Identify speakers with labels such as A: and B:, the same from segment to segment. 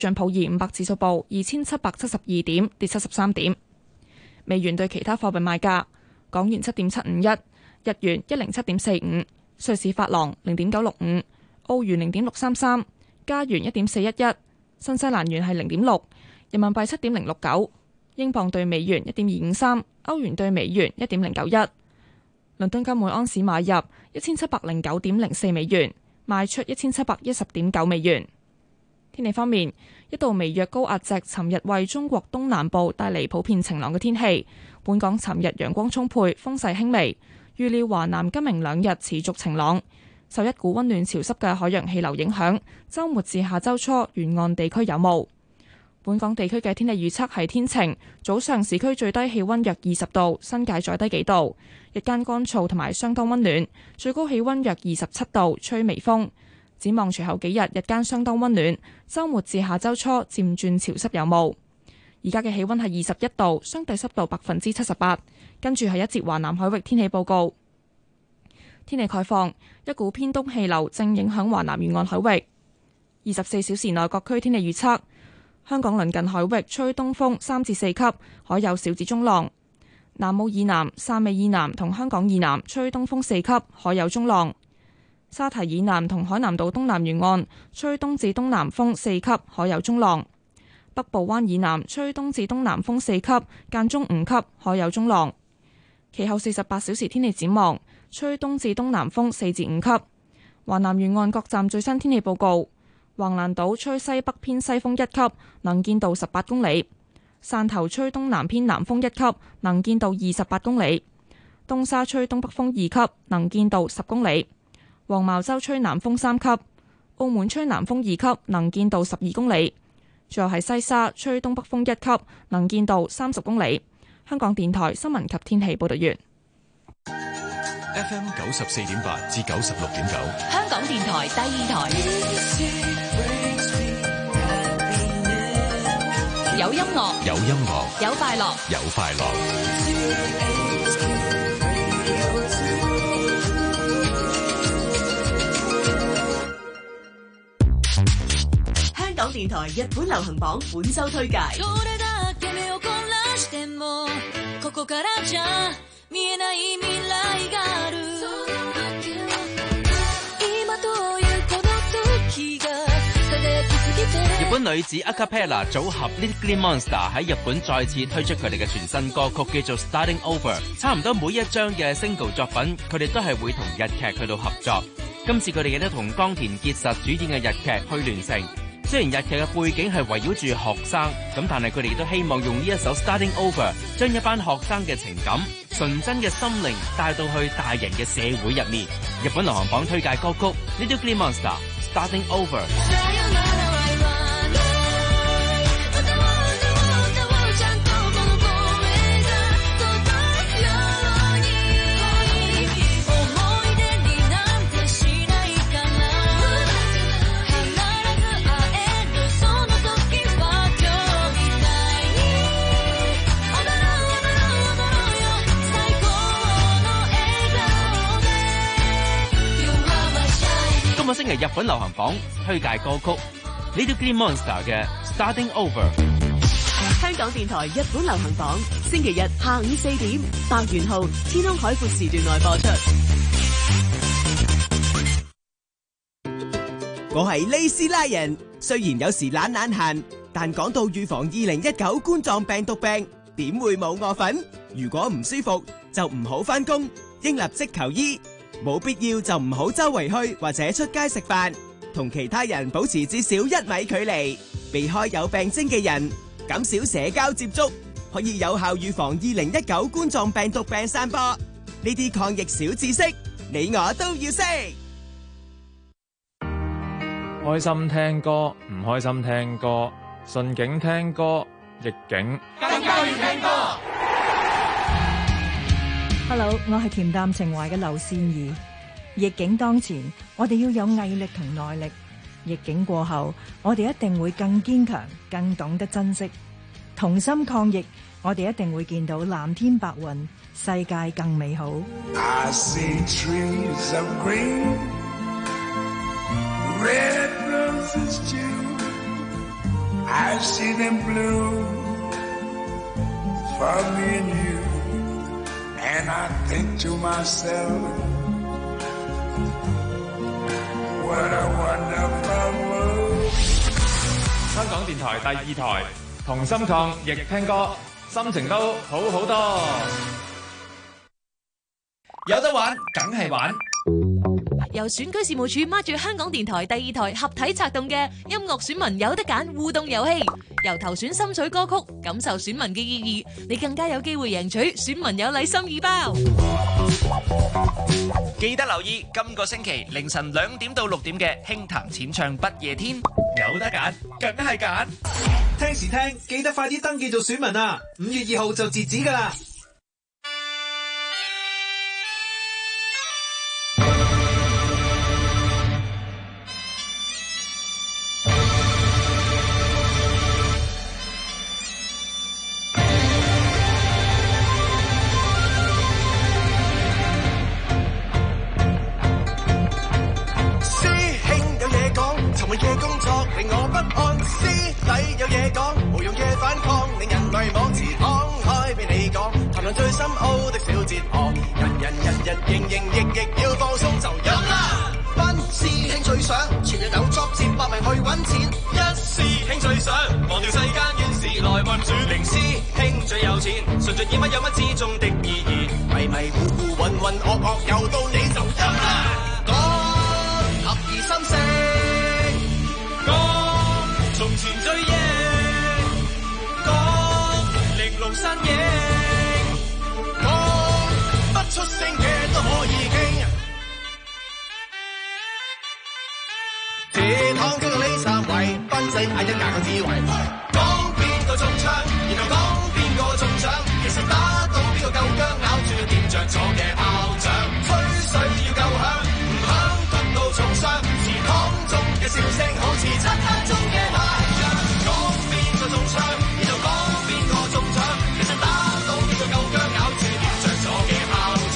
A: 標準普爾500指數報2772點，跌73點。美元對其他貨幣賣價：港元7.751，日元107.45，瑞士法郎0.965，澳元0.633，加元1.411，新西蘭元係0.6，人民幣7.069，英鎊對美元1.253，歐元對美元1.091。倫敦金每安士買入1709.04美元，賣出1710.9美元。天氣方面，一道微弱高壓脊尋日為中國東南部帶嚟普遍晴朗嘅天氣。本港尋日陽光充沛，風勢輕微。預料華南今明兩日持續晴朗，受一股溫暖潮濕嘅海洋氣流影響，週末至下週初沿岸地區有霧。本港地區嘅天氣預測係天晴，早上市區最低氣溫約20度，新界再低幾度。日間乾燥同埋相當溫暖，最高氣溫約27度，吹微風。展望隨後幾日，日間相當溫暖，週末至下週初漸轉潮濕有霧。而家嘅氣溫係21度，相對濕度78%。跟住係一節華南海域天氣報告。天氣概況，一股偏東氣流正影響華南沿岸海域。24小時內各區天氣預測：香港鄰近海域吹東風3至4級，海有小至中浪；南澳以南、汕尾以南同香港以南吹東風4級，海有中浪；沙堤以南同海南島東南沿岸吹東至東南風4級，海有中浪；北部灣以南吹東至東南風4級，間中5級，海有中浪。其後48小時天氣展望，吹東至東南風4至5級。華南沿岸各站最新天氣報告：橫瀾島吹西北偏西風1級，能見度18公里；汕頭吹東南偏南風1級，能見度28公里；東沙吹東北風2級，能見度10公里；黃茅洲吹南風3級；澳門吹南風2級，能見度12公里；最後係西沙吹東北風1級，能見度30公里。香港電台新聞及天氣報道完。
B: FM 94.8至96.9，
C: 香港電台第二台。有音樂，
B: 有音樂，
C: 有快樂，
B: 有快樂。
D: 香港電台日本流行榜本周推介。
E: 日本女子 a cappella 組合 Little Green Monster 喺日本再次推出佢哋嘅全新歌曲，叫做 Starting Over。差唔多每一張嘅 single 作品，佢哋都係會同日劇去到合作。今次佢哋亦都同岡田結實主演嘅日劇去聯成。雖然日劇嘅背景係圍繞住學生，咁但係佢哋亦都希望用呢一首 Starting Over， 將一班學生嘅情感、純真嘅心靈帶到去大人嘅社會入面。日本流行榜推介歌曲 Little Green Monster Starting Over。今個星期日本流行榜推介歌曲 Little Green Monster 嘅 Starting Over。
D: 香港電台日本流行榜星期日下午4點，白元號天空海闊時段內播出。
F: 我係利斯拉人，雖然有時懶閒，但講到預防2019冠狀病毒病，點會冇我份？如果唔舒服就唔好返工，應立即求醫。冇必要就唔好周圍去或者出街食飯，同其他人保持至少1米距離，避開有病徵嘅人，減少社交接觸，可以有效預防2019冠狀病毒病散播。呢啲抗疫小知識，你我都要識。
G: 開心聽歌，唔開心聽歌，順境聽歌，逆境
H: 更加要聽歌。
I: Hello， 我係恬淡情懷嘅劉善儀。逆境當前，我哋要有毅力同耐力；逆境過後，我哋一定會更堅強，更懂得珍惜。同心抗疫，我哋一定會見到藍天白雲，世界更美好。
H: I see trees of green, red roses too. I see them blue for me and you, and I think to myself, what a wonderful world.
G: 香港電台第二台，同心抗疫聽歌，心情都好好多。
J: 有得玩，梗係玩。
D: 由選舉事務處孖住香港電台第二台合體策動嘅音樂選民有得揀互動遊戲，由投選心水歌曲，感受選民嘅意義，你更加有機會贏取選民有禮心意包。
J: 記得留意今個星期凌晨2點到6點嘅輕談淺唱不夜天，有得揀，梗係揀。
K: 聽時聽，記得快啲登記做選民啊！5月2號就截止㗎啦。
L: 最深奧的小哲學，人營亦要放鬆就飲啦！班師兄最想全日有作接百名去揾錢，一師兄最想忘掉世間怨事來運轉，零師兄最有錢，順盡以乜有乜之中的意義，迷迷糊糊渾渾噩噩又到你就飲啦！講合而心聲，講從前追憶，講玲瓏身影。出聲嘅都可以傾，這趟經過呢三位，分析嗌一架個智慧，講邊個中槍，然後講邊個中獎，其實打到邊個夠薑，咬住掂着咗嘅炮仗，吹水要夠響，唔響痛到重傷，祠堂中嘅笑聲好似漆黑中嘅太陽，講邊個中槍，然後講邊個中獎，其實打到邊個夠薑，咬住掂着咗嘅炮仗。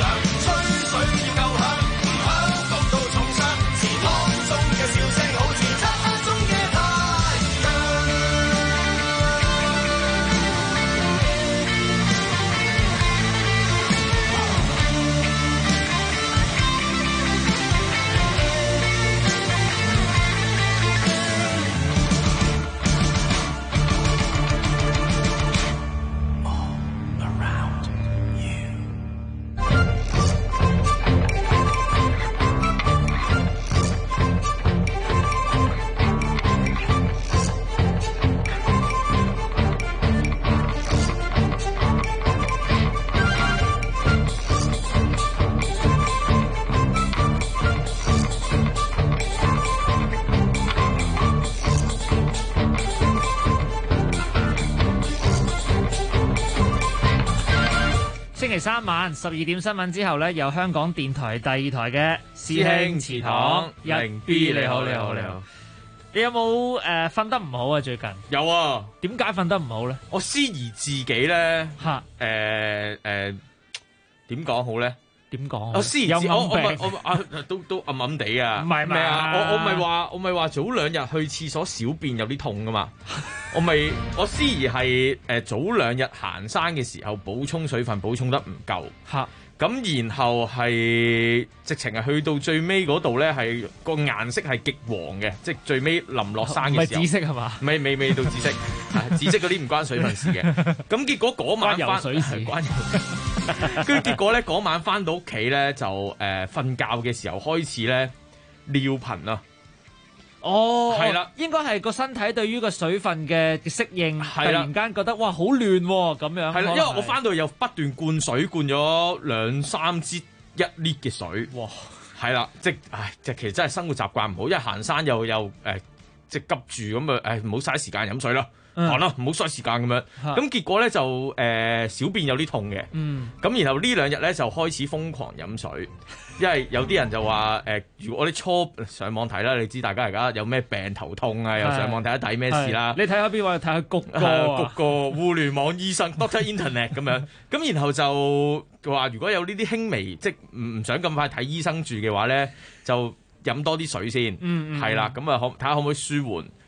M: 星期三晚12點新聞之後呢，有香港電台第二台嘅師兄祠堂
G: 零 B， 你好。
M: 你有冇瞓得唔好啊？最近
G: 有啊。
M: 點解瞓得唔好咧？
G: 我思疑自己咧，點講好咧？
M: 點講？
G: 我思疑自我都暗暗地啊。唔係咩啊？我咪話早2日去廁所小便有啲痛噶嘛。我思疑係早2日行山嘅時候補充水分補充得唔夠。咁然後係直情係去到最尾嗰度咧，係個顏色係極黃嘅，即係最尾臨落山嘅時候。
M: 唔係紫色係嘛？
G: 未到紫色，紫色嗰啲唔關水分事嘅。咁結果嗰晚
M: 關游水事，
G: 跟住結果咧嗰晚翻到屋企咧就瞓覺嘅時候開始咧尿頻啊。
M: 哦，
G: 係啦，
M: 應該係個身體對於個水分嘅適應，突然間覺得哇好亂喎咁樣。係啦，
G: 因為我翻到去又不斷灌水，灌咗2-3支1 lit 嘅水。哇，係啦，即其實真係生活習慣唔好，因為行山又即急住咁唔好嘥時間飲水啦。行啦，唔好嘥時間咁樣。咁結果咧就小便有啲痛嘅。咁然後呢2日咧就開始瘋狂飲水，因為有啲人就話如果我哋初上網睇啦，你知大家而家有咩病頭痛啊，又上網睇一睇咩事啦。
M: 你睇下邊位？睇下谷歌
G: 互聯網醫生 Doctor Internet 咁樣。咁然後就話如果有呢啲輕微即唔想咁快睇醫生住嘅話咧，就飲多啲水先。係啦，咁啊睇下可唔可以舒緩。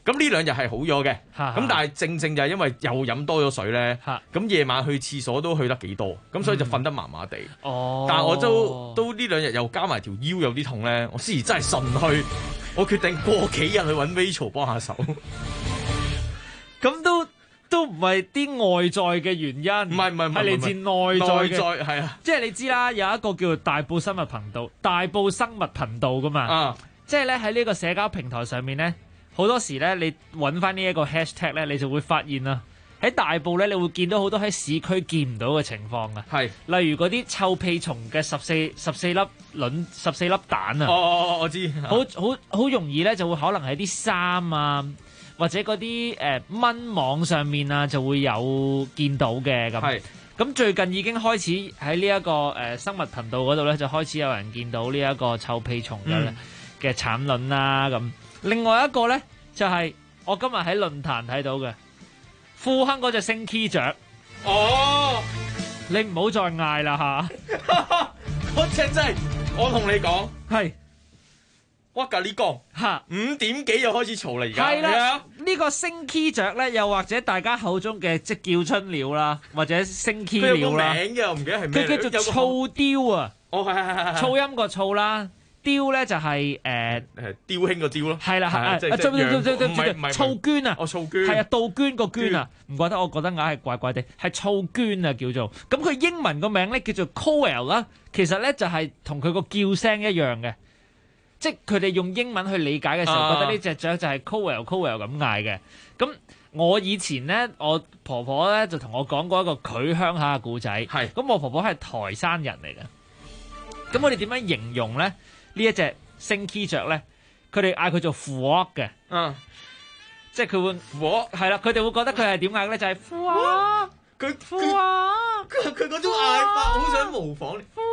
G: 咁呢兩日係好咗嘅，咁但係正就係因為又飲多咗水咧，咁夜晚去廁所都去得幾多，咁所以就瞓得麻麻地。但係我都呢兩日又加埋條腰有啲痛咧，我先至真係順去，我決定過幾日去揾 Rachel 幫下手。
M: 咁都唔係啲外在嘅原因，唔係嚟自內在嘅，
G: 係啊，
M: 即係你知啦，有一個叫做大埔生物頻道噶嘛，即係咧喺呢個社交平台上面咧，好多時咧你揾翻呢一個 hashtag 咧，你就會發現啦，喺大埔咧你會見到好多喺市區見唔到嘅情況啊，係，例如嗰啲臭屁蟲嘅14粒蛋啊，
G: 我知，
M: 好容易咧就會可能喺啲衫啊，或者嗰啲蚊網上面啊，就會有見到嘅咁。咁最近已經開始喺呢一個生物頻道嗰度咧，就開始有人見到呢一個臭屁蟲嘅產卵啦咁。另外一個咧就係我今日喺論壇睇到嘅富亨嗰隻星 key 雀。
G: 哦，
M: 你唔好再嗌啦嚇！
G: 嗰隻真係，我同你講
M: 係。
G: 哇！隔呢講嚇5點幾又開始嘈啦，而家
M: 係啦。呢個星 key 雀咧，又或者大家口中嘅即叫春鳥啦，或者星 key 鳥啦。
G: 佢有個名嘅，我唔記得係咩。
M: 佢叫做噪雕啊！
G: 哦，係。
M: 噪音個噪啦，雕咧就係
G: 雕兄個雕咯。係啦，
M: 噪娟啊！
G: 哦，噪娟。
M: 係啊，杜鵑個娟啊！唔怪得，我覺得硬係怪怪地，係噪娟啊叫做。咁佢英文個名咧叫做 Cowell 啦，其實咧就係同佢個叫聲一樣嘅。即係佢哋用英文去理解嘅時候，覺得呢隻雀就係 Cowell 咁嗌嘅。咁我以前咧，我婆婆咧就同我講過一個佢鄉下嘅故仔。係咁，我婆婆係台山人嚟嘅。咁我哋點樣形容咧？呢一隻星 key 雀咧，佢哋嗌佢做 Fuok 嘅。即係佢會 Fuok 係啦，佢哋會覺得佢係點嗌咧？就係 Fuok。佢
G: 嗰種嗌法好想模仿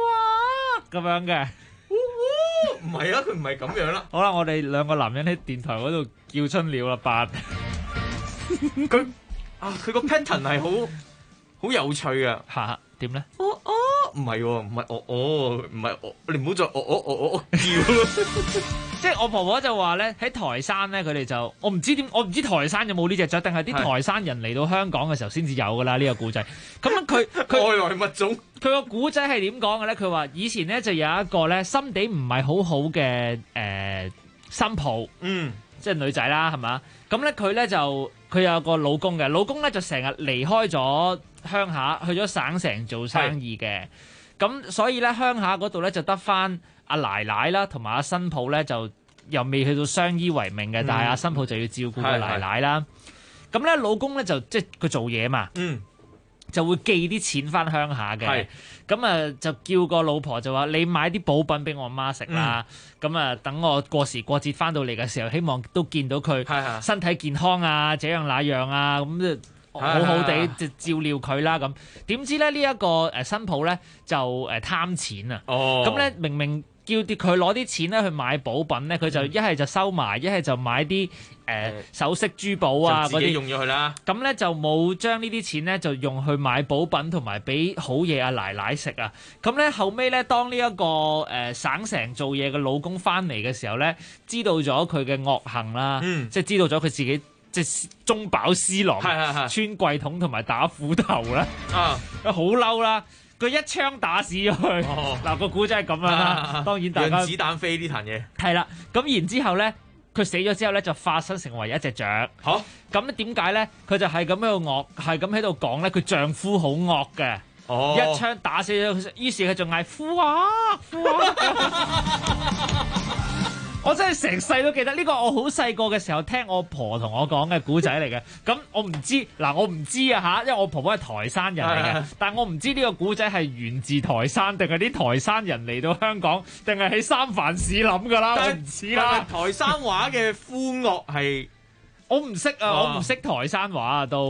M: Fuok 咁樣嘅。
G: 唔係啊，佢唔係咁樣啦。
M: 好啦，我哋兩個男人喺電台嗰度叫春鳥啦，八。
G: 佢個 pattern 係好有趣嘅。
M: 嚇點咧？
G: 唔係喎，唔係你唔好再叫咯。
M: 即係我婆婆就話咧，喺台山咧，佢哋就我唔知台山有冇呢隻雀，定係啲台山人嚟到香港嘅時候先至有噶啦呢個故仔。咁樣佢
G: 外來物種，
M: 佢個故仔係點講嘅咧？佢話以前咧就有一個咧心地唔係好好嘅新抱，即係女仔啦，係嘛？咁咧佢咧就佢有個老公嘅，老公咧就成日離開咗鄉下，去咗省城做生意嘅。咁所以咧鄉下嗰度咧就得翻阿奶奶啦，同埋阿新抱咧就又未去到相依為命嘅，但係阿新抱就要照顧個奶奶啦。咁咧老公咧就即係佢做嘢嘛，就會寄啲錢翻鄉下嘅。咁啊就叫個老婆就話：你買啲補品俾我媽食啦。咁啊等我過時過節翻到嚟嘅時候，希望都見到佢身體健康啊，這樣那樣啊，咁好好地就照料佢啦。咁點知咧呢一個新抱咧就貪錢啊！咁咧明明叫佢攞啲錢咧去買補品咧，佢就一係就收埋，一係就買啲首飾珠寶啊嗰啲，
G: 自己用咗佢啦。
M: 咁咧就冇將呢啲錢咧就用去買補品同埋俾好嘢阿奶奶食啊！咁咧後尾咧當呢一個省城做嘢嘅老公翻嚟嘅時候咧，知道咗佢嘅惡行啦，即係知道咗佢自己即係中飽私囊，穿櫃桶同埋打斧頭啦，佢好嬲啦！佢一槍打死咗佢。嗱個古仔係咁樣啦，當然大家
G: 讓子彈飛呢壇嘢
M: 係啦。咁然之後咧，佢死咗之後咧，就化身成為一隻雀。咁點解咧？佢就係咁喺度惡，係咁喺度講咧。佢丈夫好惡嘅，一槍打死咗佢，於是佢仲嗌呼啊呼啊！我真係成世都記得呢個，我好細個嘅時候聽我婆同我講嘅古仔嚟嘅。咁我唔知我唔知啊嚇，因為我婆婆係台山人嚟嘅，但係我唔知呢個古仔係源自台山定係啲台山人嚟到香港，定係喺三藩市諗㗎啦。我唔知啦。
G: 台山話嘅呼樂係
M: 我唔識啊，我唔識台山話啊都。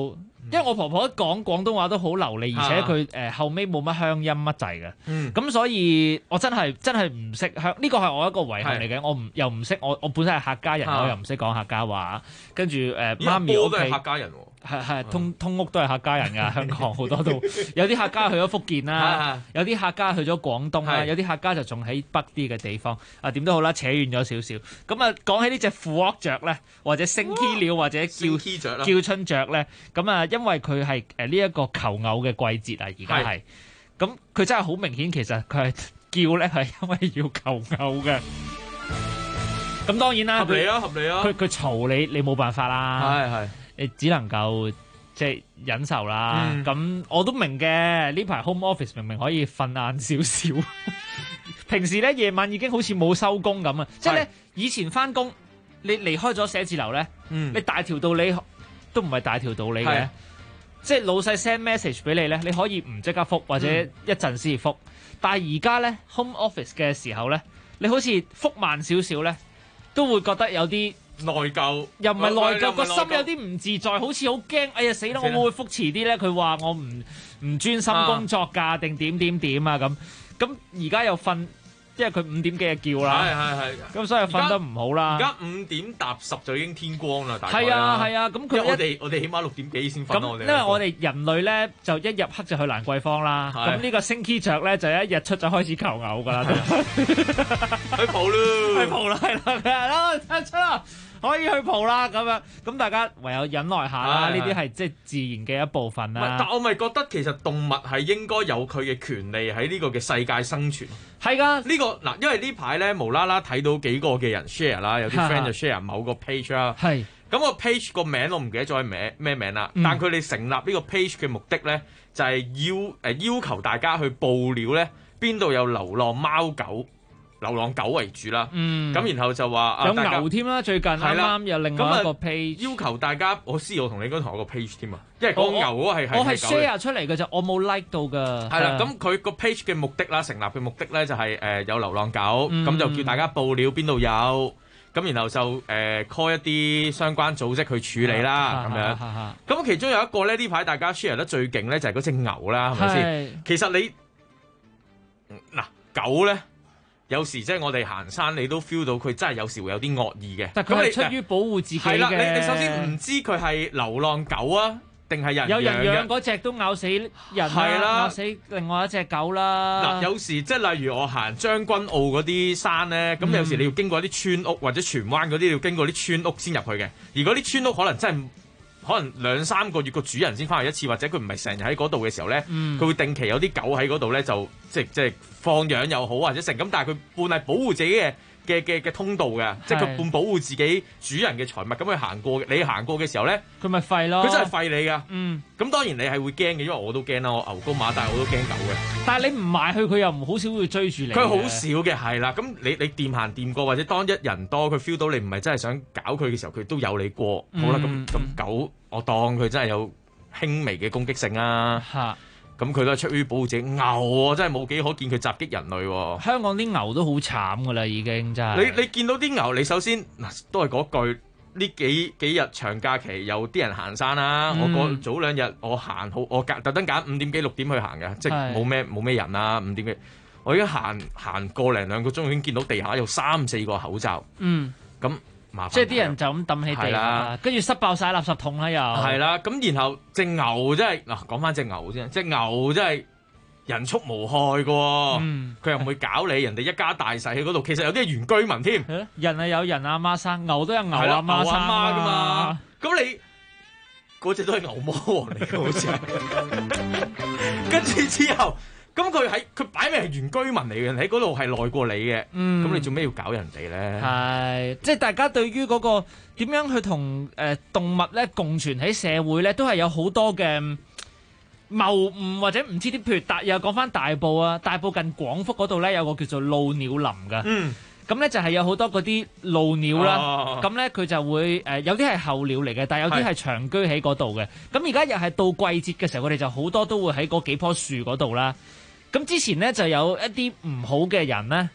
M: 因為我婆婆講廣東話都好流利，而且佢後尾冇乜鄉音乜滯嘅，咁所以我真係唔識鄉，呢個係我一個遺憾嚟嘅。我又唔識，我本身係客家人，我又唔識講客家話，跟住媽咪屋企
G: 都係客家人喎，
M: 係通屋都係客家人㗎，香港好多都有啲客家去咗福建啦，有啲客家去咗廣東啦，有啲客家就仲喺北啲嘅地方。點都好啦，扯遠咗少少。咁啊，講起呢隻虎鶴雀咧，或者星 key 鳥或者叫春雀咧，咁啊，因為佢係呢一個求偶嘅季節啊，而家係，咁佢真係好明顯，其實佢係叫咧係因為要求偶嘅。咁當然啦，
G: 合理啊！
M: 佢嘈你冇辦法啦，你只能夠即係忍受啦。咁我都明嘅，呢排 home office 明明可以瞓晏少少，平時咧夜晚已經好似冇收工咁啊！即係咧以前翻工，你離開咗寫字樓咧，你大條道理都唔係大條道理嘅，即係老細 send message 俾你咧，你可以唔即刻覆或者一陣先覆。但係而家咧 home office 嘅時候咧，你好似覆慢少少咧，都會覺得有啲
G: 內疚，
M: 又唔係內疚，個心有啲唔自在，好似好驚。哎呀死啦！我會唔會覆遲啲咧？佢話我唔專心工作㗎，定點啊咁。咁而家又瞓，因為佢5點幾就叫啦。係。咁所以瞓得唔好啦。
G: 而家5點踏10就已經天光啦，大概。
M: 係啊。咁佢
G: 我哋起碼6點幾先瞓。
M: 咁因為我哋人類咧就一入黑就去蘭桂坊啦。咁呢個星 key 雀咧就一日出就開始求偶㗎啦。
G: 去蒲咯，
M: 去蒲啦，係啦，出啦。可以去蒲啦咁樣，咁大家唯有忍耐下啦。呢啲係即係自然嘅一部分啦。
G: 但我咪覺得其實動物係應該有佢嘅權利喺呢個嘅世界生存。
M: 係㗎，
G: 呢個嗱，因為呢排咧無啦啦睇到幾個嘅人 share 啦，有啲 friend 就 share 某個 page 啦。係。咁個 page 個名我唔記得咗係咩名啦，但佢哋成立呢個 page 嘅目的咧，就係要求大家去報料咧，邊度有流浪貓狗。流浪狗為主啦，咁然後就話
M: 有牛添啦，最近啱啱有另外一個 page
G: 要求大家，我同你應該同我個 page 添啊，因為嗰個牛嗰個係
M: 我係 share 出嚟嘅啫，我冇 like 到㗎。
G: 係啦，咁佢個 page 嘅目的啦，成立嘅目的咧就係有流浪狗，咁就叫大家報料邊度有，咁然後就call 一啲相關組織去處理啦，咁樣。咁其中有一個咧，呢排大家 share 得最勁咧，就係嗰隻牛啦，係咪先？其實你狗咧。有時即係我哋行山，你都 feel 到佢真係有時會有啲惡意嘅。
M: 但係佢係出於保護自己嘅。係啦，
G: 你首先唔知佢係流浪狗啊，定係人養嘅？有
M: 人養嗰隻都咬死人啦，咬死另外一隻狗啦。
G: 有時即係例如我行將軍澳嗰啲山咧，咁有時你要經過一啲村屋或者荃灣嗰啲，要經過啲村屋先入去嘅。而嗰啲村屋可能真係。可能2-3個月個主人先翻去一次，或者佢唔係成日喺嗰度嘅時候咧，佢會定期有啲狗喺嗰度咧，就即係放養又好或者成咁，但係佢半係保護自己嘅通道嘅，即係佢半保護自己主人嘅財物咁去行過。你行過嘅時候咧，
M: 佢咪廢咯，
G: 佢真係廢你㗎。咁當然你係會驚嘅，因為我都驚啦，我牛高馬大我都驚狗嘅。
M: 但係你唔埋去，佢又唔好少會追住你。
G: 佢好少嘅，係啦。咁你掂行掂過，或者當一人多，佢 feel 到你唔係真係想搞佢嘅時候，佢都有你過。好啦，咁狗。我當佢真係有輕微嘅攻擊性啊！咁佢都係出於保護自己。牛我真係冇幾可見佢襲擊人類喎。香港啲牛都好慘噶啦，已經真係。你見到啲牛，你首先都係嗰句，呢幾日長假期有啲人行山啦。我早2日我行好，我特登揀5點幾6點去行嘅，即係冇咩人啦。5點幾，我已經行個零2個鐘，已經見到地下有3-4個口罩。咁。
M: 即係啲人就咁抌起地啦，跟住塞爆晒垃圾桶啦又。係
G: 啦，咁然後隻牛真係講翻隻牛先，隻牛真係人畜無害嘅喎，佢又唔會搞你，人哋一家大細喺嗰度，其實有啲係原居民添。
M: 人係有人阿媽生，牛都有牛阿媽生
G: 㗎嘛。咁你嗰隻都係牛魔王嚟嘅好似係，跟住之後。咁佢擺明係原居民嚟嘅，喺嗰度係耐過你嘅，咁你做咩要搞人哋咧？
M: 係，即係大家對於嗰個點樣去同動物咧共存喺社會咧，都係有好多嘅謬誤或者唔知啲，譬如又講翻大埔啊，大埔近廣福嗰度咧有個叫做露鳥林㗎。咁咧就係有好多嗰啲露鳥啦，咁咧佢就會有啲係候鳥嚟嘅，但係有啲係長居喺嗰度嘅。咁而家又係到季節嘅時候，佢哋就好多都會喺嗰幾棵樹嗰度啦。咁之前咧就有一啲唔好嘅人咧，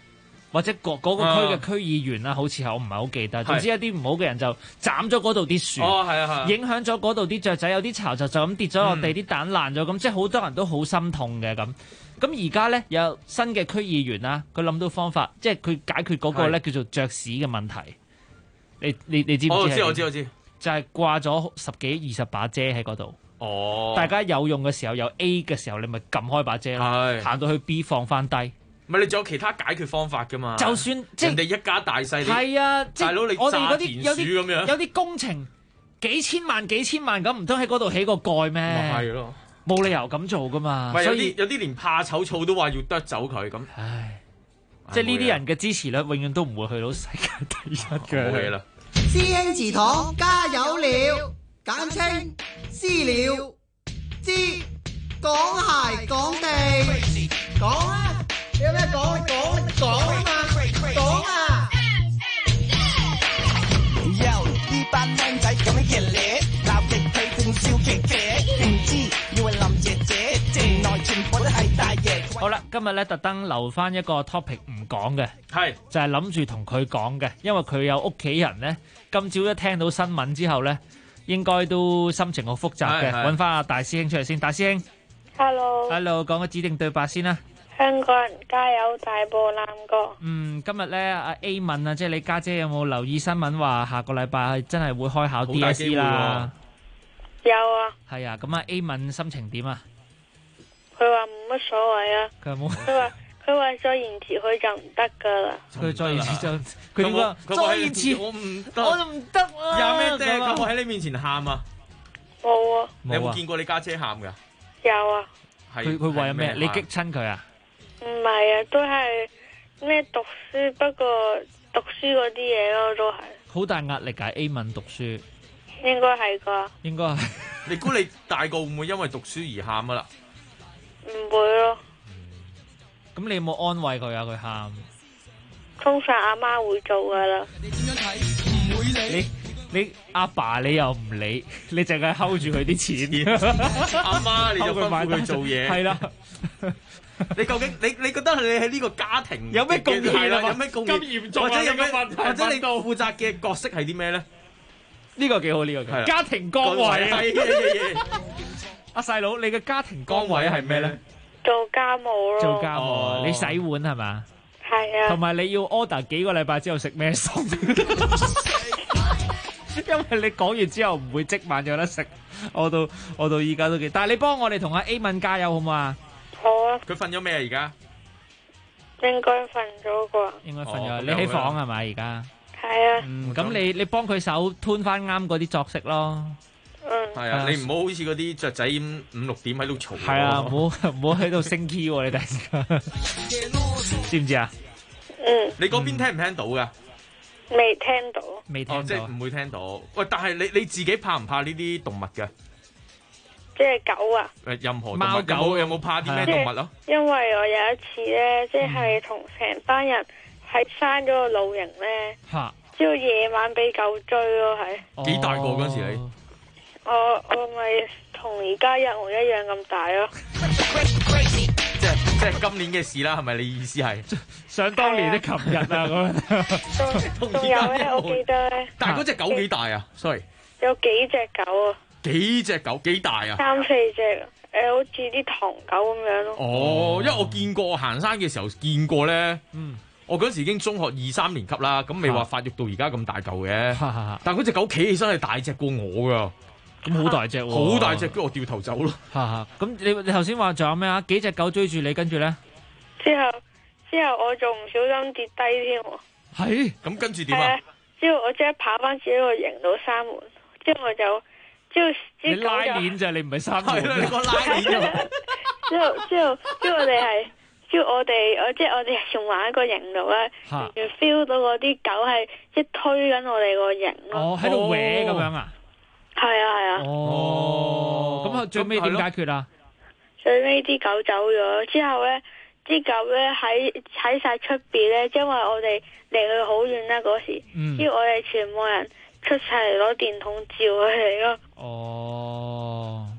M: 或者嗰個區嘅區議員啦，好似係我唔係好記得。總之一啲唔好嘅人就斬咗嗰度啲樹，影響咗嗰度啲雀仔，有啲巢就咁跌咗落地，啲蛋爛咗，咁即係好多人都好心痛嘅咁。咁而家咧有新嘅區議員啦，佢諗到方法，即係佢解決嗰個咧叫做雀屎嘅問題。你知唔知？
G: 我知。
M: 就係掛咗10幾20把遮喺嗰度。
G: 哦，
M: 大家有用嘅時候，有 A 嘅時候，你咪撳開把遮咯，行到去 B 放翻低。
G: 唔係你仲有其他解決方法㗎嘛？就
M: 算
G: 即係人哋一家大細，
M: 係啊，
G: 大佬你
M: 我哋嗰啲
G: 田鼠咁樣，
M: 有啲工程幾千萬咁，唔通喺嗰度起個蓋咩？
G: 咪係咯，
M: 冇理由咁做㗎嘛。
G: 所以有啲連怕醜草都話要剁走佢咁。
M: 唉，即係呢啲人嘅支持率永遠都唔會去到世界第一嘅。
G: 冇嘢啦。
N: 師兄祠堂加油了，簡稱私了，知講鞋講地，講啊！你有咩講？你講啊嘛，講啊！呢班僆仔咁樣熱烈，鬧極佢正笑騎騎，唔知以為林爺姐靜內全部都係大爺。
M: 好啦，今日咧特登留翻一個 topic 唔講嘅，
G: 係
M: 就係諗住同佢講嘅，因為佢有屋企人咧，今朝一聽到新聞之後咧，應該都心情好複雜嘅，揾翻阿大師兄出嚟先。大師兄 ，Hello，講個指定對白先啦。
O: 香港人加油，大步攬過。
M: 今日咧阿 A 問啊，即係你家姐有冇留意新聞話下個禮拜真係會開考 DSE 啦？
O: 有啊。
M: 係啊，咁啊 A 問心情點啊？
O: 佢話冇乜所謂啊。佢話再延遲佢就唔得噶啦。
M: 佢再延遲就佢點講？再延遲我就唔得啊！
G: 有咩啫？咁我喺你面前喊啊？
O: 冇啊。
G: 你有冇見過你家姐喊噶？
O: 有啊。
M: 佢話有咩？你激親佢啊？
O: 唔係啊，都係咩讀書，不過讀書嗰啲嘢咯，都係。
M: 好大壓力㗎 A 問讀書。
O: 應該係啩？
M: 應該係。
G: 你估你大個會唔會因為讀書而喊啊啦？
O: 唔會咯。
M: 咁你有冇安慰佢啊？佢喊。
O: 通常阿媽會做㗎啦。
M: 你阿爸你又唔理，你淨係 hold 住佢啲錢。
G: 阿媽你就吩咐佢做嘢。
M: 係啦。
G: 你究竟你覺得你喺呢個家庭
M: 有咩貢獻啊？
G: 有咩貢獻？咁嚴重啊！或者有咩問題？或者你個負責嘅角色係啲咩咧？
M: 呢個幾好，呢個幾好。家庭崗位
G: 係
M: 阿細佬，你嘅家庭崗位係咩咧？
O: 做家務咯。
M: 做家務，你洗碗係嘛？
O: 係啊。
M: 同埋你要 order 幾個禮拜之後食咩餸？因為你講完之後唔會即晚有得食。我到依家都記。但係你幫我哋同阿 A 問加油好唔好啊？
O: 好啊！
G: 佢瞓咗未啊？而家
O: 應該瞓咗啩？
M: 應該瞓咗。你喺房係咪而家？
O: 係啊。
M: 咁你幫佢手吞翻啱嗰啲作息咯。
G: 係啊，你唔好好似嗰啲雀仔5、6點喺度嘈。
M: 係啊，唔好喺度升 key 喎！你突然間知唔知啊？
G: 你嗰邊聽唔聽到噶？
O: 未聽到。
M: 未聽到。
G: 即係唔會聽到。喂，但係你自己怕唔怕呢啲動物嘅？
O: 即係狗啊！
G: 任何
M: 貓狗
G: 有冇怕啲咩動物咯？
O: 因為我有一次咧，即係同成班人喺山嗰個露營咧，之後夜晚俾狗追咯，係。
G: 幾大個嗰陣時你？
O: 我咪同而家一模一樣咁大咯。
G: 即係今年嘅事啦，係咪你意思係？
M: 想當年的琴日啊咁樣。
O: 仲有咧，我記得咧。
G: 但係嗰隻狗幾大啊 ？Sorry。
O: 有幾隻狗啊？
G: 幾隻狗幾大啊
O: ？3、4隻，好似啲唐狗咁樣咯。
G: 哦，因為我見過行山嘅時候見過咧。我嗰時已經中學2、3年級啦，咁未話發育到而家咁大嚿嘅。但係嗰隻狗企起身係大隻過我噶。
M: 咁好大隻喎！
G: 好大隻，跟住我掉頭走咯。
M: 咁你頭先話仲有咩啊？幾隻狗追住你，跟住咧？
O: 之後我仲唔小心跌低添喎。
G: 係。咁跟住點啊？
O: 之後我即刻跑翻自己個營度閂門，之後我就。
M: 你拉鏈咋？你唔係閂門。
G: 你個拉鏈啫。
O: 之後我哋仲玩一個營度咧，完全 feel 到嗰啲狗係即係推緊我哋個營咯。
M: 哦，喺度搲咁樣啊？
O: 係啊。
M: 哦。咁最尾點解決啊？
O: 最尾啲狗走咗之後咧，啲狗咧喺晒出邊咧，因為我哋離佢好遠啦嗰時，之後我哋全部人出晒嚟攞電筒照佢哋咯。
M: 哦，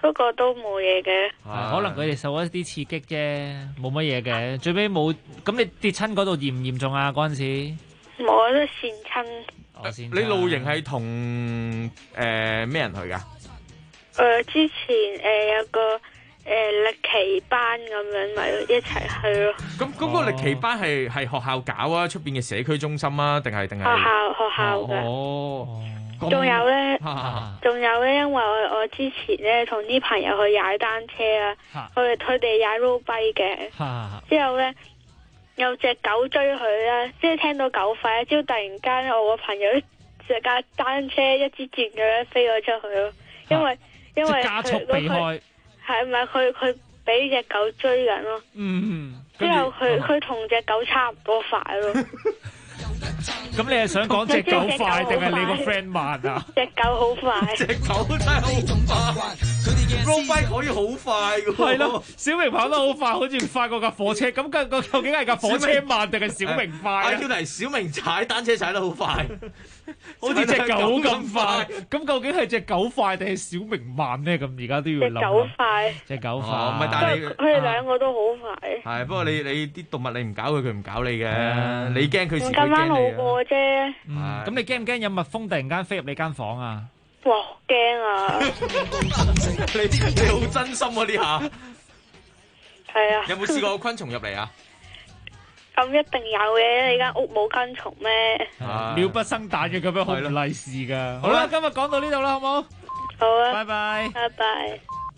O: 不過都冇嘢嘅。
M: 可能佢哋受一啲刺激啫，冇乜嘢嘅。最尾冇咁，你跌親嗰度嚴唔嚴重啊？嗰陣時
O: 冇都跣親。
G: 你露營係同咩人去㗎？
O: 之前有個歷奇班咁樣，咪一齊去咯。
G: 咁嗰個歷奇班係學校搞啊，出邊嘅社區中心啊，定係
O: 學校嘅。
G: 哦。
O: 仲有咧，因為我之前咧同啲朋友去踩單車啊，佢哋踩 road bike 嘅，之後咧有隻狗追佢啦，即係聽到狗吠，之後突然間我個朋友隻架單車一支箭咁樣飛咗出去咯，因為
M: 加速避開，
O: 係咪佢俾隻狗追緊咯？之後佢同隻狗差唔多快咯。
M: 咁你係想講隻狗快定係你個 friend 慢啊？
O: 隻狗好快，
G: 隻狗真係好快，road bike可以好快㗎。
M: 係咯，小明跑得好快，好似快過架火車。咁究竟係架火車慢定係小明快啊？
G: 叫嚟小明踩單車踩得好快，
M: 好似隻狗咁快。咁究竟係隻狗快定係小明慢咧？咁而家都要諗。
O: 隻狗快，
M: 隻狗快。
G: 唔係，但係
O: 佢哋兩個都好快。
G: 係，不過你啲動物你唔搞佢，佢唔搞你嘅。你驚佢自己
O: 咁啱好
G: 驚你啊。
O: 過啫。
M: 咁你驚唔驚有蜜蜂突然間飛入你間房啊？
O: 哇，驚啊！
G: 你好真心喎呢下。
O: 係啊。
G: 有冇試過昆蟲入嚟啊？
O: 咁一定有嘅，你間屋冇昆蟲咩？
M: 鳥不生蛋嘅咁樣好唔利是噶。好啦，今日講到呢度啦，好冇？
O: 好啊。
M: 拜拜。
O: 拜拜。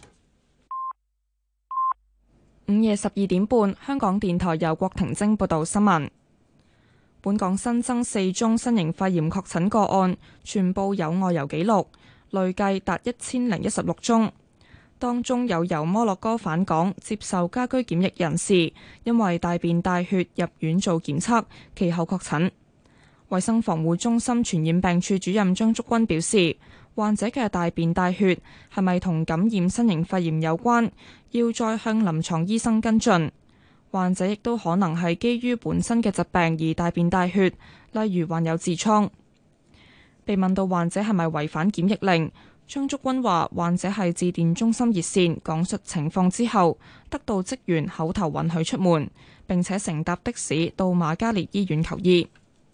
A: 午夜12點半，香港電台由郭婷晶報道新聞。本港新增4宗新型肺炎確診個案，全部有外遊記錄，累計達1016宗。當中有由摩洛哥返港接受家居檢疫人士，因為大便帶血入院做檢測，其後確診。衛生防護中心傳染病處主任張竹君表示，患者嘅大便帶血係咪同感染新型肺炎有關，要再向臨床醫生跟進。患者亦都可能係基於本身嘅疾病而大便帶血，例如患有痔瘡。被問到患者係咪違反檢疫令，張竹君話患者係致電中心熱線講述情況之後，得到職員口頭允許出門，並且乘搭的士到瑪嘉烈醫院求醫。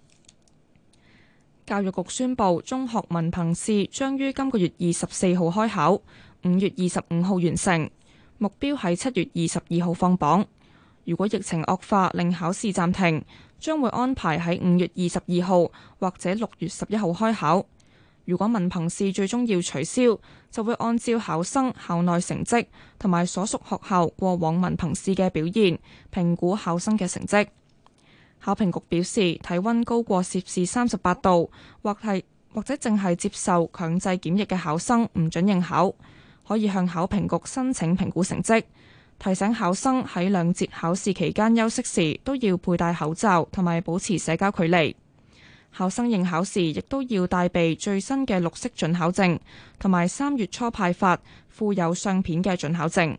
A: 教育局宣布，中學文憑試將於今個月24號開考，5月25號完成，目標喺7月22號放榜。如果疫情惡化令考試暫停，將會安排喺5月22號或者6月11號開考。如果文憑試最終要取消，就會按照考生校內成績同埋所屬學校過往文憑試嘅表現，評估考生嘅成績。考評局表示，體温高過攝氏38度，或者淨係接受強制檢疫嘅考生唔准應考，可以向考評局申請評估成績。提醒考生喺2節考試期間休息時都要佩戴口罩同埋保持社交距離。考生應考時亦都要帶備最新嘅綠色准考證同埋3月初派發附有相片嘅准考證。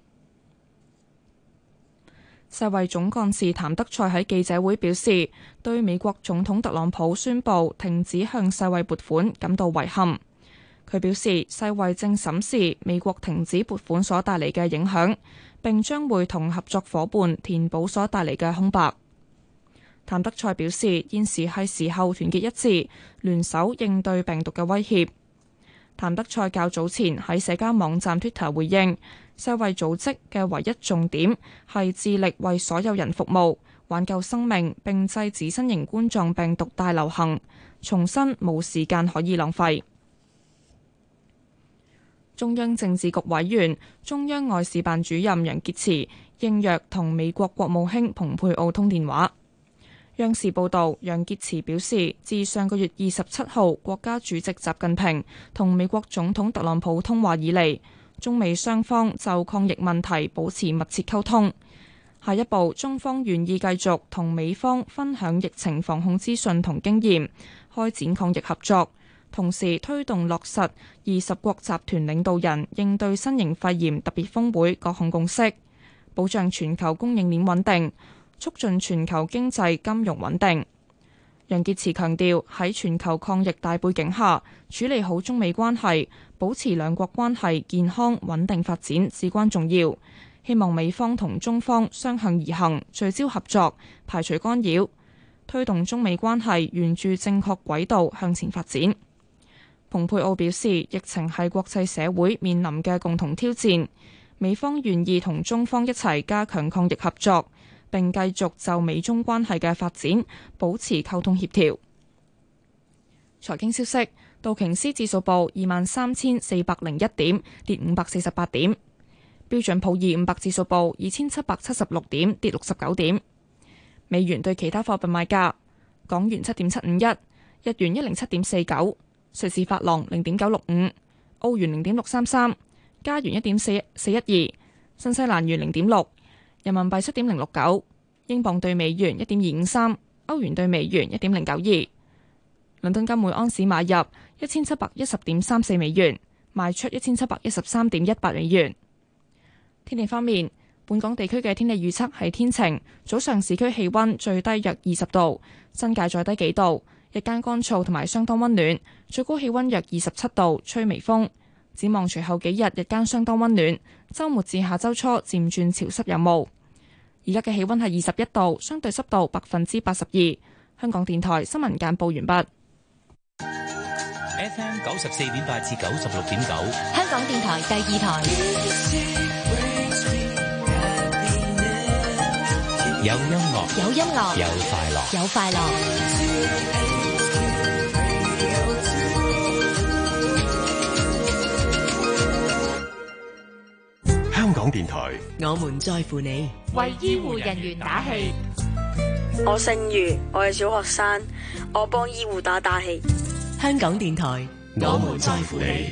A: 世衛總幹事譚德塞喺記者會表示，對美國總統特朗普宣布停止向世衛撥款感到遺憾。佢表示，世衛正審視美國停止撥款所帶嚟嘅影響，並將會同合作夥伴填補所帶嚟嘅空白。譚德塞表示，現時係時候團結一致，聯手應對病毒嘅威脅。譚德塞較早前喺社交網站 Twitter 回應，世衛組織嘅唯一重點係致力為所有人服務，挽救生命，並制止新型冠狀病毒大流行。重申冇時間可以浪費。中央政治局委員、中央外事辦主任楊潔篪應約同美國國務卿蓬佩奧通電話。央視報道，楊潔篪表示，自上個月27號國家主席習近平同美國總統特朗普通話以嚟，中美雙方就抗疫問題保持密切溝通。下一步，中方願意繼續同美方分享疫情防控資訊同經驗，開展抗疫合作，同時推動落實20國集團領導人應對新型肺炎特別峰會各項共識，保障全球供應鏈穩定，促進全球經濟金融穩定。 楊潔篪強調，喺全球抗疫大背景下，處理好中美關係，保持兩國關係健康穩定發展至關重要。希望美方同中方相向而行，聚焦合作，排除干擾，推動中美關係沿住正確軌道向前發展。蓬佩奧表示，疫情係國際社會面臨嘅共同挑戰，美方願意同中方一齊加強抗疫合作，並繼續就美中關係嘅發展保持溝通協調。財經消息，道瓊斯指數報23,401點，跌548點；標準普爾500指數報2776點，跌69點。美元對其他貨幣賣價：港元7.751，日元107.49，瑞士法郎0.965，澳元0.633，加元1.412，新西蘭元0.6。人民幣7.069，英鎊對美元1.253，歐元對美元1.092。倫敦金每安士買入1710.34美元，賣出1713.18美元。天氣方面，本港地區嘅天氣預測係天晴，早上市區氣溫最低約20度，新界再低幾度，日間乾燥同埋相當溫暖，最高氣溫約27度，吹微風。展望隨後幾日日間相當溫暖，週末至下週初漸轉潮濕有霧。而家嘅氣溫係21度，相對濕度82%。香港電台新聞簡報完畢。
P: FM 94.8至96.9，
C: 香港電台第二台。
P: 有音樂，
C: 有音樂，
P: 有快樂，
C: 有快樂。
Q: 香港電台，
R: 我們在乎你，
C: 為醫護人員打氣。
S: 我姓余，我係小學生，我幫醫護打氣。
R: 香港電台，
Q: 我們在乎你。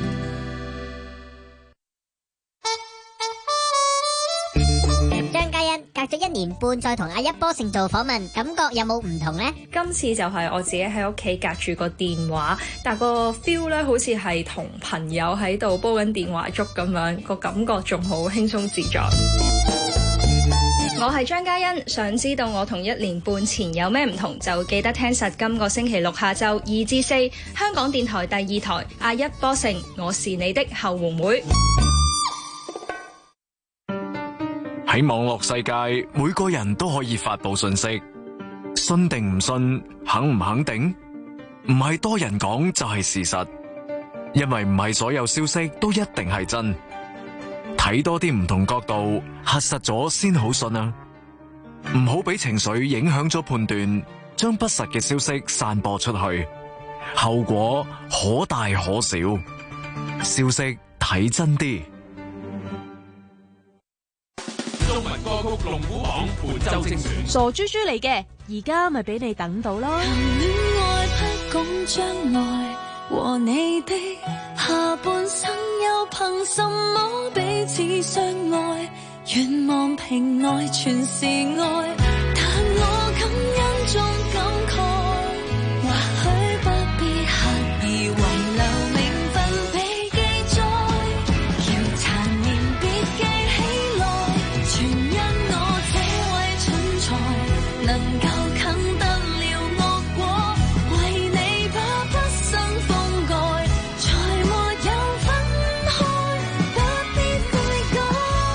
T: 張嘉欣隔咗1年半再同阿一波成做訪問，感覺有冇唔同呢？
U: 今次就係我自己喺屋企隔住個電話，但個 feel 咧好似係同朋友喺度煲緊電話粥咁樣，個感覺仲好輕鬆自在。我係張嘉欣，想知道我同1年半前有咩唔同，就記得聽實今個星期六下晝2至4，香港電台第2台阿一波成，我是你的後援會。
V: 喺網絡世界，每個人都可以發佈信息，信定唔信，肯唔肯定，唔係多人講就係事實，因為唔係所有消息都一定係真。睇多啲唔同角度，核實咗先好信啊！唔好俾情緒影響咗判斷，將不實嘅消息散播出去，後果可大可小。消息睇真啲。
L: 中文歌曲龍虎榜本周精選，
D: 傻豬豬嚟嘅，而家咪俾你等到咯。
W: 戀愛不講將來和你的下半生，又憑什麼彼此相愛？願望瓶內全是愛，但我感恩中感慨，或許不必刻意遺留名分被記載，要殘年別記起來，全因我這位蠢材能夠啃得了惡果，為你把畢生風蓋，才沒有分開，不必悔改。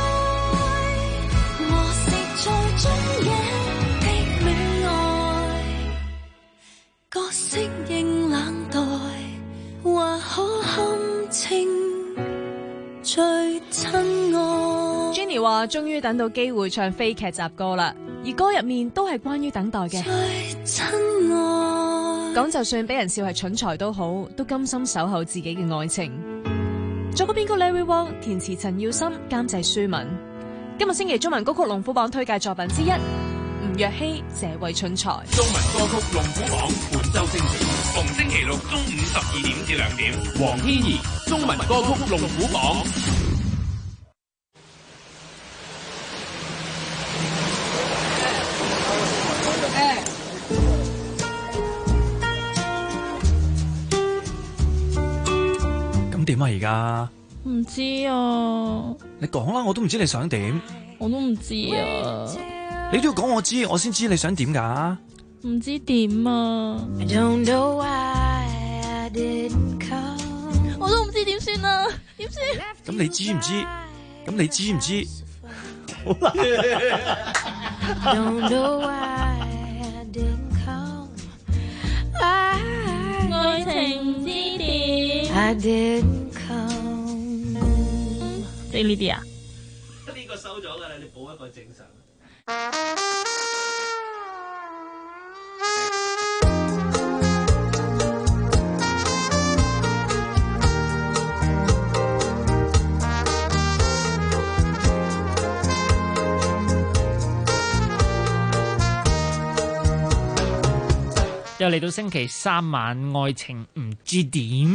W: 我是在中野的戀愛，角色應冷待，或可堪稱最親愛。
D: Jenny 話終於等到機會唱非劇集歌啦，而歌入面都係關於等待嘅。
W: 最親愛，
D: 講就算俾人笑係蠢材都好，都甘心守候自己嘅愛情。作曲編曲 Larry Wong， 填詞陳耀森，監製舒文。今日星期中文歌曲龍虎榜推介作品之一，吳若希《這位蠢材》。
L: 中文歌曲龍虎榜本周精選，逢星期六中午12點至2點，黃天怡中文歌曲龍虎榜。
X: 咁點啊？而家
Y: 唔知啊，
X: 你講啦，我都唔知你想點。
Y: 我都唔知啊。
X: 你都要講我知，我先知你想點噶。
Y: 唔知點啊！我都唔知點算啊，點算？
X: 咁你知唔知？咁你知唔知？好啦。
Y: 愛情唔知點。即係呢啲啊？
M: 呢個收咗㗎啦，你補一個正常。又嚟到星期三晚，愛情唔知點。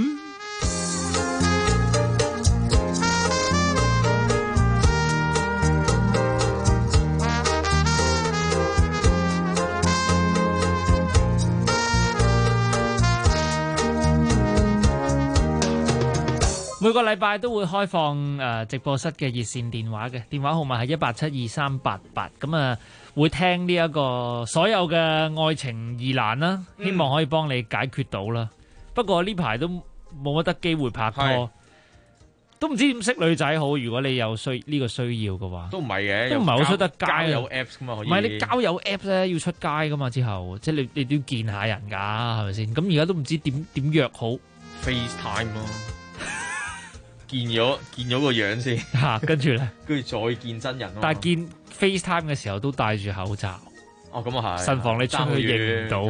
M: 每個禮拜都會開放直播室嘅熱線電話嘅，電話號碼係1872388，咁啊會聽呢一個所有嘅愛情疑難啦，希望可以幫你解決到啦。不過呢排都冇乜得機會拍拖，都唔知點識女仔好。如果你有呢個需要嘅話，
G: 都唔係嘅，
M: 都唔係好出得街。
G: 交友 Apps 噶嘛，可以。
M: 唔係你交友 Apps 咧要出街噶嘛，之後即係你都要見下人㗎，係咪先？咁而家都唔知點約好
G: FaceTime 咯。見咗個樣先
M: 嚇，跟住咧，
G: 跟住再見真人咯。
M: 但係見 FaceTime 嘅時候都戴住口罩。
G: 哦，咁啊係。慎
M: 防你出去認唔到。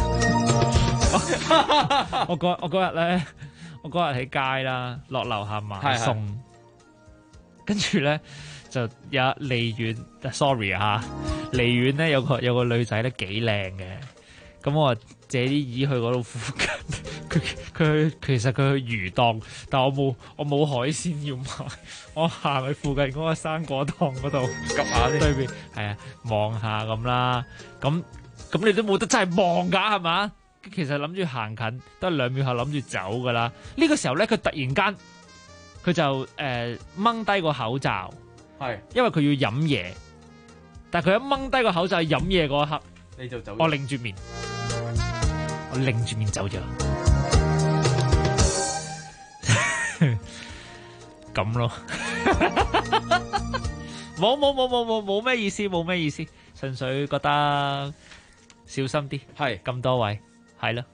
M: 我嗰日咧，我嗰日喺街啦，落樓下買餸，跟住咧就有離遠 ，sorry 啊，離遠咧有個女仔咧幾靚嘅，咁我話借啲椅去嗰度附近。佢其實佢去魚檔，但我冇海鮮要買，我行去附近嗰個生果檔嗰度，
G: 急下先，
M: 對面係啊，望下咁啦，咁你都冇得真係望㗎係嘛？其實諗住行近，得2秒後諗住走㗎啦。呢個時候咧，佢突然間佢就掹低個口罩，係因為佢要飲嘢，但係佢一掹低個口罩飲嘢嗰一刻，
G: 你就走，
M: 我擰住面走咗。咁咯，冇咩意思，純粹覺得小心啲，係咁多位，係咯。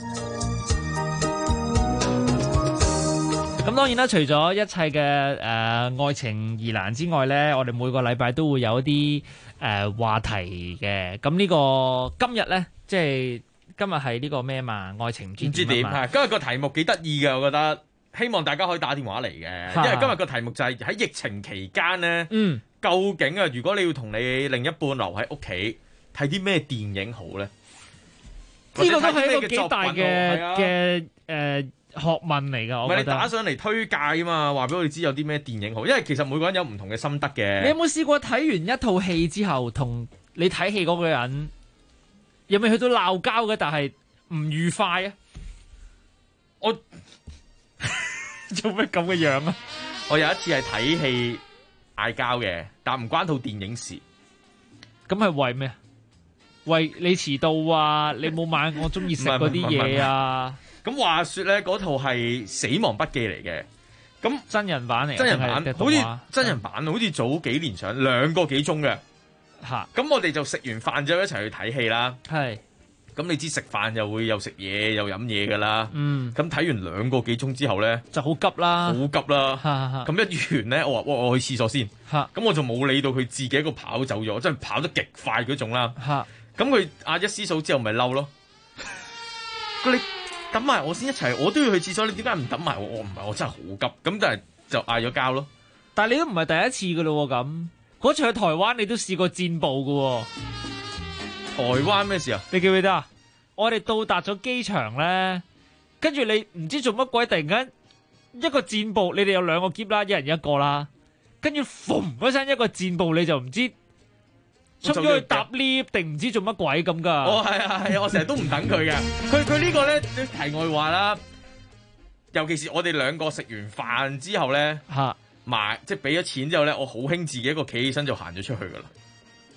M: 咁當然啦，除咗一切嘅愛情疑難之外咧，我哋每個禮拜都會有一啲話題嘅。咁呢個今日咧，即係今日係呢個咩嘛？愛情唔知點
G: 係今日個題目幾得意嘅，我覺得。希望大家可以打電話嚟嘅，因為今日個題目就係喺疫情期間咧，究竟啊，如果你要同你另一半留喺屋企，睇啲咩電影好咧？呢
M: 個都係一個幾大嘅學問嚟㗎。我覺得
G: 你打上嚟推介啊嘛，話俾我哋知有啲咩電影好，因為其實每個人有唔同嘅心得嘅。
M: 你有冇試過睇完一套戲之後，同你睇戲嗰個人有未去到鬧交嘅，但係唔愉快啊？
G: 我
M: 做咩咁嘅樣啊？
G: 我有一次係睇戲嗌交嘅，但唔關套電影事。
M: 咁係為咩？為你遲到啊？你冇買我中意食嗰啲嘢啊？
G: 咁話說咧，嗰套係《死亡筆記》嚟嘅。咁
M: 真人版嚟，
G: 真人版好似真人版，好似早幾年上2個幾鐘嘅。
M: 嚇！
G: 咁我哋就食完飯之後一齊去睇戲啦。
M: 係。
G: 咁你知食飯又會又食嘢又飲嘢㗎啦，咁睇完2個幾鐘之後咧，
M: 就好急啦，
G: 好急啦。咁一完咧，我話我去廁所先，咁我就冇理到佢自己一個跑走咗，真係跑得極快嗰種啦。咁佢嗌一絲數之後咪嬲咯，你等埋我先一齊，我都要去廁所，你點解唔等埋我？我唔係，我真係好急，咁但係就嗌咗交咯。
M: 但係你都唔係第一次㗎咯，咁嗰次去台灣你都試過戰步㗎喎。
G: 台灣咩事啊？
M: 你記唔記得啊？我哋到達咗機場咧，跟住你唔知做乜鬼，突然間一個箭步，你哋有2個篋啦，一人一個啦，跟住嘣嗰聲一個箭步，你就唔知出咗去搭 lift 定唔知做乜鬼咁噶。
G: 哦，係啊，係啊，我成日都唔等佢嘅。佢呢個咧，題外話啦，尤其是我哋2個食完飯之後咧，買即係俾咗錢之後咧，我好興自己一個企起身就行咗出去噶啦。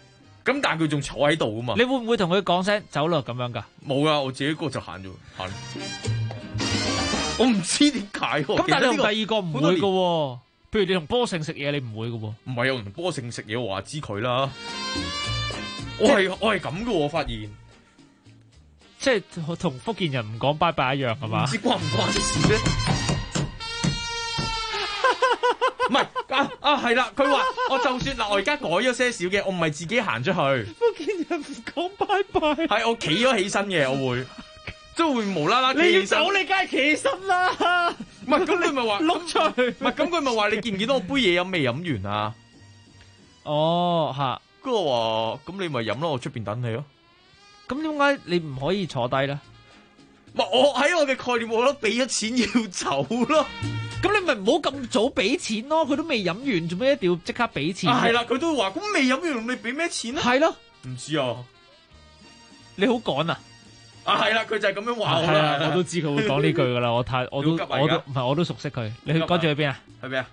G: 咁但係佢仲坐喺度啊嘛。
M: 你會唔會同佢講聲走咯咁樣㗎？
G: 冇啊，我自己一個就行咗。我唔知點解喎。
M: 咁但係你同第二個唔會㗎喎。譬如你同波勝食嘢，你唔會㗎喎。
G: 唔係我同波勝食嘢，我話知佢啦。我係咁嘅喎，我發現。
M: 即係同福建人唔講拜拜一樣係嘛？
G: 唔知關唔關事咧？唔係係啦，佢話我就算嗱，我而家改咗些少嘅，我唔係自己行出去。
M: 福建人唔講拜拜，
G: 係我企咗起身嘅，我會即係會無啦啦企起身。
M: 你要走，你梗係企起身啦。
G: 唔係咁，你咪話
M: 碌出去。
G: 唔係咁，佢咪話你見唔見到我杯嘢飲未飲完啊？
M: 哦，嚇。
G: 跟住我話咁，你咪飲咯，我出邊等你咯。
M: 咁點解你唔可以坐低咧？
G: 我喺我嘅概念，我都俾咗錢要走咯。
M: 咁你咪唔好咁早俾錢咯，佢都未飲完，做咩一定要即刻俾錢？
G: 係啦，佢都話咁未飲完，你俾咩錢咧？
M: 係咯，
G: 唔知啊，
M: 你好趕啊！
G: 係啦，佢就係咁樣話我啦。
M: 我都知佢會講呢句噶啦，我都熟悉佢。你趕住去邊啊？
G: 去邊啊？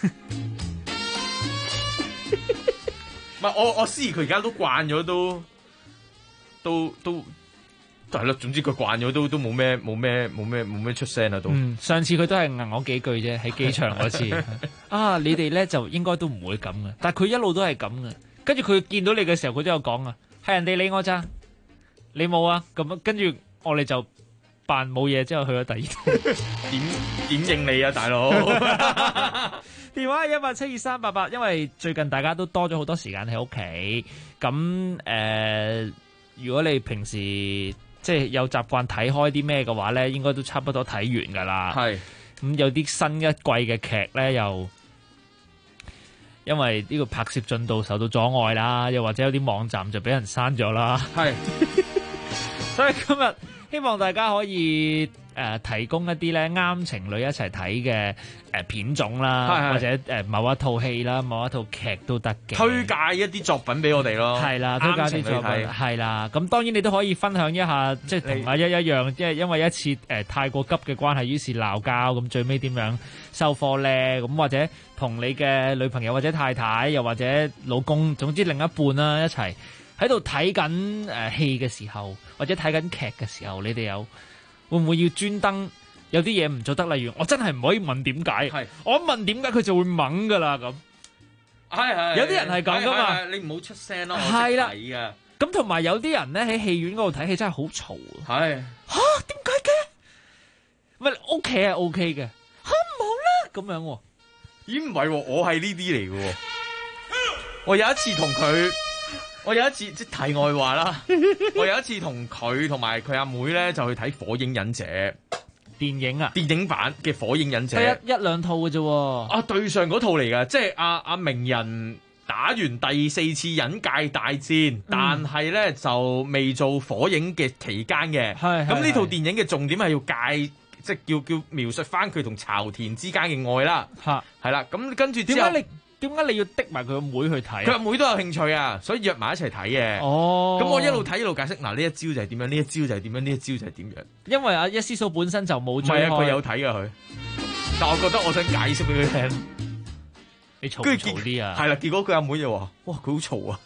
G: 唔係我思怡佢而家都慣咗，都係咯。總之佢慣咗都冇咩出聲啦都。
M: 上次佢都係硬我幾句啫，喺機場嗰次。你哋咧就應該都唔會咁嘅，但係佢一路都係咁嘅。跟住佢見到你嘅時候，佢都有講啊，係人哋理我咋，你冇啊。咁跟住我哋就扮冇嘢，之後去咗第二度。
G: 點應你啊，大佬？
M: 電話係1872388，因為最近大家都多咗好多時間喺屋企，咁如果你平時即係有習慣睇開啲咩嘅話咧，應該都差不多睇完㗎啦。係咁有啲新一季嘅劇咧，又因為呢個拍攝進度受到阻礙啦，又或者有啲網站就俾人刪咗啦。係，所以今日希望大家可以提供一啲咧啱情侶一齊睇嘅片種啦，或者某一套戲啦、某一套劇都得嘅。推介一啲作品俾我哋咯，係啦，推介啲作品係啦。咁當然你都可以分享一下，即係同阿一樣，即係因為一次太過急嘅關係，於是鬧交，咁最尾點樣收科咧？咁或者同你嘅女朋友或者太太，又或者老公，總之另一半啦，一齊喺度睇緊戲嘅時候，或者睇緊劇嘅時候，你哋會唔會要專登有啲嘢唔做得？例如我真係唔可以問點解，我一問點解佢就會懵噶啦咁。係有啲人係咁噶嘛，你唔好出聲咯。係啦，咁同埋有啲人咧喺戲院嗰度睇戲真係好嘈啊。係點解嘅？唔係屋企係 OK 嘅，唔好啦咁樣喎。
G: 咦唔係喎，我係呢啲嚟嘅喎。我有一次同佢。我有一次即係題外話啦，我有一次同佢同埋佢阿妹咧就去睇《火影忍者》電影啊，電影版嘅《火影忍者》
M: 一兩套嘅啫。
G: 對上嗰套嚟㗎，即係阿鳴人打完第4次忍界大戰，但係咧就未做火影嘅期間嘅。咁呢套電影嘅重點係要即係叫描述翻佢同巢田之間嘅愛啦。係啦，咁跟住之後。
M: 點解你要逼埋佢個妹去睇？
G: 佢阿妹都有興趣啊，所以約埋一齊睇嘅。哦，咁我一路睇一路解釋，嗱呢一招就係點樣，呢一招就係點樣，呢一招就係點樣。因為阿一師嫂本身就冇追開。唔係啊，佢有睇㗎佢。但我覺得我想解釋俾佢聽。你嘈啲啊？係啦，結果佢阿妹就話：哇，佢好嘈啊！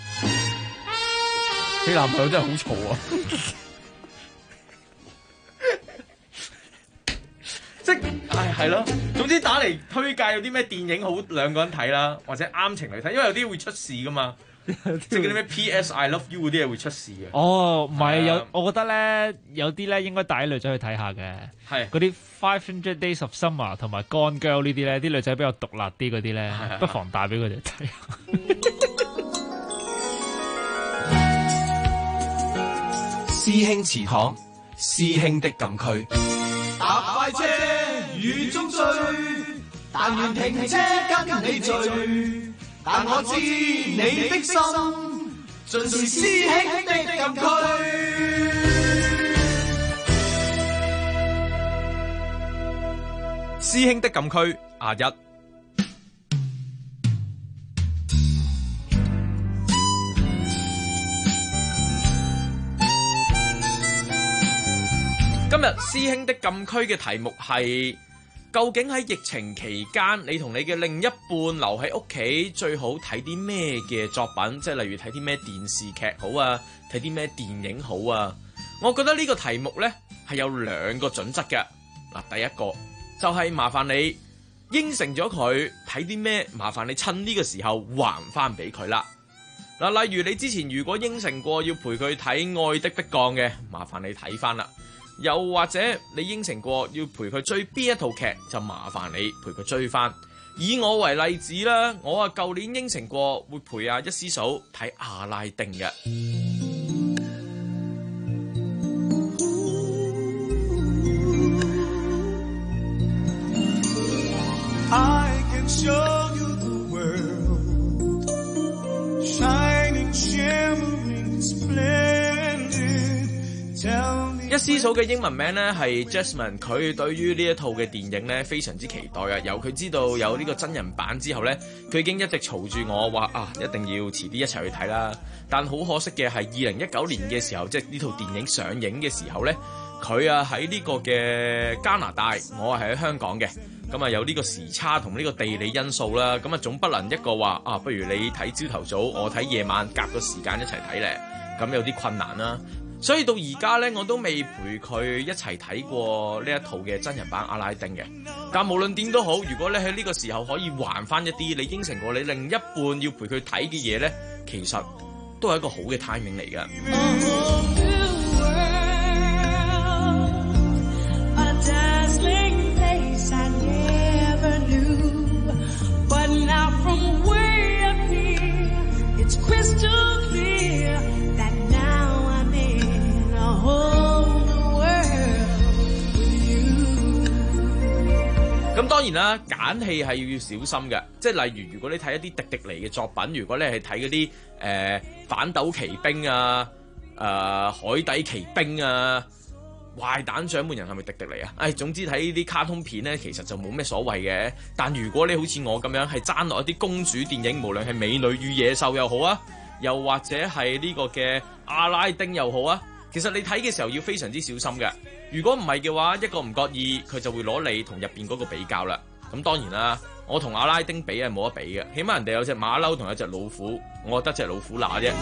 G: 你男朋友真係好嘈啊！即係咯，總之打嚟推介有啲咩電影好兩個人睇啦，或者啱情侶睇，因為有啲會出事噶嘛，即係嗰啲咩 P.S. I love you 嗰啲嘢會出事嘅。唔係我覺得咧有啲咧應該帶女仔去睇下嘅，係嗰啲 500 Days of Summer 同埋 Gone Girl 呢啲咧，啲女仔比較獨立啲嗰啲咧，不妨帶俾佢哋睇。
L: 師兄祠堂，師兄的禁區。搭快車雨中追，但願停車跟你聚。但我知你的心，盡是師兄的禁區。
G: 師兄的禁區阿一。今日師兄的禁區嘅題目係究竟喺疫情期間，你同你嘅另一半留喺屋企，最好睇啲咩嘅作品？即係例如睇啲咩電視劇好啊，睇啲咩電影好啊？我覺得呢個題目呢係有2個準則嘅。嗱，第一個就係麻煩你應承咗佢睇啲咩，麻煩你趁呢個時候還翻俾佢啦。嗱，例如你之前如果應承過要陪佢睇《愛的迫降》嘅，麻煩你睇翻啦。又或者你應承過要陪佢追邊一套劇，就麻煩你陪佢追翻。以我為例子啦，我舊年應承過會陪阿一師嫂睇阿拉丁嘅。
L: I can show you the world, shining, shimmering, splendid. Tell me.
G: 一師嫂嘅英文名呢係 Jasmine， 佢對於呢一套嘅電影呢非常之期待啊！由佢知道有呢個真人版之後呢，佢已經一直嘈住我話一定要遲啲一齊去睇啦。但好可惜嘅係2019年嘅時候，即係呢套電影上映嘅時候呢，佢喺呢個嘅加拿大，我係喺香港嘅。咁有呢個時差同呢個地理因素啦，咁總不能一個話不如你睇朝頭早，我睇夜晚，夾個時間一齊睇咧，咁有啲困難啦。所以到而家呢，我都未陪佢一齊睇過呢一套嘅真人版阿拉丁嘅。但無論點都好，如果你喺呢個時候可以還翻一啲你應承過你另一半要陪佢睇嘅嘢呢，其實都係一個好嘅 timing 嚟㗎。咁當然啦，揀戲係要小心嘅，即係例如如果你睇一啲迪迪尼嘅作品，如果你係睇嗰啲反斗奇兵啊、海底奇兵啊、壞蛋獎門人係咪迪迪尼啊？總之睇呢啲卡通片呢，其實就冇咩所謂嘅。但如果你好似我咁樣係爭落一啲公主電影，無論係美女與野獸又好啊，又或者係呢個嘅阿拉丁又好啊，其實你睇嘅時候要非常之小心嘅。如果唔係嘅話，一個唔覺意佢就會攞你同入邊嗰個比較啦。咁當然啦，我同阿拉丁比係冇得比嘅，起碼人哋有隻馬騮同有隻老虎，我覺得隻老虎乸啫。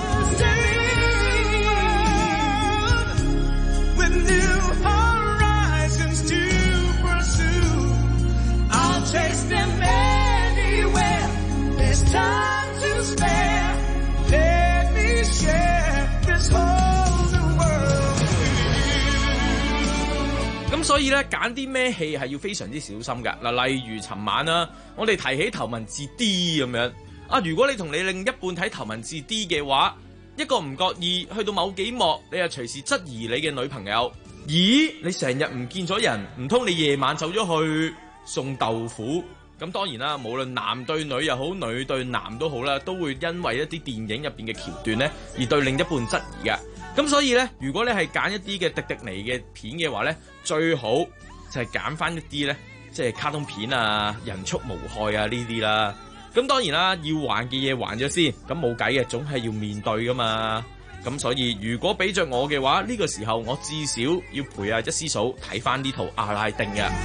G: 咁所以咧，揀啲咩戲係要非常之小心㗎。嗱，例如尋晚啦，我哋提起頭文字 D 咁樣如果你同你另一半睇頭文字 D 嘅話，一個唔覺意去到某幾幕，你又隨時質疑你嘅女朋友，咦？你成日唔見咗人，唔通你夜晚走咗去送豆腐？咁當然啦，無論男對女又好，女對男都好啦，都會因為一啲電影入邊嘅橋段呢而對另一半質疑嘅。咁所以呢，如果你係揀一啲嘅迪迪尼嘅片嘅話呢，最好就係揀翻一啲呢，即係卡通片啊、人畜無害啊呢啲啦。咁當然啦，要還嘅嘢還咗先，咁冇計嘅，總係要面對噶嘛。咁所以如果俾着我嘅話，呢個時候我至少要陪一師嫂睇翻呢套阿拉丁嘅。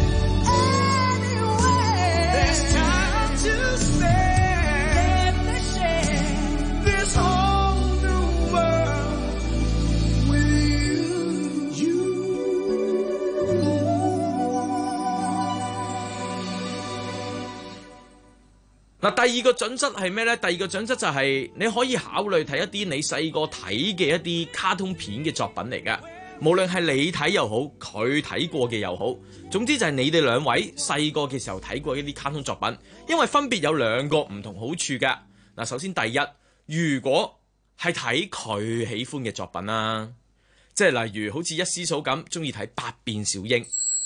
G: 第二個準則係咩呢？第二個準則就係你可以考慮睇一啲你細個睇嘅一啲卡通片嘅作品嚟㗎，無論係你睇又好，佢睇過嘅又好，總之就係你哋兩位細個嘅時候睇過一啲卡通作品，因為分別有2個唔同好處㗎。嗱，首先第一，如果係睇佢喜歡嘅作品啦，即係例如好似一師嫂咁中意睇百變小櫻。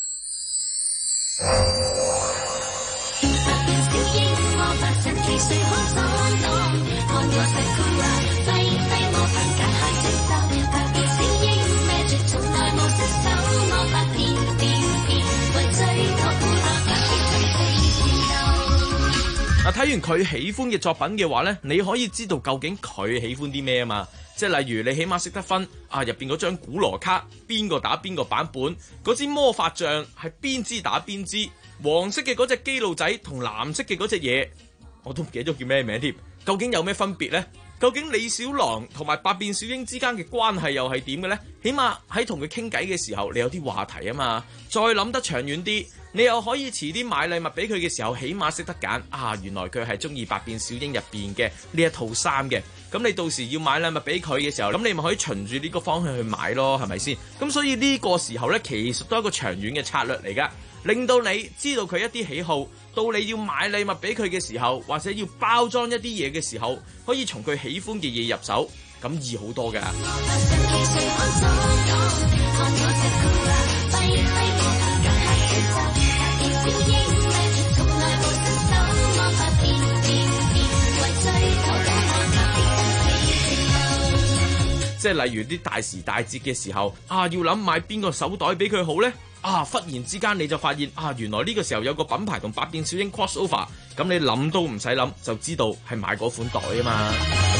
G: 睇完佢喜歡嘅作品嘅話呢，你可以知道究竟佢喜歡啲咩啊嘛。即係例如你起碼識得分入邊嗰張古羅卡邊個打邊個版本，嗰支魔法杖係邊支打邊支， 黃色嘅嗰隻基路仔同藍色嘅嗰隻嘢，我都唔記得咗叫咩名添。究竟有咩分別呢？究竟李小狼同埋百變小櫻之間嘅關係又係點嘅呢？起碼喺同佢傾偈嘅時候，你有啲話題啊嘛。再諗得長遠啲，你又可以遲啲買禮物俾佢嘅時候，起碼識得揀啊！原來佢係中意百變小櫻入邊嘅呢一套衫嘅。咁你到時要買禮物俾佢嘅時候，咁你咪可以循住呢個方向去買咯，係咪先？咁所以呢個時候呢，其實都係一個長遠嘅策略嚟噶，令到你知道佢一啲喜好，到你要買禮物俾佢嘅時候，或者要包裝一啲嘢嘅時候，可以從佢喜歡嘅嘢入手，咁易好多噶。即係例如啲大時大節嘅時候啊，要諗買邊個手袋俾佢好呢？啊，忽然之間你就發現啊，原來呢個時候有個品牌同百變小櫻 cross over， 咁你諗都唔使諗就知道係買嗰款袋啊嘛。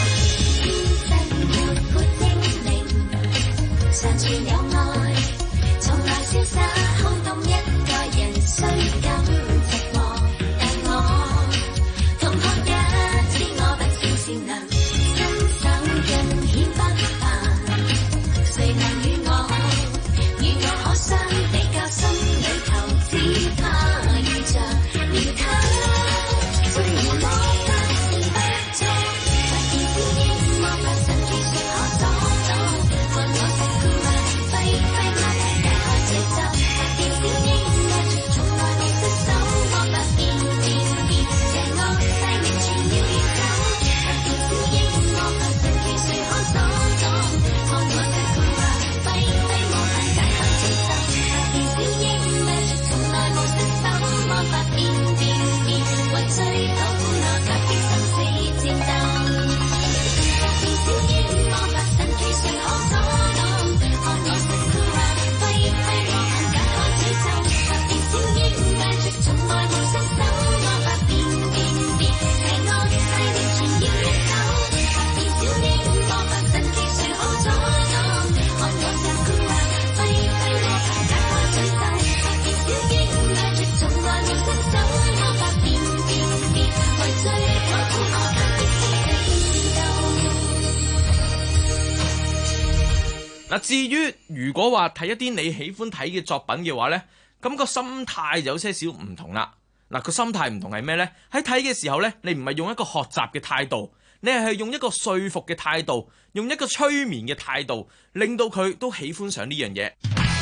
G: 至於如果話睇一啲你喜歡睇嘅作品嘅話呢，咁個心態就有些少唔同啦。嗱，個心態唔同係咩呢？喺睇嘅時候呢，你唔係用一個學習嘅態度，你係用一個說服嘅態度，用一個催眠嘅態度，令到佢都喜歡上呢樣嘢。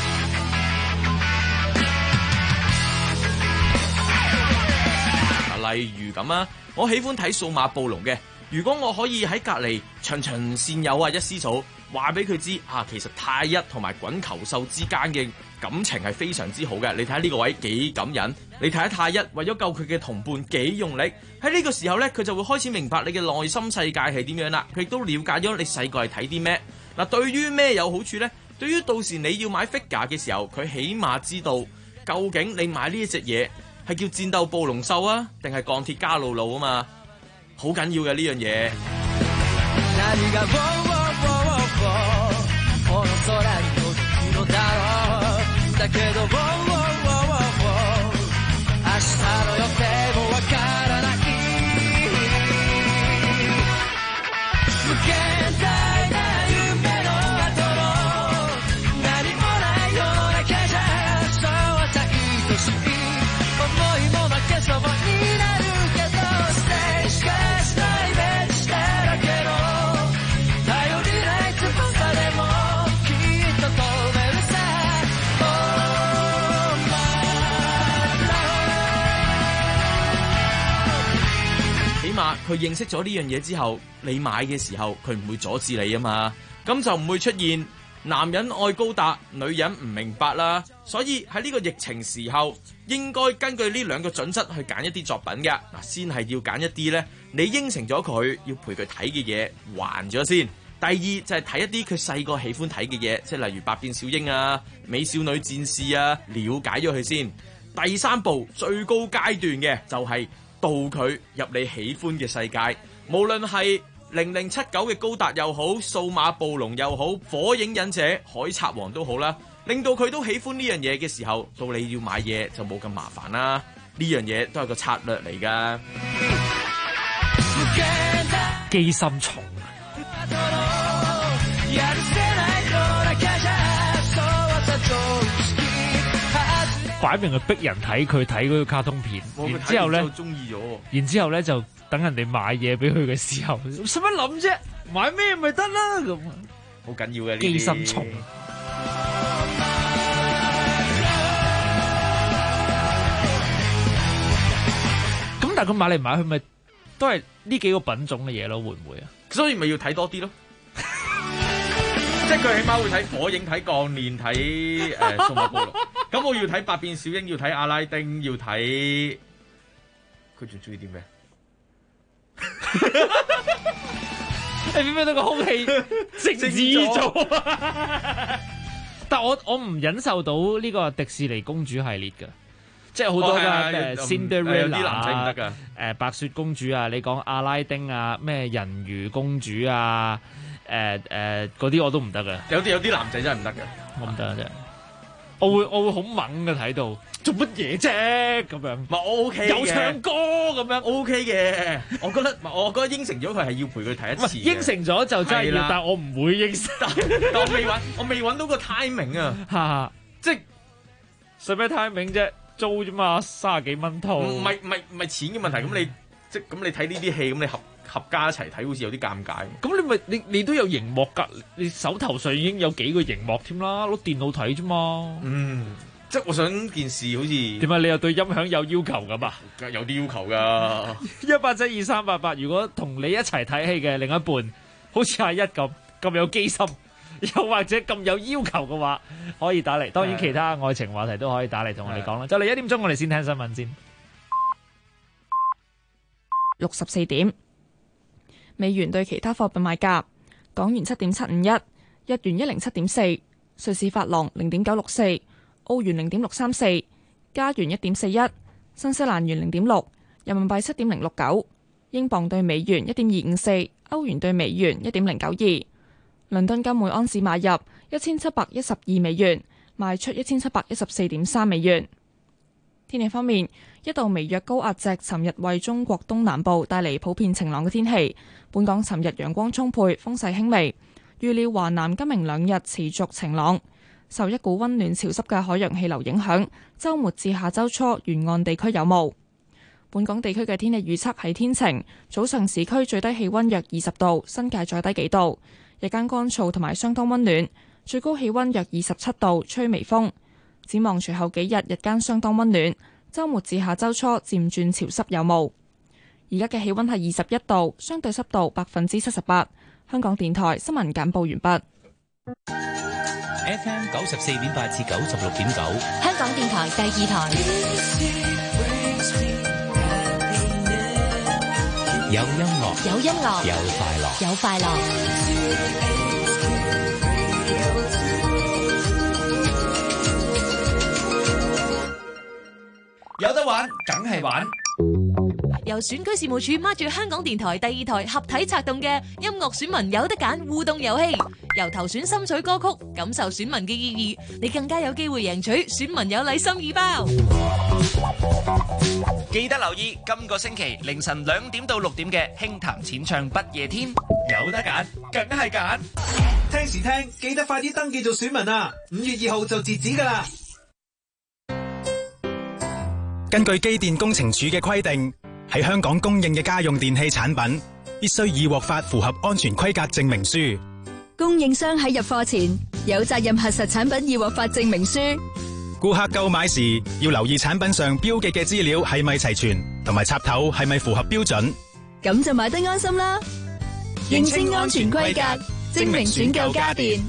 G: 例如咁啊，我喜歡睇數碼暴龍嘅。如果我可以喺隔離循循善誘啊，一絲草話俾佢知啊，其實太一同埋滾球獸之間嘅感情係非常之好嘅。你睇下呢個位幾感人，你睇下太一為咗救佢嘅同伴幾用力。喺呢個時候呢，佢就會開始明白你嘅內心世界係點樣啦。佢亦都了解咗你細個係睇啲咩。嗱，對於咩有好處呢？對於到時你要買 figure 嘅時候，佢起碼知道究竟你買呢一隻嘢係叫戰鬥暴龍獸啊，定係鋼鐵加露露啊嘛。好緊要嘅呢樣嘢。佢認識咗呢樣嘢之後，你買嘅時候佢唔會阻止你啊嘛，咁就唔會出現男人愛高達，女人唔明白啦。所以喺呢個疫情時候，應該根據呢兩個準則去揀一啲作品嘅。嗱，先係要揀一啲呢，你應承咗佢要陪佢睇嘅嘢還咗先。第二就係睇一啲佢細個喜歡睇嘅嘢，即係例如百變小櫻啊、美少女戰士啊，了解咗佢先。第三步最高階段嘅就係導佢入你喜歡嘅世界，無論係0079嘅高達又好，數碼暴龍又好，火影忍者、海賊王都好啦。 令到佢都喜歡呢樣嘢嘅時候，到你要買嘢就冇咁麻煩啦。呢樣嘢都係個策略嚟㗎。
M: 機心重。擺明係逼人睇佢睇嗰個卡通片，然之後咧
G: 中意咗，
M: 然之後咧就等人哋買嘢俾佢嘅時候，使乜諗啫？買咩咪得啦咁。
G: 好緊要嘅呢啲
M: 機心重。咁但係佢買嚟買去咪都係呢幾個品種嘅嘢咯，會唔會啊？
G: 所以咪要睇多啲咯。即係佢起碼會睇火影、睇鋼鍊、睇數碼暴龍。咁我要睇百變小櫻，要睇阿拉丁，要睇佢仲中意啲咩？
M: 你邊邊得個空氣靜止咗？但我唔忍受到呢個迪士尼公主系列㗎，即係好多㗎，Cinderella
G: 啲男仔唔得㗎，
M: 白雪公主啊，你講阿拉丁啊，咩人魚公主啊，嗰啲我都唔得㗎。
G: 有啲男仔真係唔得㗎，
M: 我唔得真係。我會好猛嘅睇到，做乜嘢啫咁樣？
G: 唔係我 OK
M: 有唱歌咁樣
G: OK 嘅。我覺得應承咗佢係要陪佢睇一次。
M: 應承咗就真係要，但我唔會應承。
G: 但我未揾到個 timing 啊！即係
M: 使咩 timing 啫？租啫嘛，30幾蚊套。
G: 唔係錢嘅問題。咁你睇呢啲戲，咁你合家一齊睇，好似有啲尷尬。
M: 咁你都有熒幕㗎，你手頭上已經有幾個熒幕添啦，攞電腦睇啫嘛。
G: 即係我想件事好似
M: 點解你又對音響有要求㗎嘛？
G: 有啲要求㗎。
M: 1872388，如果同你一齊睇戲嘅另一半，好似阿一咁有機心，又或者咁有要求嘅話，可以打嚟。當然其他愛情話題都可以打嚟同我哋講啦。就嚟1點鐘，我哋先聽新聞先。
A: 64點。美元對其他貨幣賣價：港元7.751，日元107.4，瑞士法郎0.964，澳元0.634，加元1.41，新西蘭元0.6，人民幣7.069，英鎊對美元1.254，歐元對美元1.092。倫敦金每安士買入1712美元，賣出1714.3美元。天氣方面，一道微弱高壓脊尋日為中國東南部帶嚟普遍晴朗嘅天氣。本港尋日陽光充沛，風勢輕微。預料華南今明兩日持續晴朗。受一股溫暖潮濕嘅海洋氣流影響，週末至下週初沿岸地區有霧。本港地區嘅天氣預測係天晴，早上市區最低氣溫約20度，新界再低幾度。日間乾燥同埋相當溫暖，最高氣溫約27度，吹微風。展望隨後幾日日間相當溫暖，週末至下週初漸轉潮濕有霧。而家嘅氣溫係21度，相對濕度78%。香港電台新聞簡報完畢。
P: FM 94.8至96.9，
C: 香港電台第2台。
P: 有音樂，
C: 有音樂，
P: 有快樂，
C: 有快樂。
J: 有得玩，梗係玩。
D: 由選舉事務處孖住香港電台第2台合體策動嘅音樂選民有得揀互動遊戲，由投選心水歌曲，感受選民嘅意義，你更加有機會贏取選民有禮心意包。
J: 記得留意今個星期凌晨2點到6點嘅輕談淺唱不夜天，有得揀，梗係揀。
K: 聽時聽，記得快啲登記做選民啊！5月2號就截止㗎啦。
B: 根據機電工程署嘅規定，喺香港供應嘅家用電器產品必須已獲發符合安全規格證明書。
E: 供應商喺入貨前有責任核實產品已獲發證明書。
B: 顧客購買時要留意產品上標記嘅資料係咪齊全，同埋插頭係咪符合標準。
E: 咁就買得安心啦。認清安全規格，證明選購家電。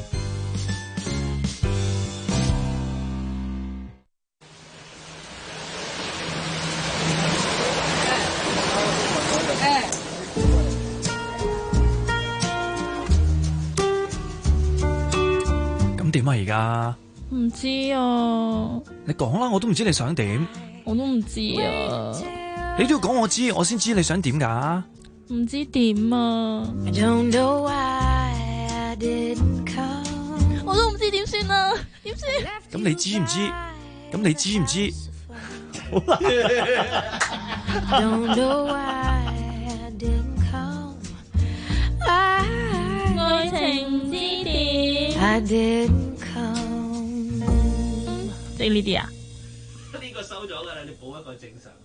X: 點啊而家？
Y: 唔知啊。
X: 你講啦，我都唔知你想點。
Y: 我都唔知啊。
X: 你都要講我知，我先知你想點㗎。
Y: 唔知點啊。我都唔知點算啊。 點算？
X: 咁你知唔知？咁你知唔知？好啦。
W: Don't know why I didn't come.
Y: 愛情之點
W: I didn't come.
Y: 識呢啲啊？
M: 呢個收咗㗎啦，你補一個正常。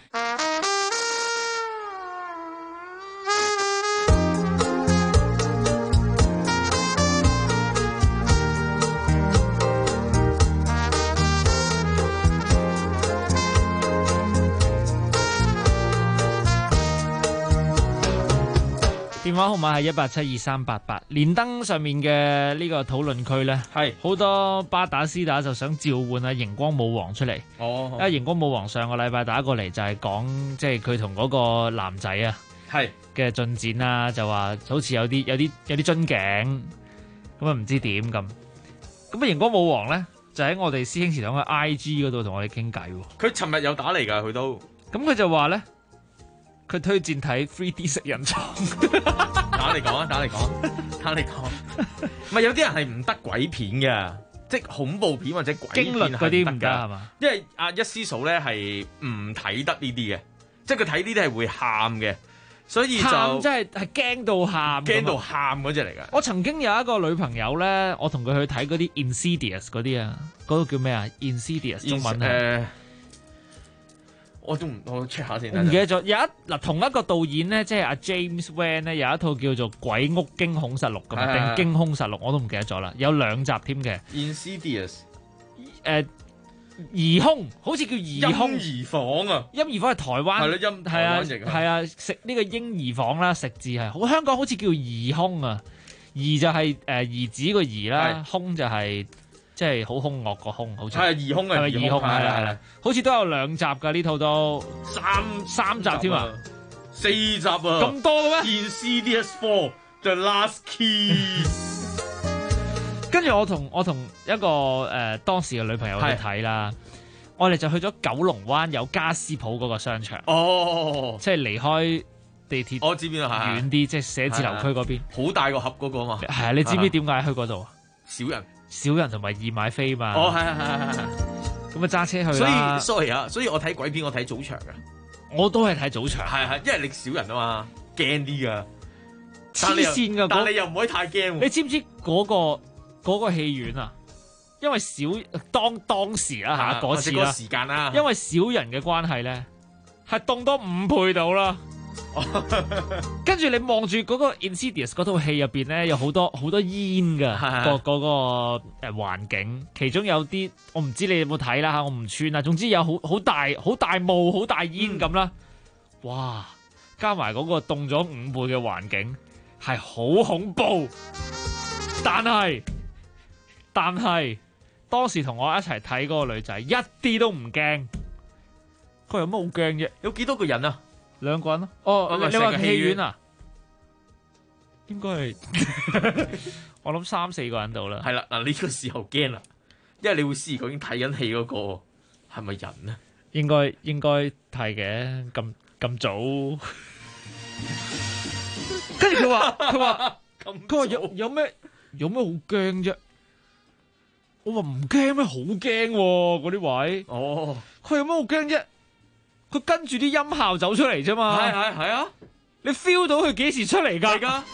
M: 電話號碼係1872388，連登上面嘅呢個討論區呢，係好多巴打絲打就想召喚啊熒光舞王出嚟。
G: 哦，
M: 因為熒光舞王上個禮拜打過嚟就係講，即係佢同嗰個男仔啊
G: 係嘅
M: 進展啦，就話好似有啲樽頸，咁啊唔知點咁。咁啊熒光舞王呢，就喺我哋師兄祠堂嘅 IG 嗰度同我哋傾偈喎。
G: 佢尋日有打嚟㗎，佢都
M: 咁佢就話呢。佢推薦睇 3D 食人床，
G: 打嚟講啊，打嚟講，打嚟講。唔係有啲人係唔得鬼片嘅，即係恐怖片或者鬼片
M: 驚慄嗰啲唔得係嘛？
G: 因為阿一師嫂咧係唔睇得呢啲嘅，即係佢睇呢啲係會喊嘅，所以就
M: 即係驚到喊，
G: 驚到喊嗰隻嚟㗎。
M: 我曾經有一個女朋友咧，我同佢去睇嗰啲 Insidious 嗰啲啊，嗰個叫咩啊 ？Insidious 中文
G: 我 check 下先。
M: 唔記得咗同一個導演咧，即係阿 James Wan 咧，有一套叫做《鬼屋驚恐實錄》咁定驚恐實錄，我都唔記得咗啦。有2集添嘅。
G: Insidious
M: 疑兇好似叫疑兇。
G: 嬰兒房啊！
M: 嬰兒房係台灣
G: 係咯，台灣譯
M: 係啊，食呢個嬰兒房啦，食字係好香港好似叫疑兇啊，疑就係兒子個疑啦，兇就係。即係好兇惡個兇，好似
G: 係疑兇啊，
M: 係咪疑兇？係啦，好似都有2集㗎，呢套都三集添啊
G: ，4集啊，
M: 咁多嘅咩
G: ？Insidious 4 The Last Key。
M: 跟住我同一個當時嘅女朋友去睇啦，我哋就去咗九龍灣有家私鋪嗰個商場。
G: 哦，
M: 即係離開地鐵，
G: 我知邊度係
M: 遠啲，即係寫字樓區嗰邊，
G: 好大個盒嗰個嘛。
M: 係啊，你知唔知點解去嗰度？
G: 少人
M: 同埋易買飛嘛。
G: 哦，係。
M: 咁啊揸車去啦。
G: 所以我睇鬼片我睇早場㗎。
M: 我都係睇早場。
G: 係，因為你少人啊嘛，驚啲㗎。
M: 黐線㗎，
G: 但你又唔可以太驚。
M: 你知唔知嗰個戲院啊？因為當時啦嚇嗰次啦，
G: 時間啦，
M: 因為少人嘅關係咧，係凍多5倍到啦。跟住你望住嗰個 Insidious 嗰套戲入邊咧，有好多煙㗎，嗰個環境，其中有啲我唔知你有冇睇啦嚇，我唔串啦。總之有好大霧、好大煙咁啦，哇！加埋嗰個凍咗5倍嘅環境，係好恐怖。但係當時同我一齊睇嗰個女仔，一啲都唔驚。佢有乜好驚啫？
G: 有幾多個人啊？2個人咯。
M: 哦，你話戲院啊？應該係我諗3-4個人到啦。
G: 係啦，嗱呢個時候驚啦，因為你會試究竟睇緊戲嗰個係咪人咧？
M: 應該係嘅，咁早。跟住佢話有咩好驚啫？我話唔驚咩？好驚嗰啲位。
G: 哦，
M: 佢有咩好驚啫？佢跟住啲音效走出嚟啫嘛。
G: 係啊，
M: 你 feel 到佢幾時出嚟㗎？係㗎。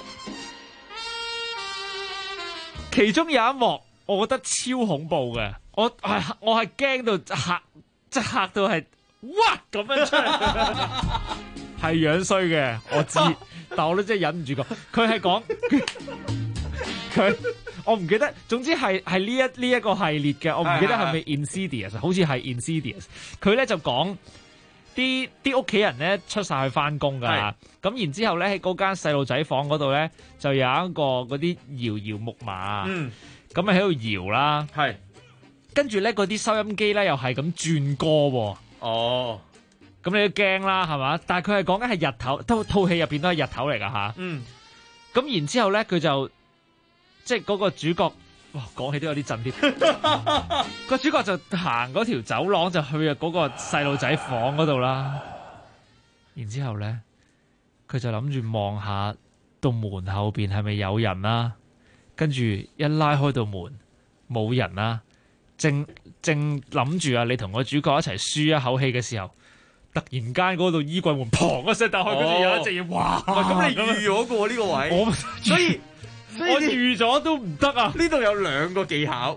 M: 其中有一幕，我覺得超恐怖嘅。我係驚到嚇到係哇咁樣出嚟，係樣衰嘅，我知。但我都真係忍唔住講，佢係講佢，我唔記得。總之係呢一個系列嘅，我唔記得係咪 Insidious，好似係 Insidious。佢咧就講啲屋企人咧出晒去翻工㗎，咁然之後咧喺嗰間細路仔房嗰度咧就有一個嗰啲搖木馬，咁咪喺度搖啦，跟住咧嗰啲收音機咧又係咁轉歌喎。
G: 哦。
M: 咁你都驚啦，係嘛？但係佢係講緊係日頭，套戲入邊都係日頭嚟噶吓。咁然之後咧，佢就即係嗰個主角，哇，講起都有啲震添。個主角就行嗰條走廊就去嗰個細路仔房嗰度啦。然之後咧，佢就諗住望下道門後邊係咪有人啦。跟住一拉開道門，冇人啦。 正諗住啊，你同個主角一齊舒一口氣嘅時候，突然間嗰度衣櫃門砰一聲打開，跟住有一隻嘢，哇！
G: 咁你預咗個呢個位，所以
M: 我預咗都唔得啊！
G: 呢度有兩個技巧，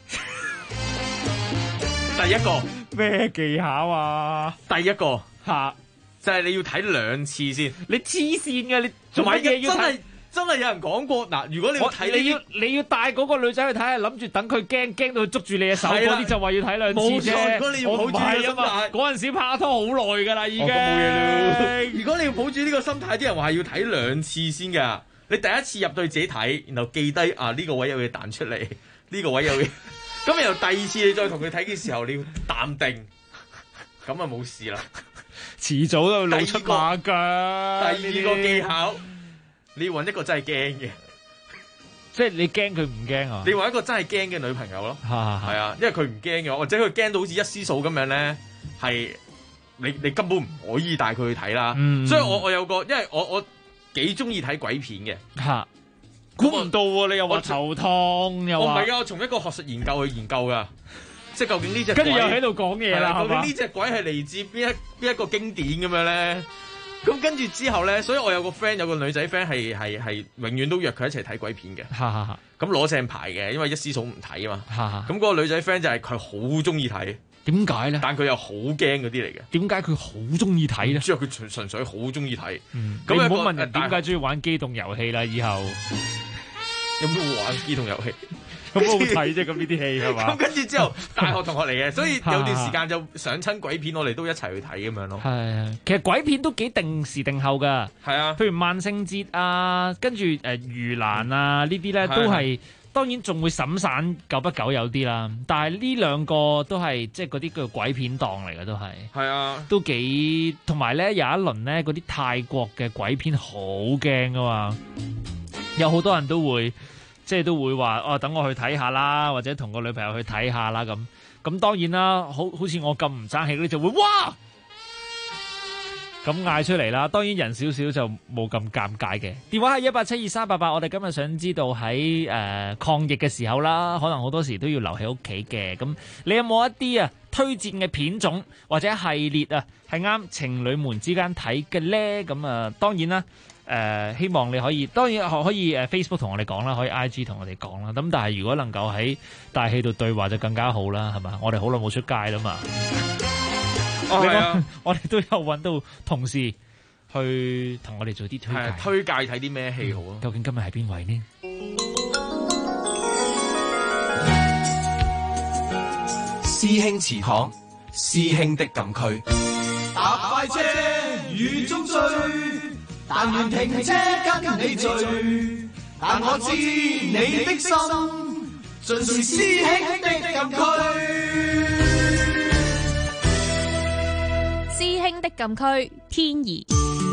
G: 第一個
M: 咩技巧啊？
G: 第一個
M: 嚇
G: 就係你要睇兩次先，
M: 你黐線嘅你做乜嘢要睇？
G: 真係有人講過嗱，如果你要睇
M: 你要帶嗰個女仔去睇，諗住等佢驚到佢捉住你嘅手嗰啲就話要睇兩次啫。冇錯，如果你要抱住呢個心態，嗰陣時拍拖好耐㗎啦已經。冇嘢啦。
G: 如果你要抱住呢個心態，啲人話係要睇兩次先㗎。你第一次入到去自己睇，然後記低啊呢個位有嘢彈出嚟，呢個位有嘢。咁然後第二次你再同佢睇嘅時候，你要淡定，咁啊冇事啦。
M: 遲早都露出馬腳。
G: 第二個技巧。你要揾一個真係驚嘅，
M: 即係你驚佢唔驚啊？
G: 你揾一個真係驚嘅女朋友咯，係啊，因為佢唔驚嘅，或者佢驚到好似一絲數咁樣咧，係你根本唔可以帶佢去睇啦。所以我有個，因為我幾中意睇鬼片嘅
M: 嚇，估唔到喎！你又話頭痛，又話
G: 我唔係㗎，我從一個學術研究去研究㗎，即係究竟呢隻
M: 跟住又喺度講嘢啦，
G: 究竟呢隻鬼係嚟自邊一個經典咁樣咧？咁跟住之後咧，所以我有個 friend， 有個女仔 friend 係永遠都約佢一齊睇鬼片嘅。咁攞正牌嘅，因為一絲數唔睇啊嘛。咁嗰個女仔 friend 就係佢好中意睇。
M: 點解咧？
G: 但佢又好驚嗰啲嚟嘅。點
M: 解佢好中意睇咧？
G: 即係佢純粹好中意睇。
M: 咁你唔好問人點解中意玩機動遊戲啦，以後
G: 有冇玩機動遊戲？
M: 咁好睇啫，咁呢啲戲係嘛？
G: 咁跟住之後，大學同學嚟嘅，所以有段時間就上親鬼片，我哋都一齊去睇咁樣咯。
M: 係，其實鬼片都幾定時定候㗎。
G: 係啊，
M: 譬如萬聖節啊，跟住盂蘭啊呢啲咧，都係當然仲會審散，久不久有啲啦。但係呢兩個都係即係嗰啲叫鬼片檔嚟嘅，都係。
G: 係啊，
M: 都幾同埋咧，有一輪咧嗰啲泰國嘅鬼片好驚㗎嘛，有好多人都會。即係都會話哦，等我去睇下啦，或者同個女朋友去睇下啦咁。咁當然啦，好似我咁唔爭氣嗰啲就會哇咁嗌出嚟啦。當然人少少就冇咁尷尬嘅。電話係1872388，我哋今日想知道喺抗疫嘅時候啦，可能好多時都要留喺屋企嘅。咁你有冇一啲推薦嘅片種或者系列係啱情侶們之間睇嘅咧？咁當然啦。希望你可以，當然可以Facebook 同我哋講啦，可以 IG 同我哋講啦。咁但係如果能夠喺大氣度對話就更加好啦，係嘛？我哋好耐冇出街啦嘛。我哋都有揾到同事去同我哋做啲推介
G: 睇啲咩戲好啊？
M: 究竟今日係邊位呢？
L: 師兄祠堂，師兄的禁區，搭快車雨中追。但願停車跟你聚，但我知你的心盡是師兄的禁區。
D: 師兄的禁區，天怡。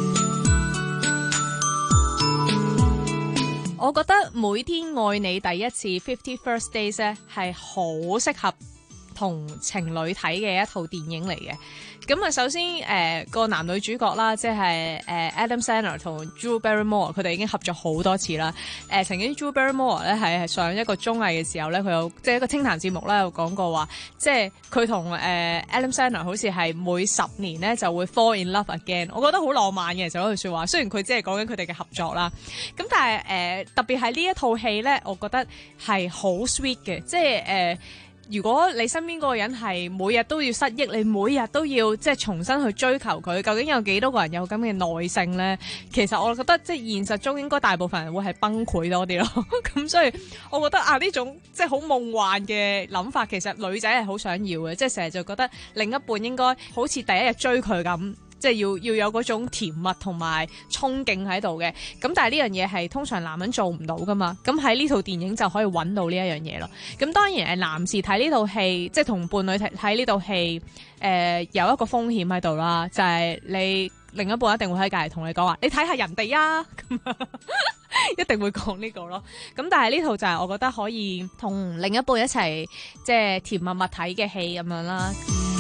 D: 我覺得每天愛你第一次 50 First Days 咧係好適合同情侶睇嘅一套電影嚟嘅。咁啊，首先個男女主角啦，即係Adam Sandler 同 Drew Barrymore， 佢哋已經合作好多次啦。曾經 Drew Barrymore 咧係上一個綜藝嘅時候咧，佢有即係一個清談節目咧，有講過話，即係佢同Adam Sandler 好似係每10年咧就會 fall in love again。我覺得好浪漫嘅，其實嗰句説話。雖然佢只係講緊佢哋嘅合作啦，咁但係特別係呢一套戲咧，我覺得係好 sweet 嘅，即係如果你身邊嗰個人係每日都要失憶，你每日都要即係重新去追求佢，究竟有幾多個人有咁嘅耐性呢？其實我覺得即係現實中應該大部分人會係崩潰多啲咯。咁所以我覺得呢種即係好夢幻嘅諗法，其實女仔係好想要嘅，即係成日就覺得另一半應該好似第一日追佢咁。即係要有嗰種甜蜜同埋憧憬喺度嘅，咁但係呢樣嘢係通常男人做唔到噶嘛，咁喺呢套電影就可以揾到呢一樣嘢咯。咁當然男士睇呢套戲，即係同伴侶睇呢套戲，有一個風險喺度啦，就係你另一半一定會喺隔籬同你講話，你睇下人哋啊，咁一定會講呢個咯。咁但係呢套就係我覺得可以同另一半一齊即係甜蜜蜜睇嘅戲咁樣啦。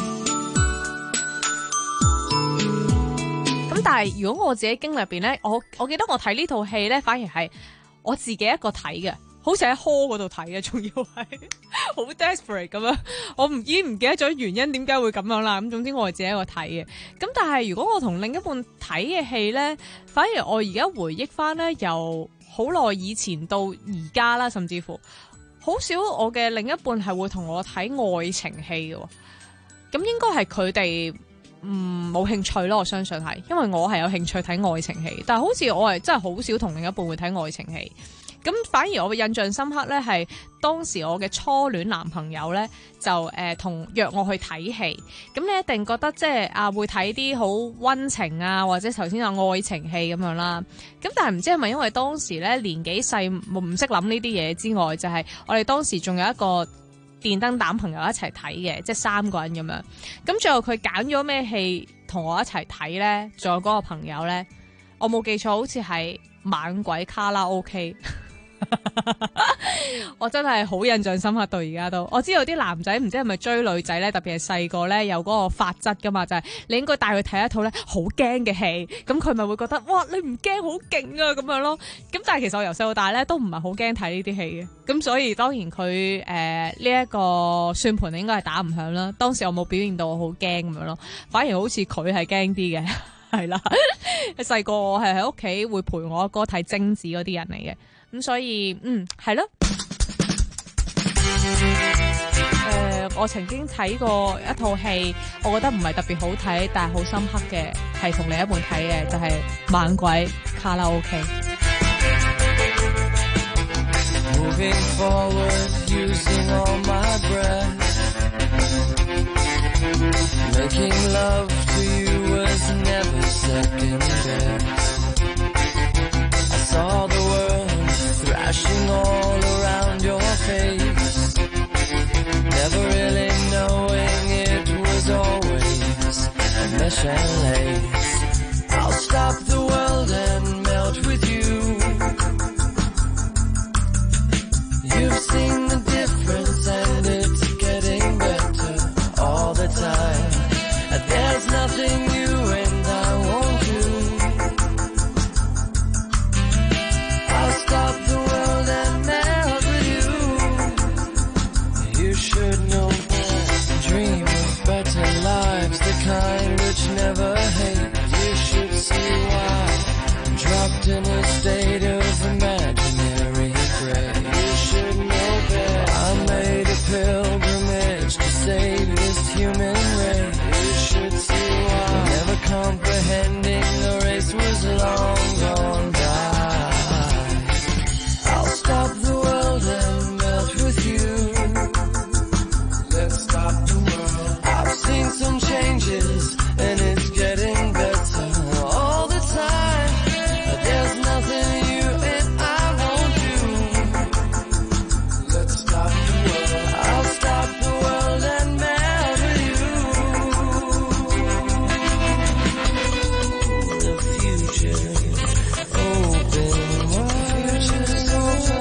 D: 咁但係如果我自己經歷入邊咧，我記得我睇呢套戲咧，反而係我自己一個睇嘅，
F: 好似喺 hall 嗰度睇嘅，仲要係好 desperate 咁樣。我已經唔記得咗原因點解會咁樣啦。咁總之我係自己一個睇嘅。咁但係如果我同另一半睇嘅戲咧，反而我而家回憶翻咧，由好耐以前到而家啦，甚至乎好少我嘅另一半係會同我睇愛情戲嘅。咁應該係佢哋冇興趣咯，我相信係，因為我係有興趣睇愛情戲，但係好似我係真係好少同另一半會睇愛情戲。咁反而我嘅印象深刻咧，係當時我嘅初戀男朋友咧就約我去睇戲。咁你一定覺得即係會睇啲好溫情啊，或者頭先有愛情戲咁樣啦。咁但係唔知係咪因為當時咧年紀細唔識諗呢啲嘢之外，就係我哋當時仲有一個電燈膽朋友一齊睇嘅，即係3個人咁樣。咁最後佢揀咗咩戲同我一齊睇咧？仲有嗰個朋友咧，我冇記錯，好似係猛鬼卡拉 OK。我真係好印象深刻到而家都。我知道啲男仔唔知係咪追女仔咧，特別係細個咧有嗰個法則噶嘛，就係你應該帶佢睇一套咧好驚嘅戲，咁佢咪會覺得哇你唔驚好勁啊咁樣咯。咁但係其實我由細到大咧都唔係好驚睇呢啲戲嘅，咁所以當然佢呢一個算盤應該係打唔響啦。當時我冇表現到我好驚咁樣咯，反而好似佢係驚啲嘅，係啦。細個我係喺屋企會陪我阿哥睇貞子嗰啲人嚟嘅。咁所以係咯，我曾經睇過一套戲，我覺得唔係特別好睇，但係好深刻嘅，係同另一半睇嘅，就係猛鬼卡拉 OK。Moving forward, using all my breath, making love to you was never second best. I saw the world crashing all around your face, never really knowing it was always a mesh and lace. I'll stop the world and melt with you. You've seen the difference and it's getting better all the time. There's nothing you and I won't do. I'll stop the world and melt with you. You should know that. Dream of better lives, the kind which never hate. You should see why I'm dropped in a state of imaginary gray. You should know better. I made a pilgrimage to save this human race. You should see why never comprehending the race was long gone by. I'll stop the world and melt with you. Let's stop the world. I've seen some changes and it's getting better all the time. There's nothing you and I won't do. Let's stop the world. I'll stop the world and melt with you. The future open wide. Future's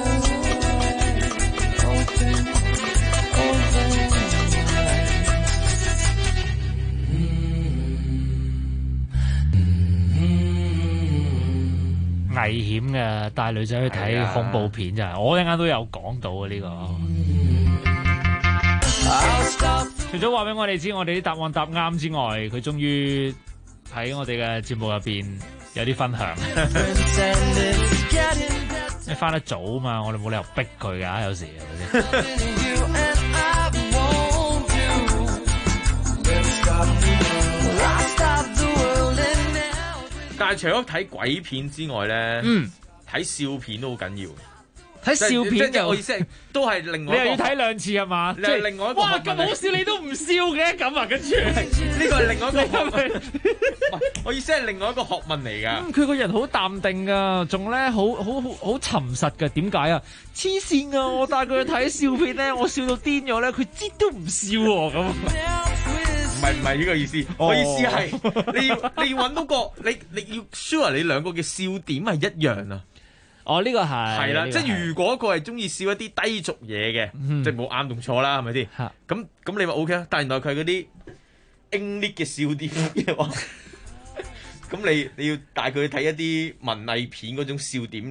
M: 危險嘅，帶女仔去睇恐怖片就係，我一陣間都有講到啊呢個。除咗話俾我哋知，我哋啲答案答啱之外，佢終於喺我哋嘅節目入邊有啲分享。你翻得早嘛，我哋冇理由逼佢㗎，有時係咪先？
G: 但係除咗睇鬼片之外咧，睇笑片都好緊要。
M: 睇笑片就
G: 我意思係都係另外一個。
M: 你又要睇2次係嘛？
G: 你係另外一個。
M: 哇！咁好笑你都唔笑嘅咁啊？跟住
G: 呢個係另外一個學問。唔係，我意思係另外一個學問嚟㗎。
M: 佢個人好淡定㗎，仲咧好沉實㗎。點解啊？黐線啊！我帶佢去睇笑片咧，我笑到癲咗咧，佢知都唔笑喎咁。
G: 唔係呢個意思，我意思係你要揾到個你要 sure 你兩個嘅笑點係一樣啊！
M: 哦，呢個係
G: 啦，即係如果佢係中意笑一啲低俗嘢嘅，即係冇啱同錯啦，係咪先？咁你咪 OK 啦。但係原來佢係嗰啲 English 嘅笑點嘅話，咁你要帶佢去睇一啲文藝片嗰種笑點，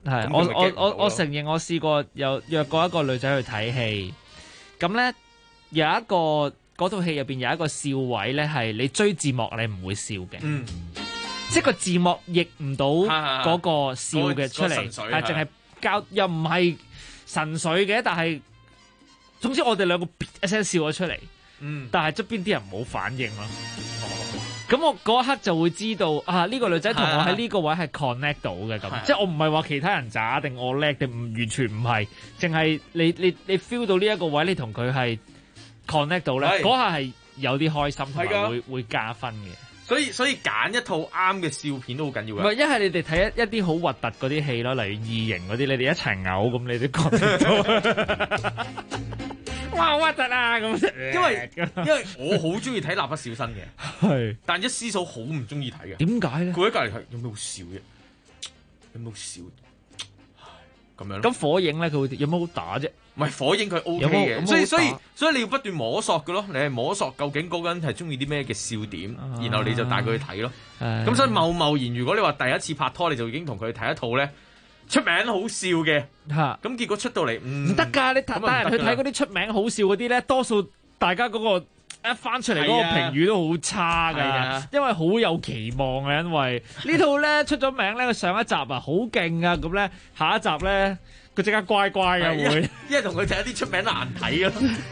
M: 係我承認我試過有約過一個女仔去睇戲，咁咧有一個嗰套戲入邊有一個笑位咧係你追字幕你唔會笑嘅，即係個字幕譯唔到嗰個笑嘅出嚟，係淨係教又唔係神髓嘅，但係總之我哋兩個一聲笑咗出嚟，但係側邊啲人冇反應咯。咁我嗰一刻就會知道呢個女仔同我喺呢個位係 connect 到嘅咁，即係我唔係話其他人渣定我叻定唔完全唔係，淨係你 feel 到呢一個位你同佢係 connect 到咧，嗰下係有啲開心同埋會加分嘅。
G: 所以揀一套啱嘅笑片都好緊要嘅。
M: 唔係，一係你哋睇一啲好核突嗰啲戲咯，例如異形嗰啲，你哋一齊嘔咁，你都 connect 到。哇，好核突啊！咁，
G: 因為我好中意睇《蠟筆小新》嘅，係，但一師嫂好唔中意睇嘅。
M: 點解咧？
G: 佢喺隔離睇，有咩好笑啫？有咩好笑？咁樣。
M: 咁火影咧，佢會有咩好打啫？
G: 唔係火影佢 OK 嘅，所以你要不斷摸索嘅咯。你係摸索究竟嗰個人係中意啲咩嘅笑點，然後你就帶佢去睇咯。咁所以貿然，如果你話第一次拍拖，你就已經同佢睇一套咧出名好笑嘅，咁結果出到嚟唔
M: 得㗎。你帶人去睇嗰啲出名好笑嗰啲咧，多數大家嗰個一翻出嚟嗰個評語都好差㗎，因為好有期望嘅，因為呢套咧出咗名咧，佢上一集啊好勁啊，咁咧下一集咧佢即刻乖乖嘅會，
G: 因為同佢睇一啲出名難睇咯。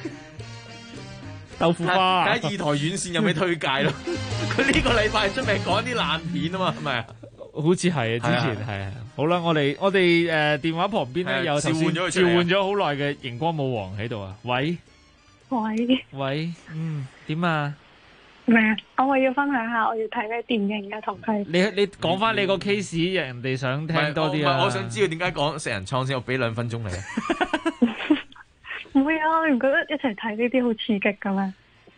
M: 豆腐花
G: 睇二台院線有咩推介咯？佢呢個禮拜出名講一啲爛片啊嘛，係咪啊？
M: 好似係啊，之前係啊。好啦，我哋電話旁邊咧有召喚咗好耐嘅熒光舞王喺度啊！喂，點啊？
H: 咩啊？我話要分享下我要睇咩電影嘅同佢。
M: 你講翻你個 case，人哋想聽多啲啊！
G: 我想知道點解講食人創先，我俾2分鐘你啊！
H: 唔會啊！你唔覺得一齊睇呢啲好刺激嘅咩？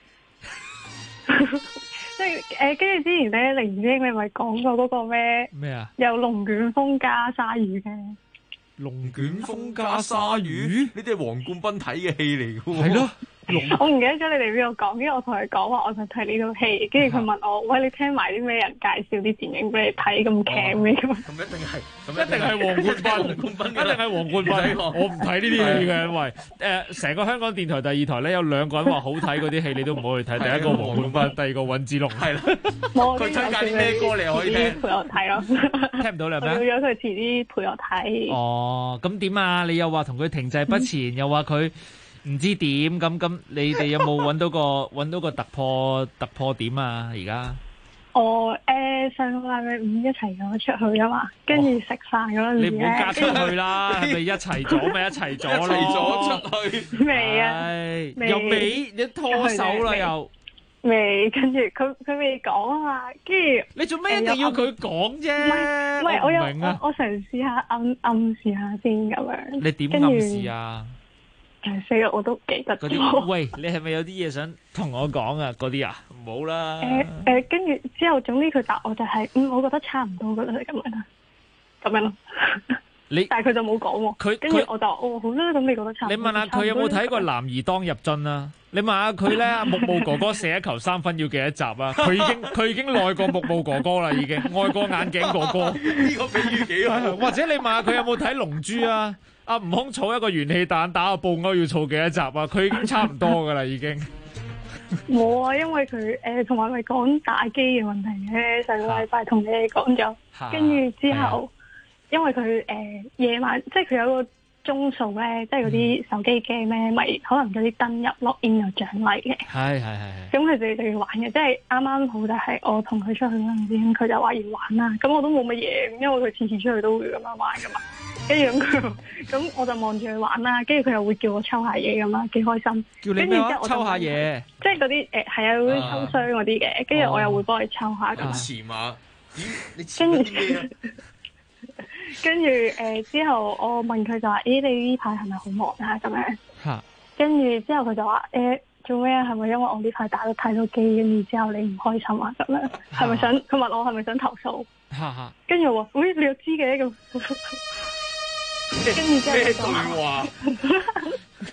H: 即係跟住之前咧，凌英你咪講過嗰個咩
M: 啊？
H: 有龍捲風加鯊魚嘅。
G: 龍捲風加鯊魚，呢啲係黃冠斌睇嘅戲嚟嘅喎。
M: 係咯。
H: 我唔記得咗你哋邊度講，因為我同佢講話，我想睇呢套戲，跟住佢問我，喂，你聽埋啲咩人介紹啲電影俾你睇咁劇咩咁？
G: 咁一定係
M: 黃冠斌，一定係黃冠斌。我唔睇呢啲戲嘅，因為成個香港電台第二台咧有2個人話好睇嗰啲戲，你都唔好去睇。第一個黃冠斌，第二個尹子龍。係啦，
H: 佢
G: 推介啲咩歌你可以聽？
H: 陪我睇咯。
M: 聽唔到你係咩？
H: 我要咗佢遲啲陪我睇。
M: 哦，咁點啊？你又話同佢停滯不前，又話佢唔知點咁，你哋有冇揾到個突破點啊？而家
H: 上個禮拜5一齊咗出去啊嘛，跟住食飯嗰陣時
M: 你唔好加出去啦，係咪一齊咗咪一齊咗咯？
G: 一齊咗出去
H: 未啊？
M: 又未？你拖手啦又？
H: 未，跟住佢未講啊嘛，跟住
M: 你做咩一定要佢講啫？
H: 唔係，我嘗試下暗示下先咁樣。
M: 你點暗示啊？
H: 死啦！我都記得
M: 嗰啲。喂，你係咪有啲嘢想同我講啊？嗰啲啊，唔好啦。
H: 跟住之後，總之佢答我就係，我覺得差唔多噶啦，咁樣咯。但係佢就冇講喎。跟住我就好啦，咁你覺得差唔多？
M: 你問下佢有冇睇過《男兒當入樽》啊？你問下佢咧，木木哥哥射一球3分要幾多集啊？佢已經耐過木木哥哥啦，已經愛過眼鏡哥哥。
G: 呢個比喻幾好。
M: 或者你問下佢有冇睇《龍珠》啊？阿悟空儲一個元氣彈打個布歐要儲幾多集啊？佢已經差唔多噶啦，已經。
H: 冇啊，因為佢同埋咪講打機嘅問題嘅，上個禮拜同你哋講咗，跟住之後，因為佢夜晚即係佢有個鐘數咧，即係嗰啲手機 game 咧，咪可能嗰啲登入 login 有獎勵嘅。係。咁佢哋就要玩嘅，即係啱啱好就係我同佢出去嗰陣時，佢就話要玩啦。咁我都冇乜嘢，因為佢次次出去都會咁樣玩噶嘛。跟住咁我就望住佢玩啦，跟住佢又會叫我抽下嘢咁啦，幾開心。
M: 叫你咩話？抽下嘢，
H: 即係嗰啲係啊，嗰啲抽箱嗰啲嘅，跟住我又會幫佢抽下咁。
G: 潛啊！你潛啲咩啊？
H: 跟住之後我問佢就話：你呢排係咪好忙啊？咁樣。跟住之後佢就話：做咩啊？係咪因為我呢排打得太多機，跟住之後你唔開心啊？咁樣係咪想？佢問我係咪想投訴？跟住我話：你又知嘅咁。跟住之後
G: 咩對話？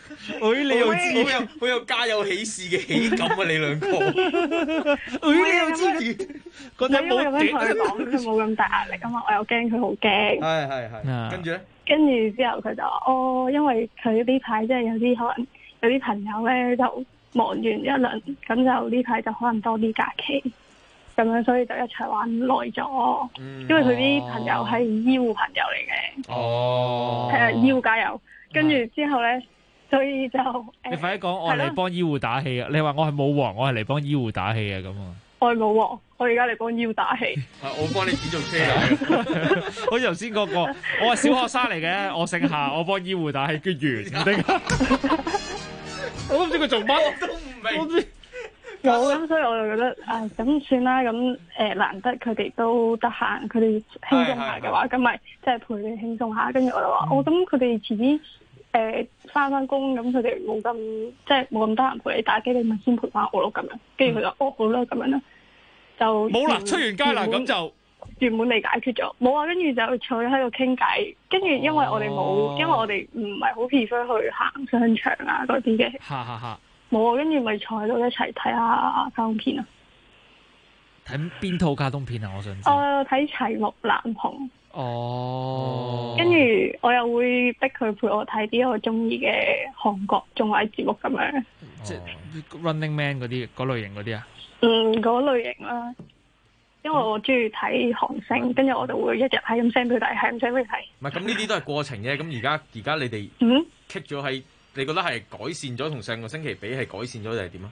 G: 你又知，好有家有喜事嘅喜感啊！你兩個，你又知，覺得冇
H: 咁樣同佢講，佢冇咁大壓力啊嘛，我又驚佢好驚。
G: 係，跟住咧，
H: 跟住之後佢就話因為佢呢排即係有啲可能有啲朋友咧就忙完一輪，咁就呢排就可能多啲假期，咁樣所以就一齊玩耐咗。因為佢啲朋友係醫護朋友嚟嘅，係啊，醫護加油。跟住之後咧，所以就
M: 你快啲講，我係嚟幫醫護打氣啊！你話我係武王，我係嚟幫醫護打氣啊！咁啊，
H: 我係武王，我而家嚟幫醫護打氣。
G: 我幫你剪做車奶。
M: 好似頭先嗰個，我係小學生嚟嘅，我姓夏，我幫醫護打氣，叫完唔定。我都唔知佢做乜，
G: 我都唔明。
H: 冇咁，所以我就覺得咁算啦。咁難得佢哋都得閒，佢哋輕鬆下嘅話，咁咪即係陪你輕鬆下。跟住我就話，咁佢哋遲啲翻工，咁佢哋冇咁即係冇咁得閒陪你打機，你咪先陪翻我咯咁樣。跟住佢就好啦咁樣啦，就
M: 冇啦，出完街啦，咁就
H: 圓滿地解決咗。冇啊，跟住就坐喺度傾偈。跟住因為我哋冇，因為我哋唔係好 prefer 去行商場啊嗰啲嘅。冇啊，跟住咪坐喺度一齊睇下卡通片啊！
M: 睇邊套卡通片啊？我想知。
H: 我睇《齊木楠雄》。跟住我又會逼佢陪我睇啲我中意嘅韓國綜藝節目咁樣。
M: 即係 Running Man 嗰啲嗰類型嗰啲啊？
H: 嗰類型啦。因為我中意睇韓星，跟住我就會一日係咁 send 俾佢睇，係咁 send 俾佢睇。
G: 唔係咁呢啲都係過程啫。咁而家你哋棘咗喺。你覺得係改善咗同上個星期比係改善咗定係點啊？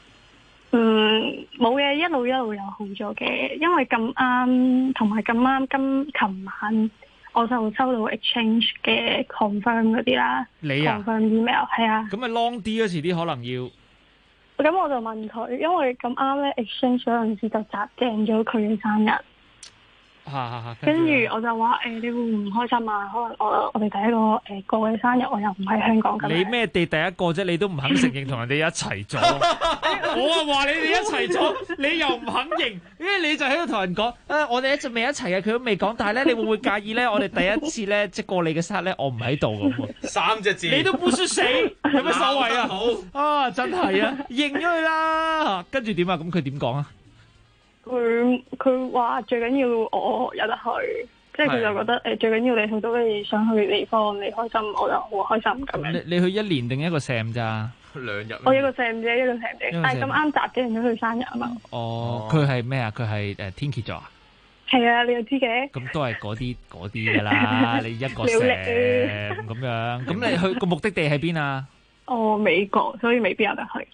H: 冇嘅，一路有好咗嘅，因為咁啱同埋咁啱琴晚我就收到 exchange 嘅 confirm 嗰啲啦。
M: 你啊
H: confirm email 係啊。
M: 咁咪 long 啲嗰時啲可能要。
H: 咁我就問佢，因為咁啱咧 exchange 嗰陣時就砸正咗佢嘅生日。跟住我就話你會唔開心啊？可能我哋第一個過嘅生日，我又唔喺香港咁。
M: 你咩地第一個啫？你都唔肯承認同人哋一齊咗。我啊話你哋一齊咗，你又唔肯認，因為你就喺度同人講我哋一直未一齊嘅，佢都未講。但係咧，你會唔會介意咧？我哋第一次咧，即係過你嘅生日咧，我唔喺度咁喎。
G: 3隻字，
M: 你都不輸死，有咩所謂啊？好真係啊，認咗佢啦。跟住點啊？咁佢點講啊？
H: 佢話最緊要我有得去，即係佢就覺得最緊要你去到你想去嘅地方，你開心我就好開心咁樣。
M: 你去1年定一個 sem 咋？2日。
H: 我一個 sem 啫，一個 sem 啫。但係咁啱雜嘅人都去生日啊嘛。
M: 佢係咩啊？佢係天蠍座啊？
H: 係啊，你又知嘅。
M: 咁都係嗰啲噶啦，你一個 sem 咁樣。咁你去個目的地喺邊啊？
H: 美國，所以未必有得去。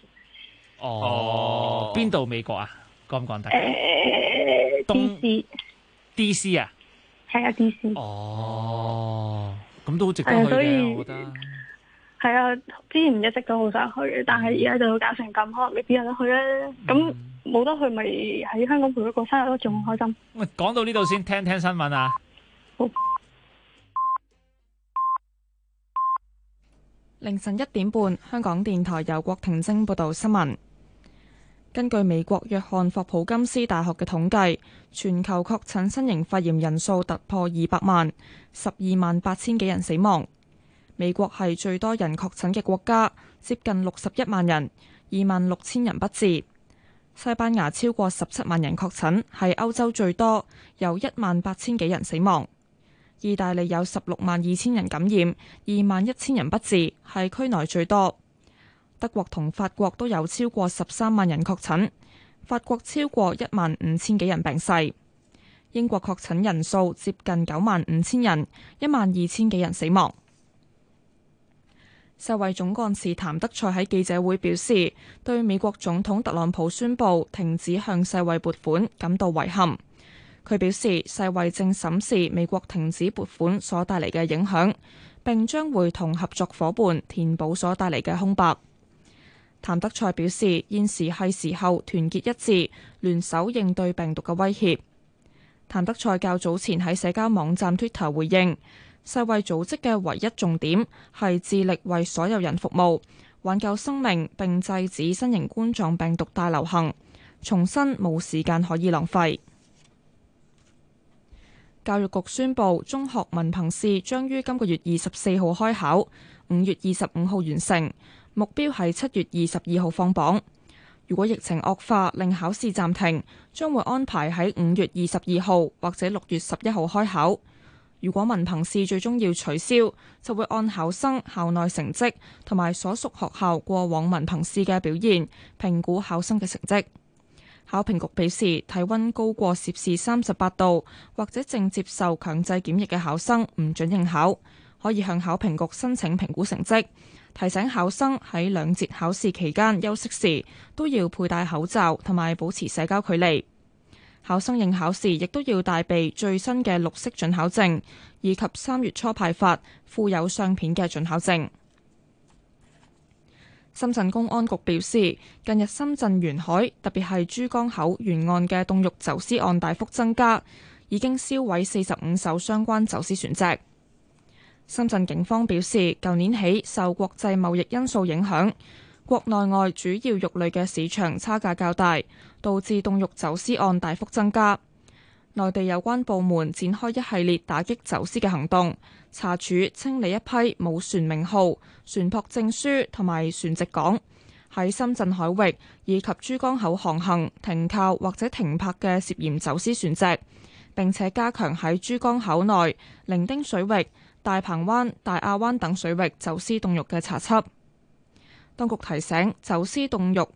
M: 邊度美國啊？講唔講得？DC 啊，
H: 係啊 DC。
M: 咁都好值得去嘅，我覺得。
H: 係啊，之前一直都好想去嘅，但係而家就搞成咁，可能未必有得去咧。咁冇得去，咪喺香港陪佢過生日都仲開心。
M: 喂，講到呢度先，聽新聞啊。
H: 好。
A: 凌晨1點半，香港電台由郭婷晶報道新聞。根據美國約翰霍普金斯大學嘅統計，全球確診新型肺炎人數突破200萬，12萬8千幾人死亡。美國係最多人確診嘅國家，接近61萬人，2萬6千人不治。西班牙超過17萬人確診，係歐洲最多，有1萬8千幾人死亡。意大利有16萬2千人感染，2萬1千人不治，係區內最多。德國同法國都有超過13萬人確診，法國超過1萬5千幾人病逝。英國確診人數接近9萬5千人，1萬2千幾人死亡。世衛總幹事譚德塞喺記者會表示，對美國總統特朗普宣布停止向世衛撥款感到遺憾。佢表示，世衛正審視美國停止撥款所帶嚟嘅影響，並將會同合作夥伴填補所帶嚟嘅空白。譚德塞表示，現時係時候團結一致，聯手應對病毒嘅威脅。譚德塞較早前喺社交網站 Twitter 回應，世衛組織嘅唯一重點係致力為所有人服務，挽救生命並制止新型冠狀病毒大流行。重申冇時間可以浪費。教育局宣布，中學文憑試將於今個月24號開考，5月25號完成。 目標係7月22號放榜。如果疫情惡化令考試暫停，將會安排喺5月22號或者6月11號開考。如果文憑試最終要取消，就會按考生校內成績同埋所屬學校過往文憑試嘅表現評估考生嘅成績。考評局表示，體溫高過攝氏38度或者正接受強制檢疫嘅考生唔准應考，可以向考評局申請評估成績。提醒考生喺2節考試期間休息時都要佩戴口罩同埋保持社交距離。考生應考時亦都要帶備最新嘅綠色准考證，以及3月初派發附有相片嘅准考證。深圳公安局表示，近日深圳沿海特別係珠江口沿岸嘅凍肉走私案大幅增加，已經銷毀45艘相關走私船隻。深圳警方表示，舊年起受國際貿易因素影響，國內外主要肉類嘅市場差價較大，導致凍肉走私案大幅增加。內地有關部門展開一系列打擊走私嘅行動，查處清理一批冇船名號、船舶證書同埋船籍港喺深圳海域以及珠江口航行、停靠或者停泊嘅涉嫌走私船隻，並且加強喺珠江口內、伶仃水域、大鵬灣、大亞灣等水域走私凍肉嘅查緝。當局提醒，走私凍品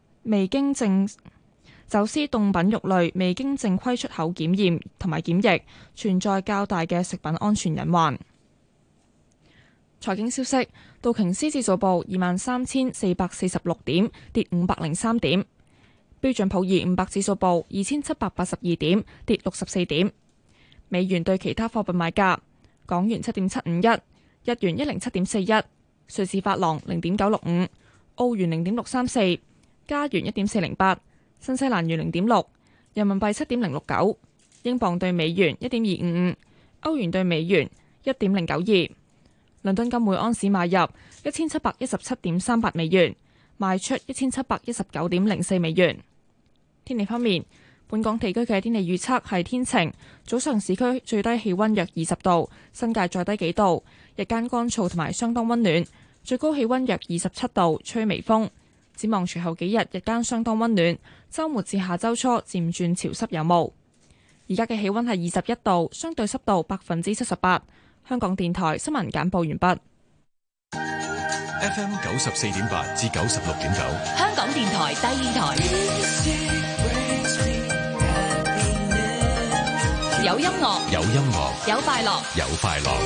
A: 肉類未經正規出口檢驗同埋檢疫，存在較大嘅食品安全隱患。財經消息，道瓊斯指數報23,446點，跌503點；標準普爾500指數報2782點，跌64點。美元對其他貨幣賣價：港元7.751，日元107.41，瑞士法郎0.965，澳元0.634，加元1.408，新西蘭元0.6，人民幣7.069，英鎊對美元1.255，歐元對美元1.092。倫敦金每安士買入1717.38美元，賣出1719.04美元。天氣方面，本港地區嘅天氣預測係天晴，早上市區最低氣溫約20度，新界再低幾度，日間乾燥同埋相當溫暖，最高氣溫約27度，吹微風。展望隨後幾日，日間相當溫暖，週末至下週初漸轉潮濕有霧。而家嘅氣溫係21度，相對濕度78%。香港電台新聞簡報完畢。
Q: FM 94.8至96.9，
D: 香港電台第二台，有音樂，
Q: 有音樂，
D: 有快樂，
Q: 有快樂。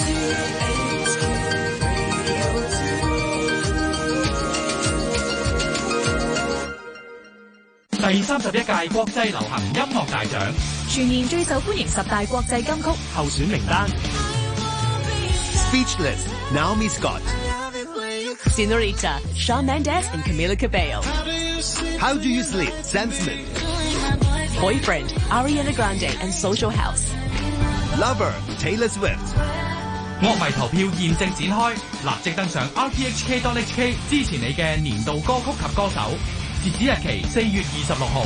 I: 第31屆國際流行音樂大獎
D: 全年最受歡迎10大國際金曲
I: 候選名單。
N: Speechless, Naomi Scott.
D: Senorita, Shawn Mendes and Camila Cabello.
N: How Do You Sleep, Sam Smith.
D: Boyfriend, Ariana Grande and Social House.
N: Lover, Taylor Swift.
I: 樂迷投票現正展開，立即登上 rthk.hk 支持你嘅年度歌曲及歌手。截止日期4月26號。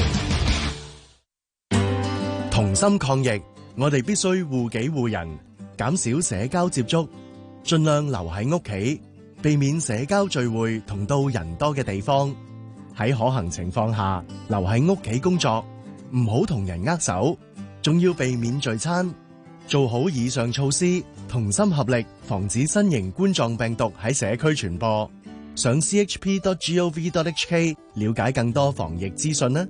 O: 同心抗疫，我哋必須護己護人，減少社交接觸，盡量留喺屋企，避免社交聚會同到人多嘅地方。喺可行情況下，留喺屋企工作，唔好同人握手，仲要避免聚餐。做好以上措施，同心合力，防止新型冠狀病毒喺社區傳播。上 chp.gov.hk 了解更多防疫資訊啦。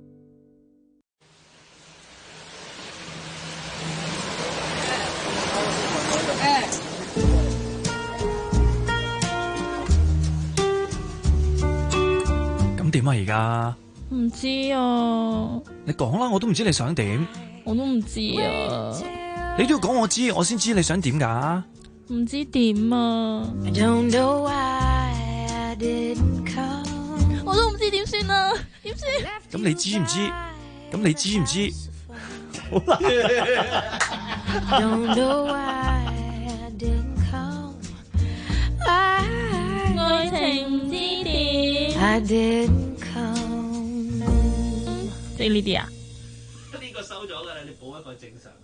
X: 咁點啊？而家
Y: 唔知啊。
X: 你講啦，我都唔知你想點。
Y: 我都唔知啊。
X: 你都要講我知，我先知你想點㗎。
Y: 唔知點啊。我都唔知點算啊，點算？
X: 咁你知唔知？咁你知唔知？好啦。
Y: 愛情唔知點。即係呢啲啊？
X: 呢個收咗㗎啦，你補一個正常。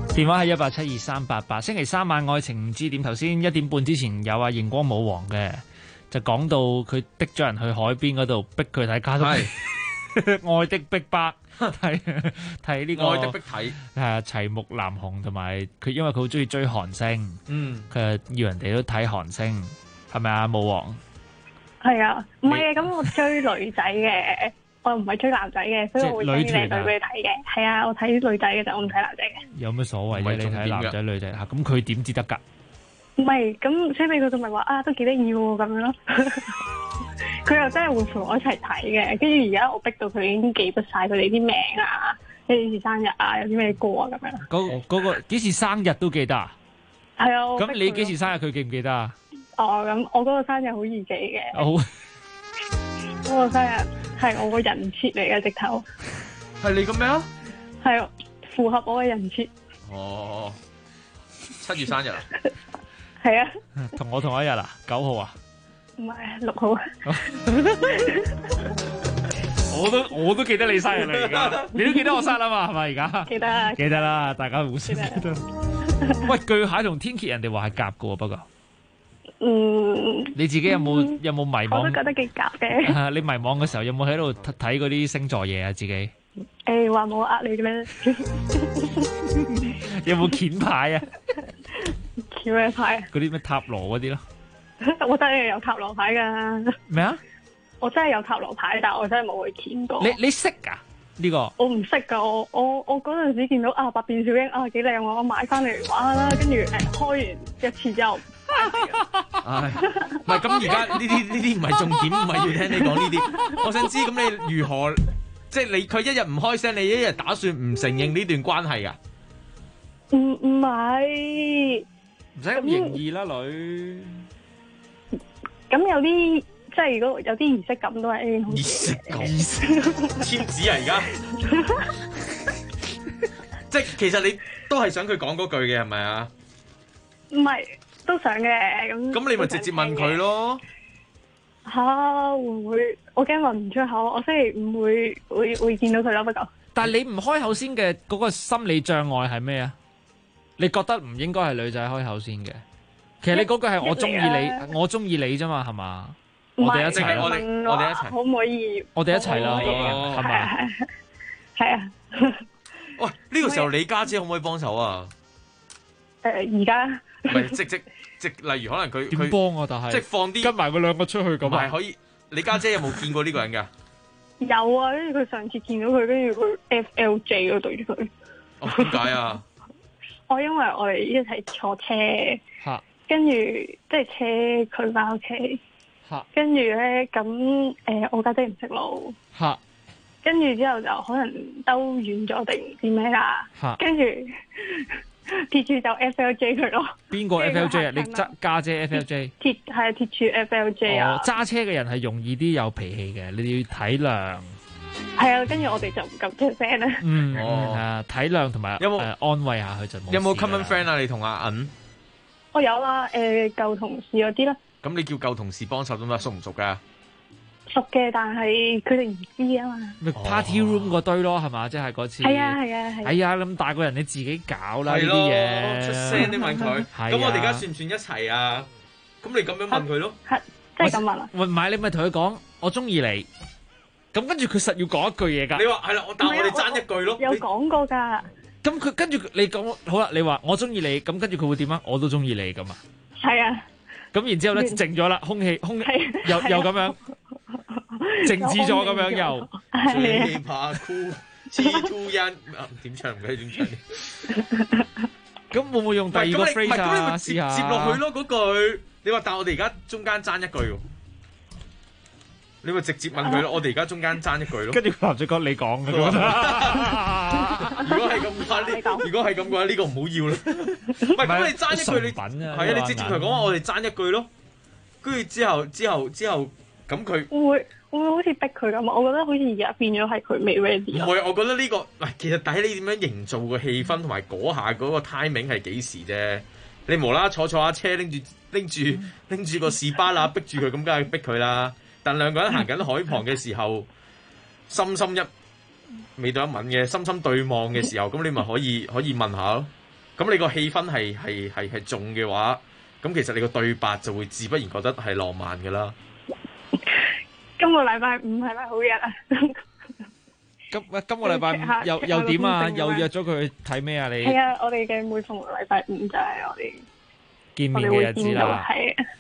M: 電話係1872388。星期三晚愛情唔知點，頭先1點半之前有啊熒光舞王嘅，就講到佢逼咗人去海邊嗰度逼佢睇卡通片愛的逼迫，睇呢個
G: 愛的逼體
M: 齊木南雄同埋佢，因為佢好中意追韓星，佢要人哋都睇韓星，係咪啊舞王？
H: 係啊，唔係啊，咁我追女仔嘅，我唔係追男仔嘅，所以我會睇靚女俾佢睇嘅。係啊，我睇女仔嘅就我唔睇男仔嘅。
M: 有咩所謂啫？你睇男仔女仔嚇，咁佢點知得㗎？
H: 唔係，咁所以佢就咪話啊，都幾得意喎咁樣咯。佢又真係會陪我一齊睇嘅，跟住而家我逼到佢已經記得晒佢哋啲名啊，幾時生日啊，有啲咩歌啊咁樣。
M: 嗰個幾時生日都記得啊？
H: 係啊。
M: 咁你幾時生日佢記唔記得啊？
H: 哦，咁我嗰個生日好易記嘅。
M: 好。
H: 嗰個生日係我個人設嚟嘅，直頭。
G: 係你個咩啊？
H: 係符合我嘅人設。
G: 哦，7月生日啊？
H: 係啊。
M: 同我同一日啊？9號啊？
H: 唔係6號。
M: 我都記得你生日啦，而家你都記得我生日啊嘛，係咪而家？
H: 記得。
M: 記得啦，大家互相記得。喂，巨蟹同天蠍人哋話係夾㗎喎，不過。你自己有冇迷惘？
H: 我都覺得幾夾嘅。
M: 你迷惘嘅時候有冇喺度睇嗰啲星座嘢啊？自己？
H: 話冇呃你嘅咧。
M: 有冇鉗牌啊？
H: 鉗咩牌啊？
M: 嗰啲咩塔羅嗰啲咯。
H: 我真係有塔羅牌噶。
M: 咩啊？
H: 我真係有塔羅牌，但係我真係冇去鉗過。
M: 你識噶呢個？
H: 我唔識噶，我嗰陣時見到啊百變小櫻啊幾靚，我買翻嚟玩啦，跟住開完一次之後。
G: 唉，唔係咁而家呢啲唔係重點，唔係要聽你講呢啲。我想知咁你如何，即係佢一日唔開聲，你一日打算唔承認呢段關係噶？
H: 唔係，
M: 唔使咁形意啦，女。
H: 咁有啲即係如果有啲儀式感都係好。儀
G: 式感，簽紙啊而家。即係其實你都係想佢講嗰句嘅係咪啊？
H: 唔係。都想嘅咁。
G: 你咪直接問佢咯。
H: 會唔會？我驚問唔出口。我星期五會見到佢咯，不過。
M: 但係你唔開口先嘅嗰個心理障礙係咩啊？你覺得唔應該係女仔開口先嘅？其實你嗰句係我中意你，我中意你啫嘛，係嘛？我哋一齊，我哋一齊，
H: 可唔可以？
M: 我哋一齊啦，係咪？
H: 係啊。
G: 喂，呢個時候你家姐可唔可以幫手啊？
H: 而家。
G: 唔係即例如可能佢
M: 點幫啊？但係
G: 即放啲
M: 跟埋佢兩個出去咁啊？
G: 係可以。你家姐有冇見過呢個人㗎？
H: 有啊，跟住佢上次見到佢，跟住佢 FLJ 咯對住佢。
G: 哦，點解啊？
H: 因為我哋一齊坐車，跟住即係車佢翻屋企，跟住咧咁我家姐唔識路，跟住之後就可能兜遠咗定唔知咩啦，跟住。鐵柱就 FLJ 佢咯。邊個
M: FLJ 啊？你家姐 FLJ？
H: 鐵柱 FLJ 啊！
M: 揸車嘅人係容易啲有脾氣嘅，你要體諒。
H: 係啊，跟住我哋就唔敢出聲啦。
M: 體諒同埋安慰下佢就冇。
G: 有冇 common friend 啊？你同阿銀？
H: 我有啦，舊同事嗰啲啦。
G: 咁你叫舊同事幫手咁啊？熟唔熟㗎？
H: 熟嘅，但係佢哋唔知啊嘛。
M: Party room 嗰堆咯，係嘛？即係嗰次。
H: 係啊。
M: 哎呀，咁大個人你自己搞啦呢啲嘢。
G: 出聲你問佢。咁我哋而家算唔算一齊啊？咁你咁樣問佢咯。
H: 即係咁問啊？
M: 唔係，你咪同佢講，我中意你。咁跟住佢實要講一句嘢㗎。
G: 你話係啦，但係我哋爭一句咯。
H: 有講過㗎。咁
M: 佢跟住你講好啦，你話我中意你，咁跟住佢會點啊？我都中意你咁啊。
H: 係啊。咁
M: 然之後咧靜咗啦，空氣又咁樣。靜止咗咁樣又，
G: 最怕哭，似秃人點唱唔記得點唱？
M: 咁會唔會用第二個 phrase 啊？試下
G: 接落去咯嗰句。你話但係我哋而家中間爭一句喎，你咪直接問佢咯。我哋而家中間爭一句咯。
M: 跟住男主角你講嘅。
G: 如果係咁嘅話，呢個唔好要啦。唔係咁你爭一句你係啊，你直接同佢講話我哋爭一句咯。跟住之後咁佢
H: 會好似逼佢咁，我覺得好似而家變咗係佢未 ready。
G: 唔係，我覺得呢個嗱，其實睇你點樣營造個氣氛同埋嗰下嗰個 timing 係幾時啫？你無啦啦坐下車拎住個士巴拿逼住佢，咁梗係逼佢啦。但兩個人行緊海旁嘅時候，深深未到一吻嘅，深深對望嘅時候，咁你咪可以問下咯。 咁你個氣氛係重嘅話，咁其實你個對白就會自不然覺得係浪漫㗎啦。
H: 今個禮拜五係咪好日啊？
M: 今個禮拜五又點啊？又約咗佢去睇咩啊？你
H: 係啊，我哋嘅每逢禮拜五就係我哋
M: 見面嘅日子啦。
H: 係啊，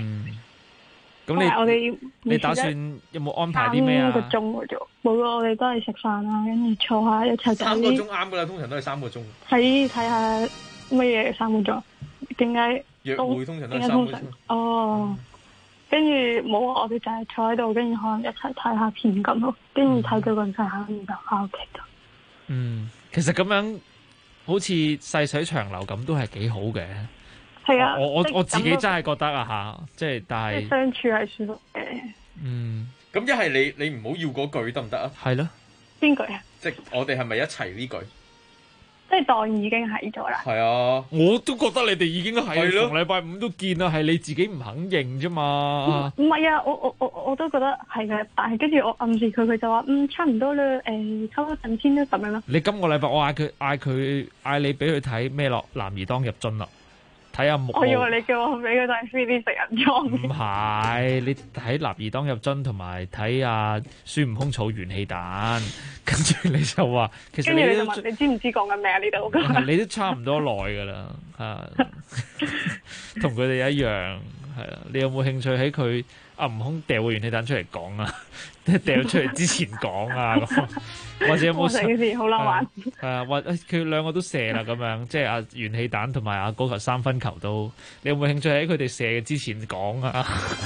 M: 咁你打算有冇安排啲咩啊？
H: 3個鐘嘅啫，冇啊！我哋都係食飯啊，跟住坐下一齊。
G: 3個鐘啱㗎啦，通常都係3個鐘。
H: 睇下乜嘢3個鐘？點解
G: 約會通常都係3個鐘？
H: 哦。跟住冇啊！我哋就係坐喺度，跟住可能一齊睇下片咁咯，跟住睇佢個細下，然後翻屋企度。
M: 其實咁樣好似細水長流咁，都係幾好嘅。
H: 係啊，
M: 我自己真係覺得啊嚇，即係但係
H: 相處係舒服嘅。
G: 咁一係你唔好要嗰句得唔得啊？
M: 係咯。
H: 邊句啊？
G: 即係我哋係咪一齊呢句？
H: 即係當已經係咗啦。
G: 係啊，
M: 我都覺得你哋已經係
G: 咯，
M: 逢禮拜五都見啦，係你自己唔肯認啫嘛。
H: 唔係啊，我都覺得係嘅，但係跟住我暗示佢就話差唔多啦，溝一陣先啦咁樣咯。
M: 你今個禮拜我嗌你俾佢睇咩咯？男兒當入樽啦，睇下木。
H: 我以為你叫我俾佢睇 3D 食人裝。
M: 唔係，你睇男兒當入樽同埋睇阿孫悟空儲元氣彈。跟住你就話，其實
H: 你就問你知唔知講緊咩啊？呢度
M: 你都差唔多耐㗎啦，同佢哋一樣，係啦。你有冇興趣喺佢阿悟空掉個元氣彈出嚟講啊？掉出嚟之前講啊？或者有冇？
H: 成件事好難玩。
M: 係啊，或佢兩個都射啦，咁樣即係阿元氣彈同埋阿高球3分球都，你有冇興趣喺佢哋射之前講啊？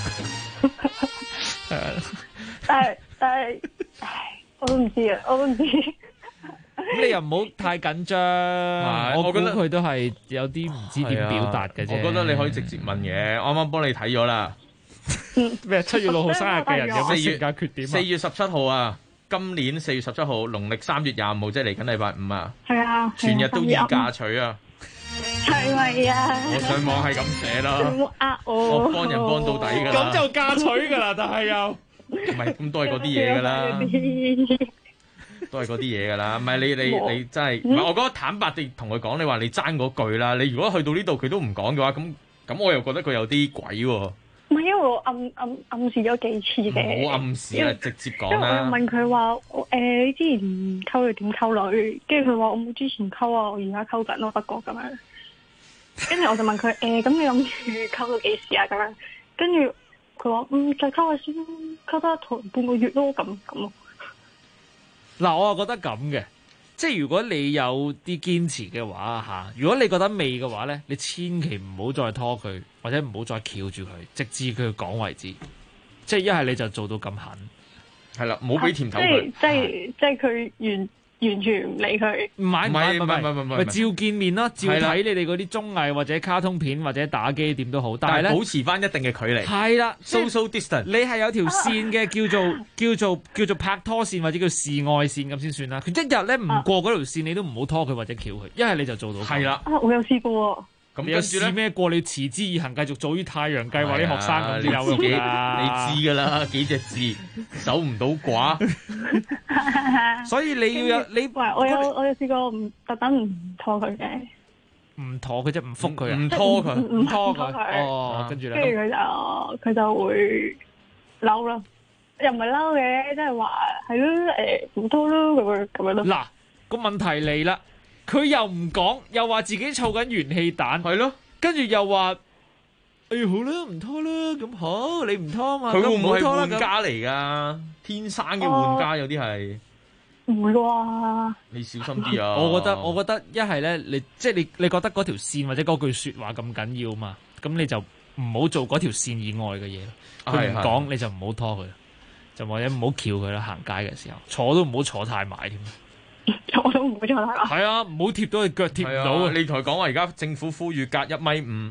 H: 但係。我都唔知啊，我都唔知。
M: 咁你又唔好太緊張。我覺得佢都係有啲唔知點表達嘅啫。
G: 我覺得你可以直接問嘅，我啱啱幫你睇咗啦。
M: 咩？7月6號生日嘅人有咩性格缺點啊？
G: 4月17號啊，今年4月17號，農曆3月25號，即係嚟緊禮拜5啊。
H: 係啊。
G: 全日都已嫁娶啊。
H: 係咪啊？
G: 我上網係咁寫啦。
H: 唔好呃我。
G: 我幫人幫到底㗎啦。
M: 咁就嫁娶㗎啦，但係又。
G: 唔係，咁都係嗰啲嘢㗎啦，都係嗰啲嘢㗎啦。唔係你真係，唔係我覺得坦白地同佢講，你話你爭嗰句啦。你如果去到呢度佢都唔講嘅話，咁我又覺得佢有啲鬼喎。
H: 唔係因為我暗示咗幾次嘅。
G: 唔好暗示啊，直接講啦。
H: 因為我又問佢話你之前溝女點溝女？跟住佢話我冇之前溝啊，我而家溝緊咯，不過咁樣。跟住我就問佢咁你諗住溝到幾時啊？咁樣跟住。佢話再溝下先，溝得同半個月咯，咁咯。
M: 嗱，我又覺得咁嘅，即係如果你有啲堅持嘅話嚇，如果你覺得未嘅話咧，你千祈唔好再拖佢，或者唔好再翹住佢，直至佢講為止。即係一係你就做到咁狠，
G: 係啦，唔好俾甜頭佢。
H: 即係佢完全唔理佢。
M: 唔係，咪照見面咯，照睇你哋嗰啲綜藝或者卡通片或者打機點都好，但係咧保
G: 持翻一定嘅距離。
M: 係啦
G: ，social distance。
M: 你係有條線嘅，叫做拍拖線或者叫示愛線咁先算啦。佢一日咧唔過嗰條線，你都唔好拖佢或者翹佢，一係你就做到。係
G: 啦，
H: 我有試過。
M: 咁你有試咩過？你持之以恆，繼續早於太陽計劃啲學生咁先有用㗎。
G: 你知㗎啦，幾隻字守唔到寡。
M: 所以你要有你。
H: 我有試過唔特登唔拖佢嘅。
M: 唔拖佢即係唔覆佢啊！
G: 唔拖佢，
H: 唔拖佢。
M: 哦，跟住咧。
H: 跟住佢就會嬲啦，又唔係嬲嘅，即係話係咯，唔拖咯咁樣咯。
M: 嗱，個問題嚟啦。佢又唔講，又話自己湊緊元氣彈，
G: 係咯，
M: 跟住又話，好啦，唔拖啦，咁好，你唔拖嘛？
G: 佢會唔會係玩家嚟噶？天生嘅玩家有啲係，
H: 唔會啩？
G: 你小心啲啊！
M: 我覺得一係咧，你即係你覺得嗰條線或者嗰句說話咁緊要嘛？咁你就唔好做嗰條線以外嘅嘢咯。佢唔講你就唔好拖佢，就或者唔好翹佢啦。行街嘅時候坐都唔好坐太埋添。
H: 我都唔會坐太埋。
M: 係啊，唔好貼到佢腳貼唔到。
G: 你同佢講話，而家政府呼籲隔1.5米。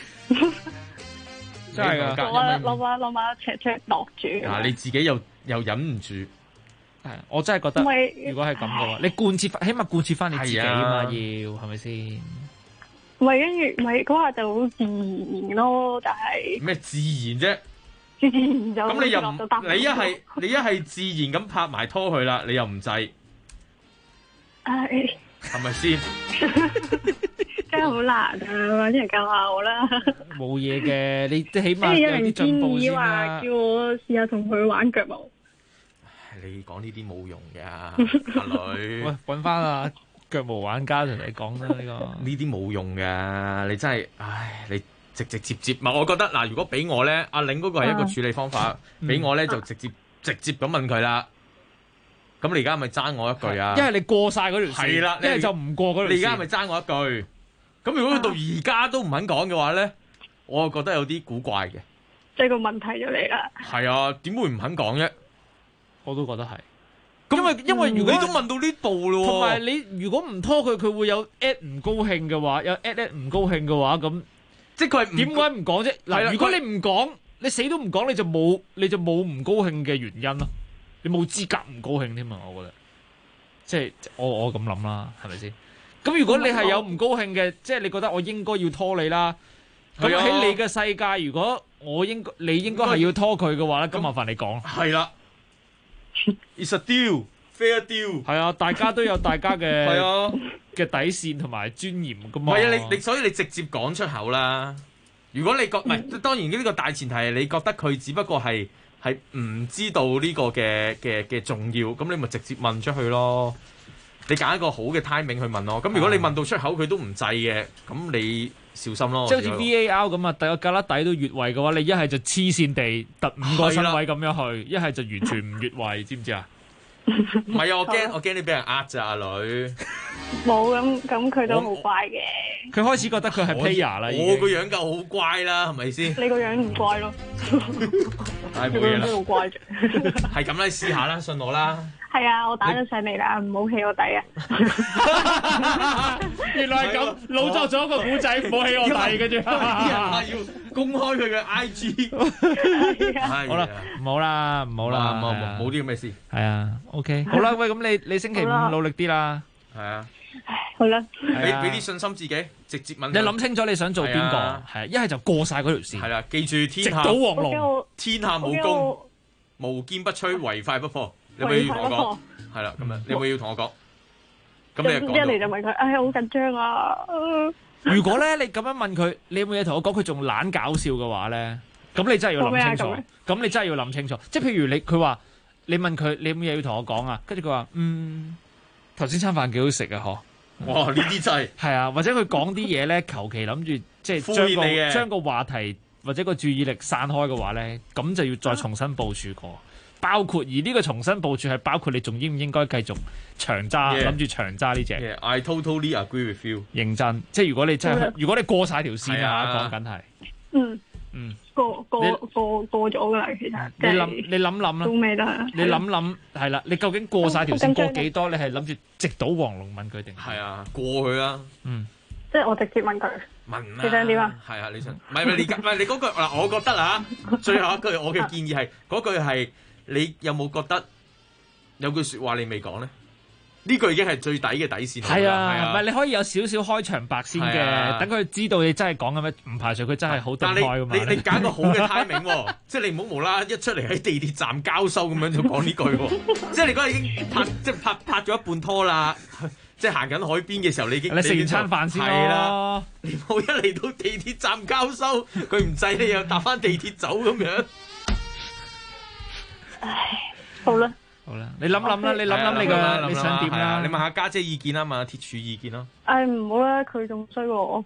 G: 真係噶，
H: 攞把尺度住。
G: 嗱，你自己又忍唔住。
M: 係，我真係覺得，如果係咁嘅話，你貫徹，起碼貫徹翻你自己嘛，要係咪先？
H: 唔係，跟住唔係嗰下就好自然咯，但係
G: 咩自然啫？
H: 自然就
G: 咁你又唔，你一係自然咁拍埋拖佢啦，你又唔制，係咪先？
H: 梗真係好難啊！揾人教下我啦。
M: 冇嘢嘅，你即係起
H: 即
M: 碼有啲
H: 係有人建
M: 進步先
H: 議話
M: 啦。
H: 叫我試下同佢玩腳毛。
G: 你講呢啲冇用嘅，阿女。
M: 喂，揾翻啊腳毛玩家同你講啦，呢個
G: 呢啲冇用嘅，你真係，唉，你直接接。唔係，我覺得嗱，如果俾我咧，阿玲嗰個係一個處理方法，俾我咧就直接咁問佢啦。咁你而家係咪爭我一句啊？
M: 因為你過晒嗰條線，
G: 係啦，
M: 一係就唔過嗰條線。
G: 你而家係咪爭我一句？咁如果佢到而家都唔肯講嘅話咧，我覺得有啲古怪嘅。
H: 即係個問題就嚟啦。
G: 係啊，點會唔肯講啫？
M: 我都覺得係。
G: 因為如果
M: 你
G: 都問到呢步咯，
M: 同埋你如果唔拖佢，佢會有 at 唔高興嘅話，有 at 唔高興嘅話，咁
G: 即係佢係
M: 點解唔講啫？嗱，如果你唔講，你死都唔講，你就冇唔高興嘅原因咯。你冇資格唔高興添啊！我覺得，即係我咁諗啦，係咪先？咁如果你係有唔高興嘅，即係你覺得我應該要拖你啦。咁喺你嘅世界，如果你應該係要拖佢嘅話咧，咁麻煩你講。
G: 係啦。It's a deal, fair deal。
M: 係啊，大家都有大家嘅
G: 係啊
M: 嘅底線同埋尊嚴噶嘛。
G: 唔係啊，所以你直接講出口啦。如果你覺唔係，當然呢個大前提係你覺得佢只不過係唔知道呢個嘅重要，咁你咪直接問出去咯。你揀一個好嘅 timing 去問咯。咁如果你問到出口佢都唔制嘅，咁你小心咯。
M: 即係好似 VAR 咁啊，第個格粒底都越位嘅話，你一係就黐線地突5個身位咁樣去，一係就完全唔越位，知唔知啊？
G: 唔係啊，我驚你俾人呃咋，阿女。
H: 冇咁佢都好乖嘅。
M: 佢開始覺得佢係 player 啦。
G: 我個樣夠好乖啦，係咪先？
H: 你個樣唔乖咯。
G: 係冇嘢啦。
H: 好乖啫。
G: 係咁啦，試下啦，信我啦。
H: 係啊，我打咗上嚟啦，唔好起我底啊！
M: 原來係咁，老作咗一個古仔，唔好起我底嘅啫。
G: 要公開佢嘅 IG。
M: 好啦，唔好啦，
G: 冇啲咁嘅事。
M: 係啊 ，OK， 好啦，喂，咁你星期5努力啲啦。
G: 係啊，
H: 好啦，
G: 俾啲信心自己，直接問。
M: 你諗清楚你想做邊個？係一係就過晒嗰條線。
G: 係啦，記住天下
M: 直搗黃龍，
G: 天下武功，無堅不摧，唯快不破。你有冇要同我講？係啦，咁樣你有冇要同我講？咁你就講。一
H: 嚟就問佢，好緊張啊！
M: 如果咧你咁樣問佢，你有冇嘢同我講？佢仲懶搞笑嘅話咧，咁你真係要諗清楚。咁你真係要諗清楚。即係譬如佢話，你問佢你有冇嘢要同我講啊？跟住佢話頭先餐飯幾好食啊！嗬。
G: 哇！呢啲真係。
M: 係啊，或者佢講啲嘢咧，求其諗住即係將個話題或者個注意力散開嘅話咧，咁就要再重新部署過。包括而呢個重新部署係包括你仲應唔應該繼續長揸，諗住長揸呢隻。
G: I totally agree with you。
M: 認真，即係如果你真係，如果你過晒條線啊，講緊係。
H: 過咗㗎啦，其實。
M: 你諗啦。
H: 都未得。
M: 你諗係啦，你究竟過晒條線過幾多？你係諗住直搗黃龍問佢定？
G: 係啊，過去啦。
H: 即係我直接問佢。
G: 問
H: 你想點啊？
G: 係啊，你想唔係你嗰句嗱？我覺得啊，最後一句我嘅建議係嗰句係。你有冇覺得有句説話你未講咧？呢句已經係最底嘅底線。
M: 係啊，唔係你可以有少少開場白先嘅，等佢知道你真係講緊咩，唔排除佢真係好對開㗎嘛。
G: 但你揀個好嘅 timing 喎，即係你唔好無啦一出嚟喺地鐵站交收咁樣就講呢句喎。即係你嗰日已經拍咗一半拖啦，即係行緊海邊嘅時候，你
M: 食完餐飯先咯。
G: 係啦，你冇一嚟到地鐵站交收，佢唔制你又搭翻地鐵走咁樣。
H: 唉，好啦，
M: 你諗啦，你諗你想點啦？
G: 你問下家姐意見啦，問下鐵柱意見咯。
H: 唔好啦，佢仲衰過我。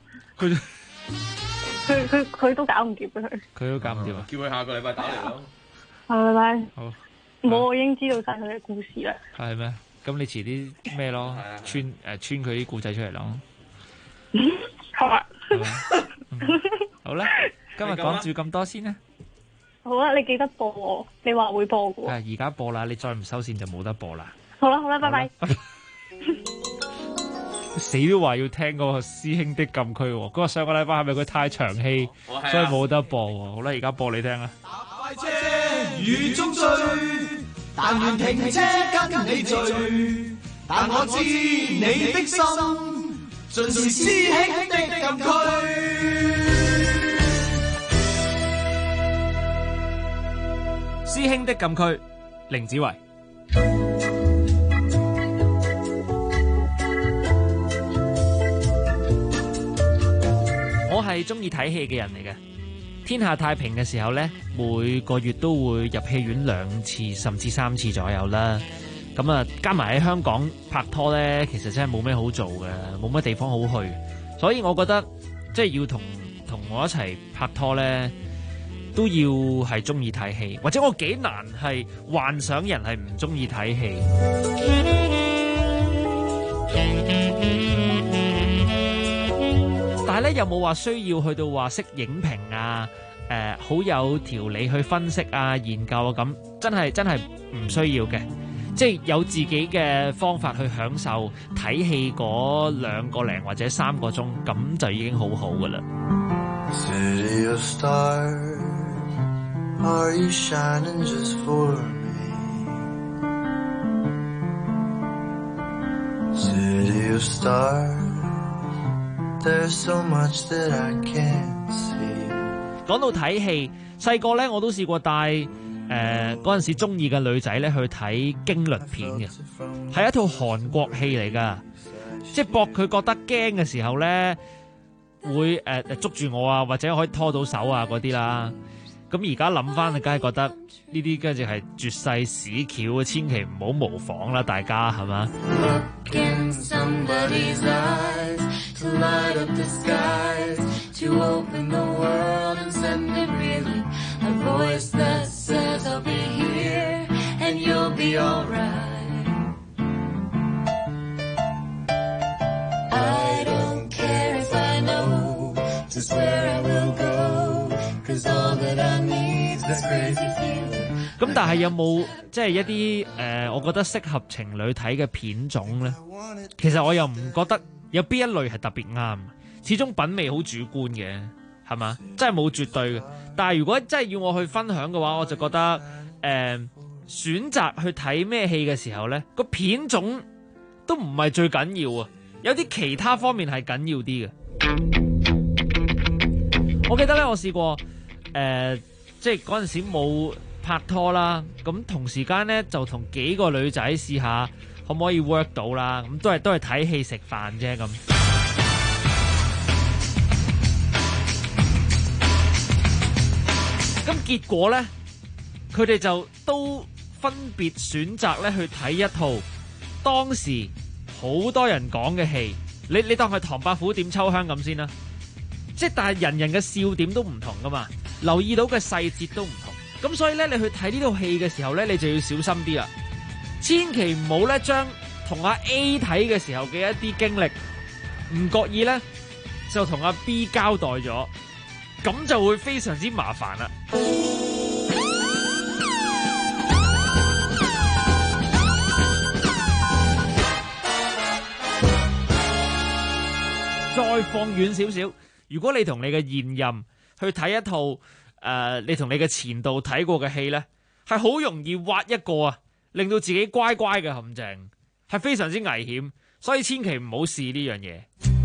H: 佢都搞唔掂嘅佢。
M: 佢都搞唔掂啊！
G: 叫佢下個禮拜打嚟咯。
H: 下個禮拜。
M: 好。
H: 我已經知道晒佢嘅故事啦。
M: 係咩？咁你遲啲咩咯？穿佢啲故仔出嚟咯。
H: 好啊。
M: 好啦，今日講住咁多先啦。
H: 好啦，你記得播我，你話會播嘅喎。
M: 而家播啦，你再唔收線就冇得播啦。
H: 好啦，拜拜。
M: 死都話要聽嗰個師兄的禁區喎，嗰個上個禮拜係咪佢太長氣，所以冇得播喎？好啦，而家播你聽啦。
L: 快車雨中追，但願停車跟你醉，但我知你的心盡是師兄的禁區。
M: 師兄的禁區，凌子維。 係中意睇戲嘅人嚟嘅。天下太平嘅時候呢，每個月都會入戲院2次甚至3次左右啦。咁啊，加埋喺香港拍拖呢，其實真係冇咩好做嘅，冇乜地方好去。所以我覺得即係要同我一齊拍拖呢，都要係中意睇戲，或者我幾難係幻想人係唔中意睇戲。但係咧，有冇話需要去到話識影評啊？好有條理去分析啊、研究啊，咁真係唔需要嘅。即係有自己嘅方法去享受睇戲嗰2個零或者3個鐘，咁就已經好好噶啦。
L: City of stars, are you shining just for me? City of stars, there's so much that I can't see.
M: 講到睇戲，細個咧我都試過帶嗰陣時中意嘅女仔咧去睇驚慄片嘅，係一套韓國戲嚟噶，即係博佢覺得驚嘅時候咧，會捉住我啊，或者可以拖到手啊嗰啲啦。咁而家諗翻，你梗係覺得呢啲跟住係絕世屎橋啊，千祈唔好模仿啦，大家係嘛？咁但係有冇即係一啲我覺得適合情侶睇嘅片種呢？其實我又唔覺得有邊一類係特別啱，始終品味好主觀嘅，係嘛？真係冇絕對嘅。但係如果真係要我去分享嘅話，我就覺得選擇去睇咩戲嘅時候呢，個片種都唔係最緊要啊，有啲其他方面係緊要啲嘅。我記得咧，我試過即係嗰陣時冇拍拖啦，咁同時間咧就同幾個女仔試下可唔可以 work 到啦，咁都係睇戲食飯啫咁。咁結果咧，佢哋就都分別選擇咧去睇一套當時好多人講嘅戲，你當係唐伯虎點秋香咁先啦。即係但係人人嘅笑點都唔同噶嘛，留意到嘅細節都唔同，咁所以咧你去睇呢套戲嘅時候咧，你就要小心啲啦，千祈唔好咧將同阿 A 睇嘅時候嘅一啲經歷唔覺意咧就同阿 B 交代咗，咁就會非常之麻煩啦。再放遠少少，如果你同你嘅現任去睇一套你同你嘅前度睇過嘅戲呢，係好容易挖一個啊，令到自己乖乖嘅陷阱，係非常之危險，所以千祈唔好試呢樣嘢。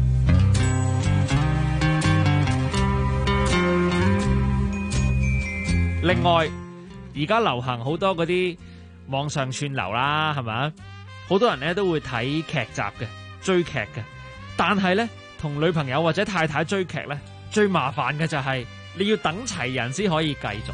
M: 另外，而家流行好多嗰啲網上串流啦，係咪？好多人呢都會睇劇集嘅，追劇嘅，但係呢，同女朋友或者太太追劇呢，最麻煩嘅就係你要等齊人先可以繼續。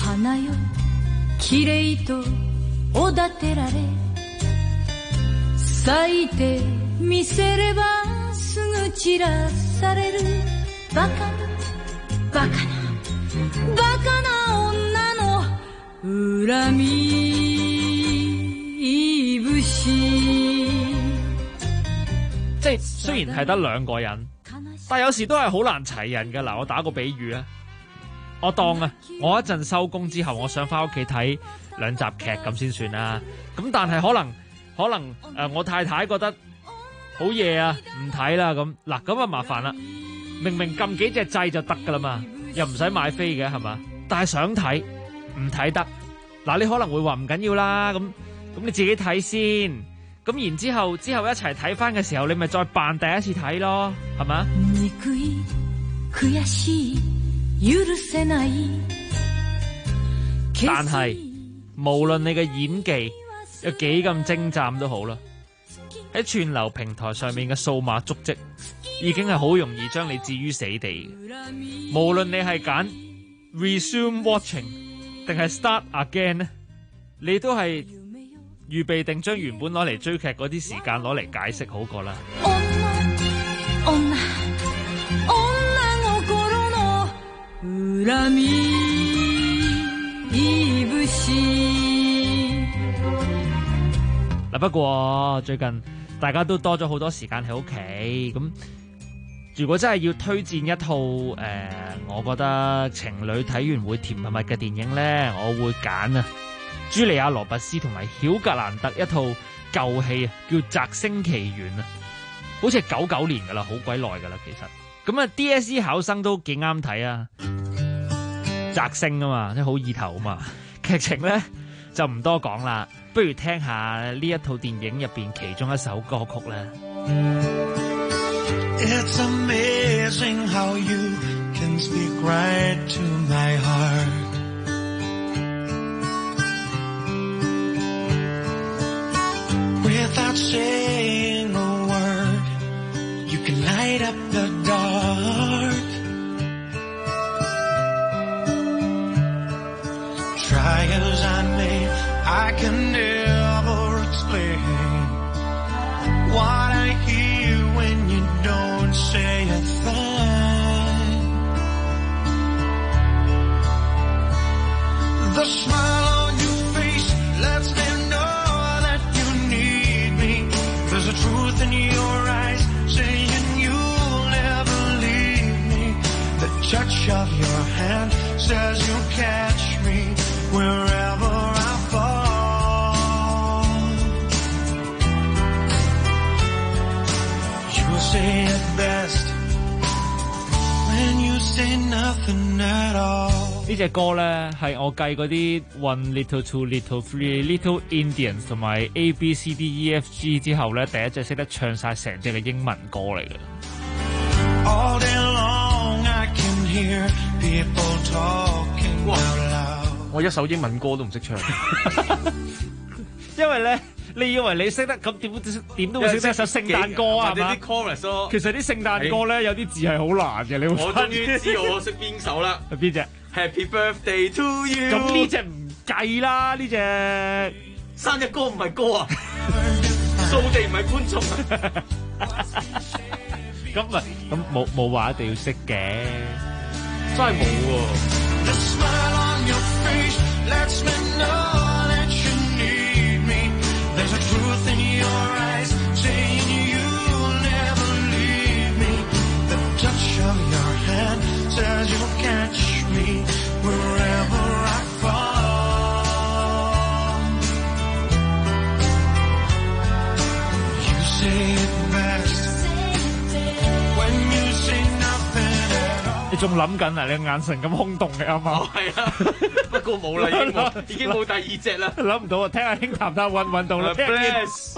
M: 即係雖然係得2個人，但有時都係好難齊人嘅。嗱，我打個比喻啊，我當我一陣收工之後，我想翻屋企睇2集劇咁先算啦。咁但係可能我太太覺得好夜啊，唔睇啦咁。嗱，咁啊麻煩啦，明明撳幾隻掣就得噶啦嘛，又唔使買飛嘅係嘛，但係想睇唔睇得。嗱，你可能會話唔緊要啦，咁你自己睇先。咁然之後一齊睇翻嘅時候，你咪再扮第一次睇咯，係嘛？但係無論你嘅演技有幾咁精湛都好啦，喺串流平台上面嘅數碼足跡已經係好容易將你置於死地。無論你係揀 resume watching 定係 start again 咧，你都係預備定將原本攞嚟追劇嗰啲時間攞嚟解釋好過啦。嗱，不過最近大家都多咗好多時間喺屋企，咁如果真係要推薦一套我覺得情侶睇完會甜蜜蜜嘅電影呢，我會揀茱莉亞羅拔斯同埋曉格蘭特一套舊戲啊，叫《摘星奇緣》啊，好似係99年噶啦，好鬼耐噶啦，其實咁啊 DSE 考生都幾啱睇啊，摘星啊嘛，即係好意頭啊嘛，劇情呢就唔多講啦，不如聽下呢一套電影入邊其中一首歌曲啦。
L: It's amazing how you can speak right to my heart. Without saying a word, you can light up the dark. Try as I may, I can never explain what I hear when you don't say a thing. The smile on your face lets me know that you need me. There's a truth in your eyes saying you'll never leave me. The touch of your hand says you'll catch me wherever I fall. You say it best when you say nothing at all.
M: 呢隻歌咧係我計嗰啲 One Little Two Little Three Little Indians 同埋 A B C D E F G 之後咧第一隻識得唱晒成隻嘅英文歌嚟嘅。
L: All day long I can hear people talking out loud.
G: 我一首英文歌都唔識唱，
M: 因為咧，你以為你識得咁點都會識得一首聖誕歌啊？
G: 或者啲 chorus 咯。
M: 其實啲聖誕歌咧有啲字係好難嘅，你會
G: 我終於知我識邊首啦。
M: 係邊隻
G: ？Happy Birthday to you。
M: 咁呢隻唔計啦，呢隻
G: 生日歌唔係歌啊，掃地唔係觀眾啊。
M: 咁冇話一定要識嘅，
G: 真係冇喎。
L: The smile on your face lets me know that you need me. There's a truth in your eyes saying you'll never leave me. The touch of your hand says you'll catch me wherever I fall. You say it best when you say nothing at all.
M: 你仲諗緊啊？你眼神咁空洞嘅啱啱？
G: 係啊，不過冇啦，已經冇第二隻啦。
M: 諗唔到啊！聽下輕談下揾到啦。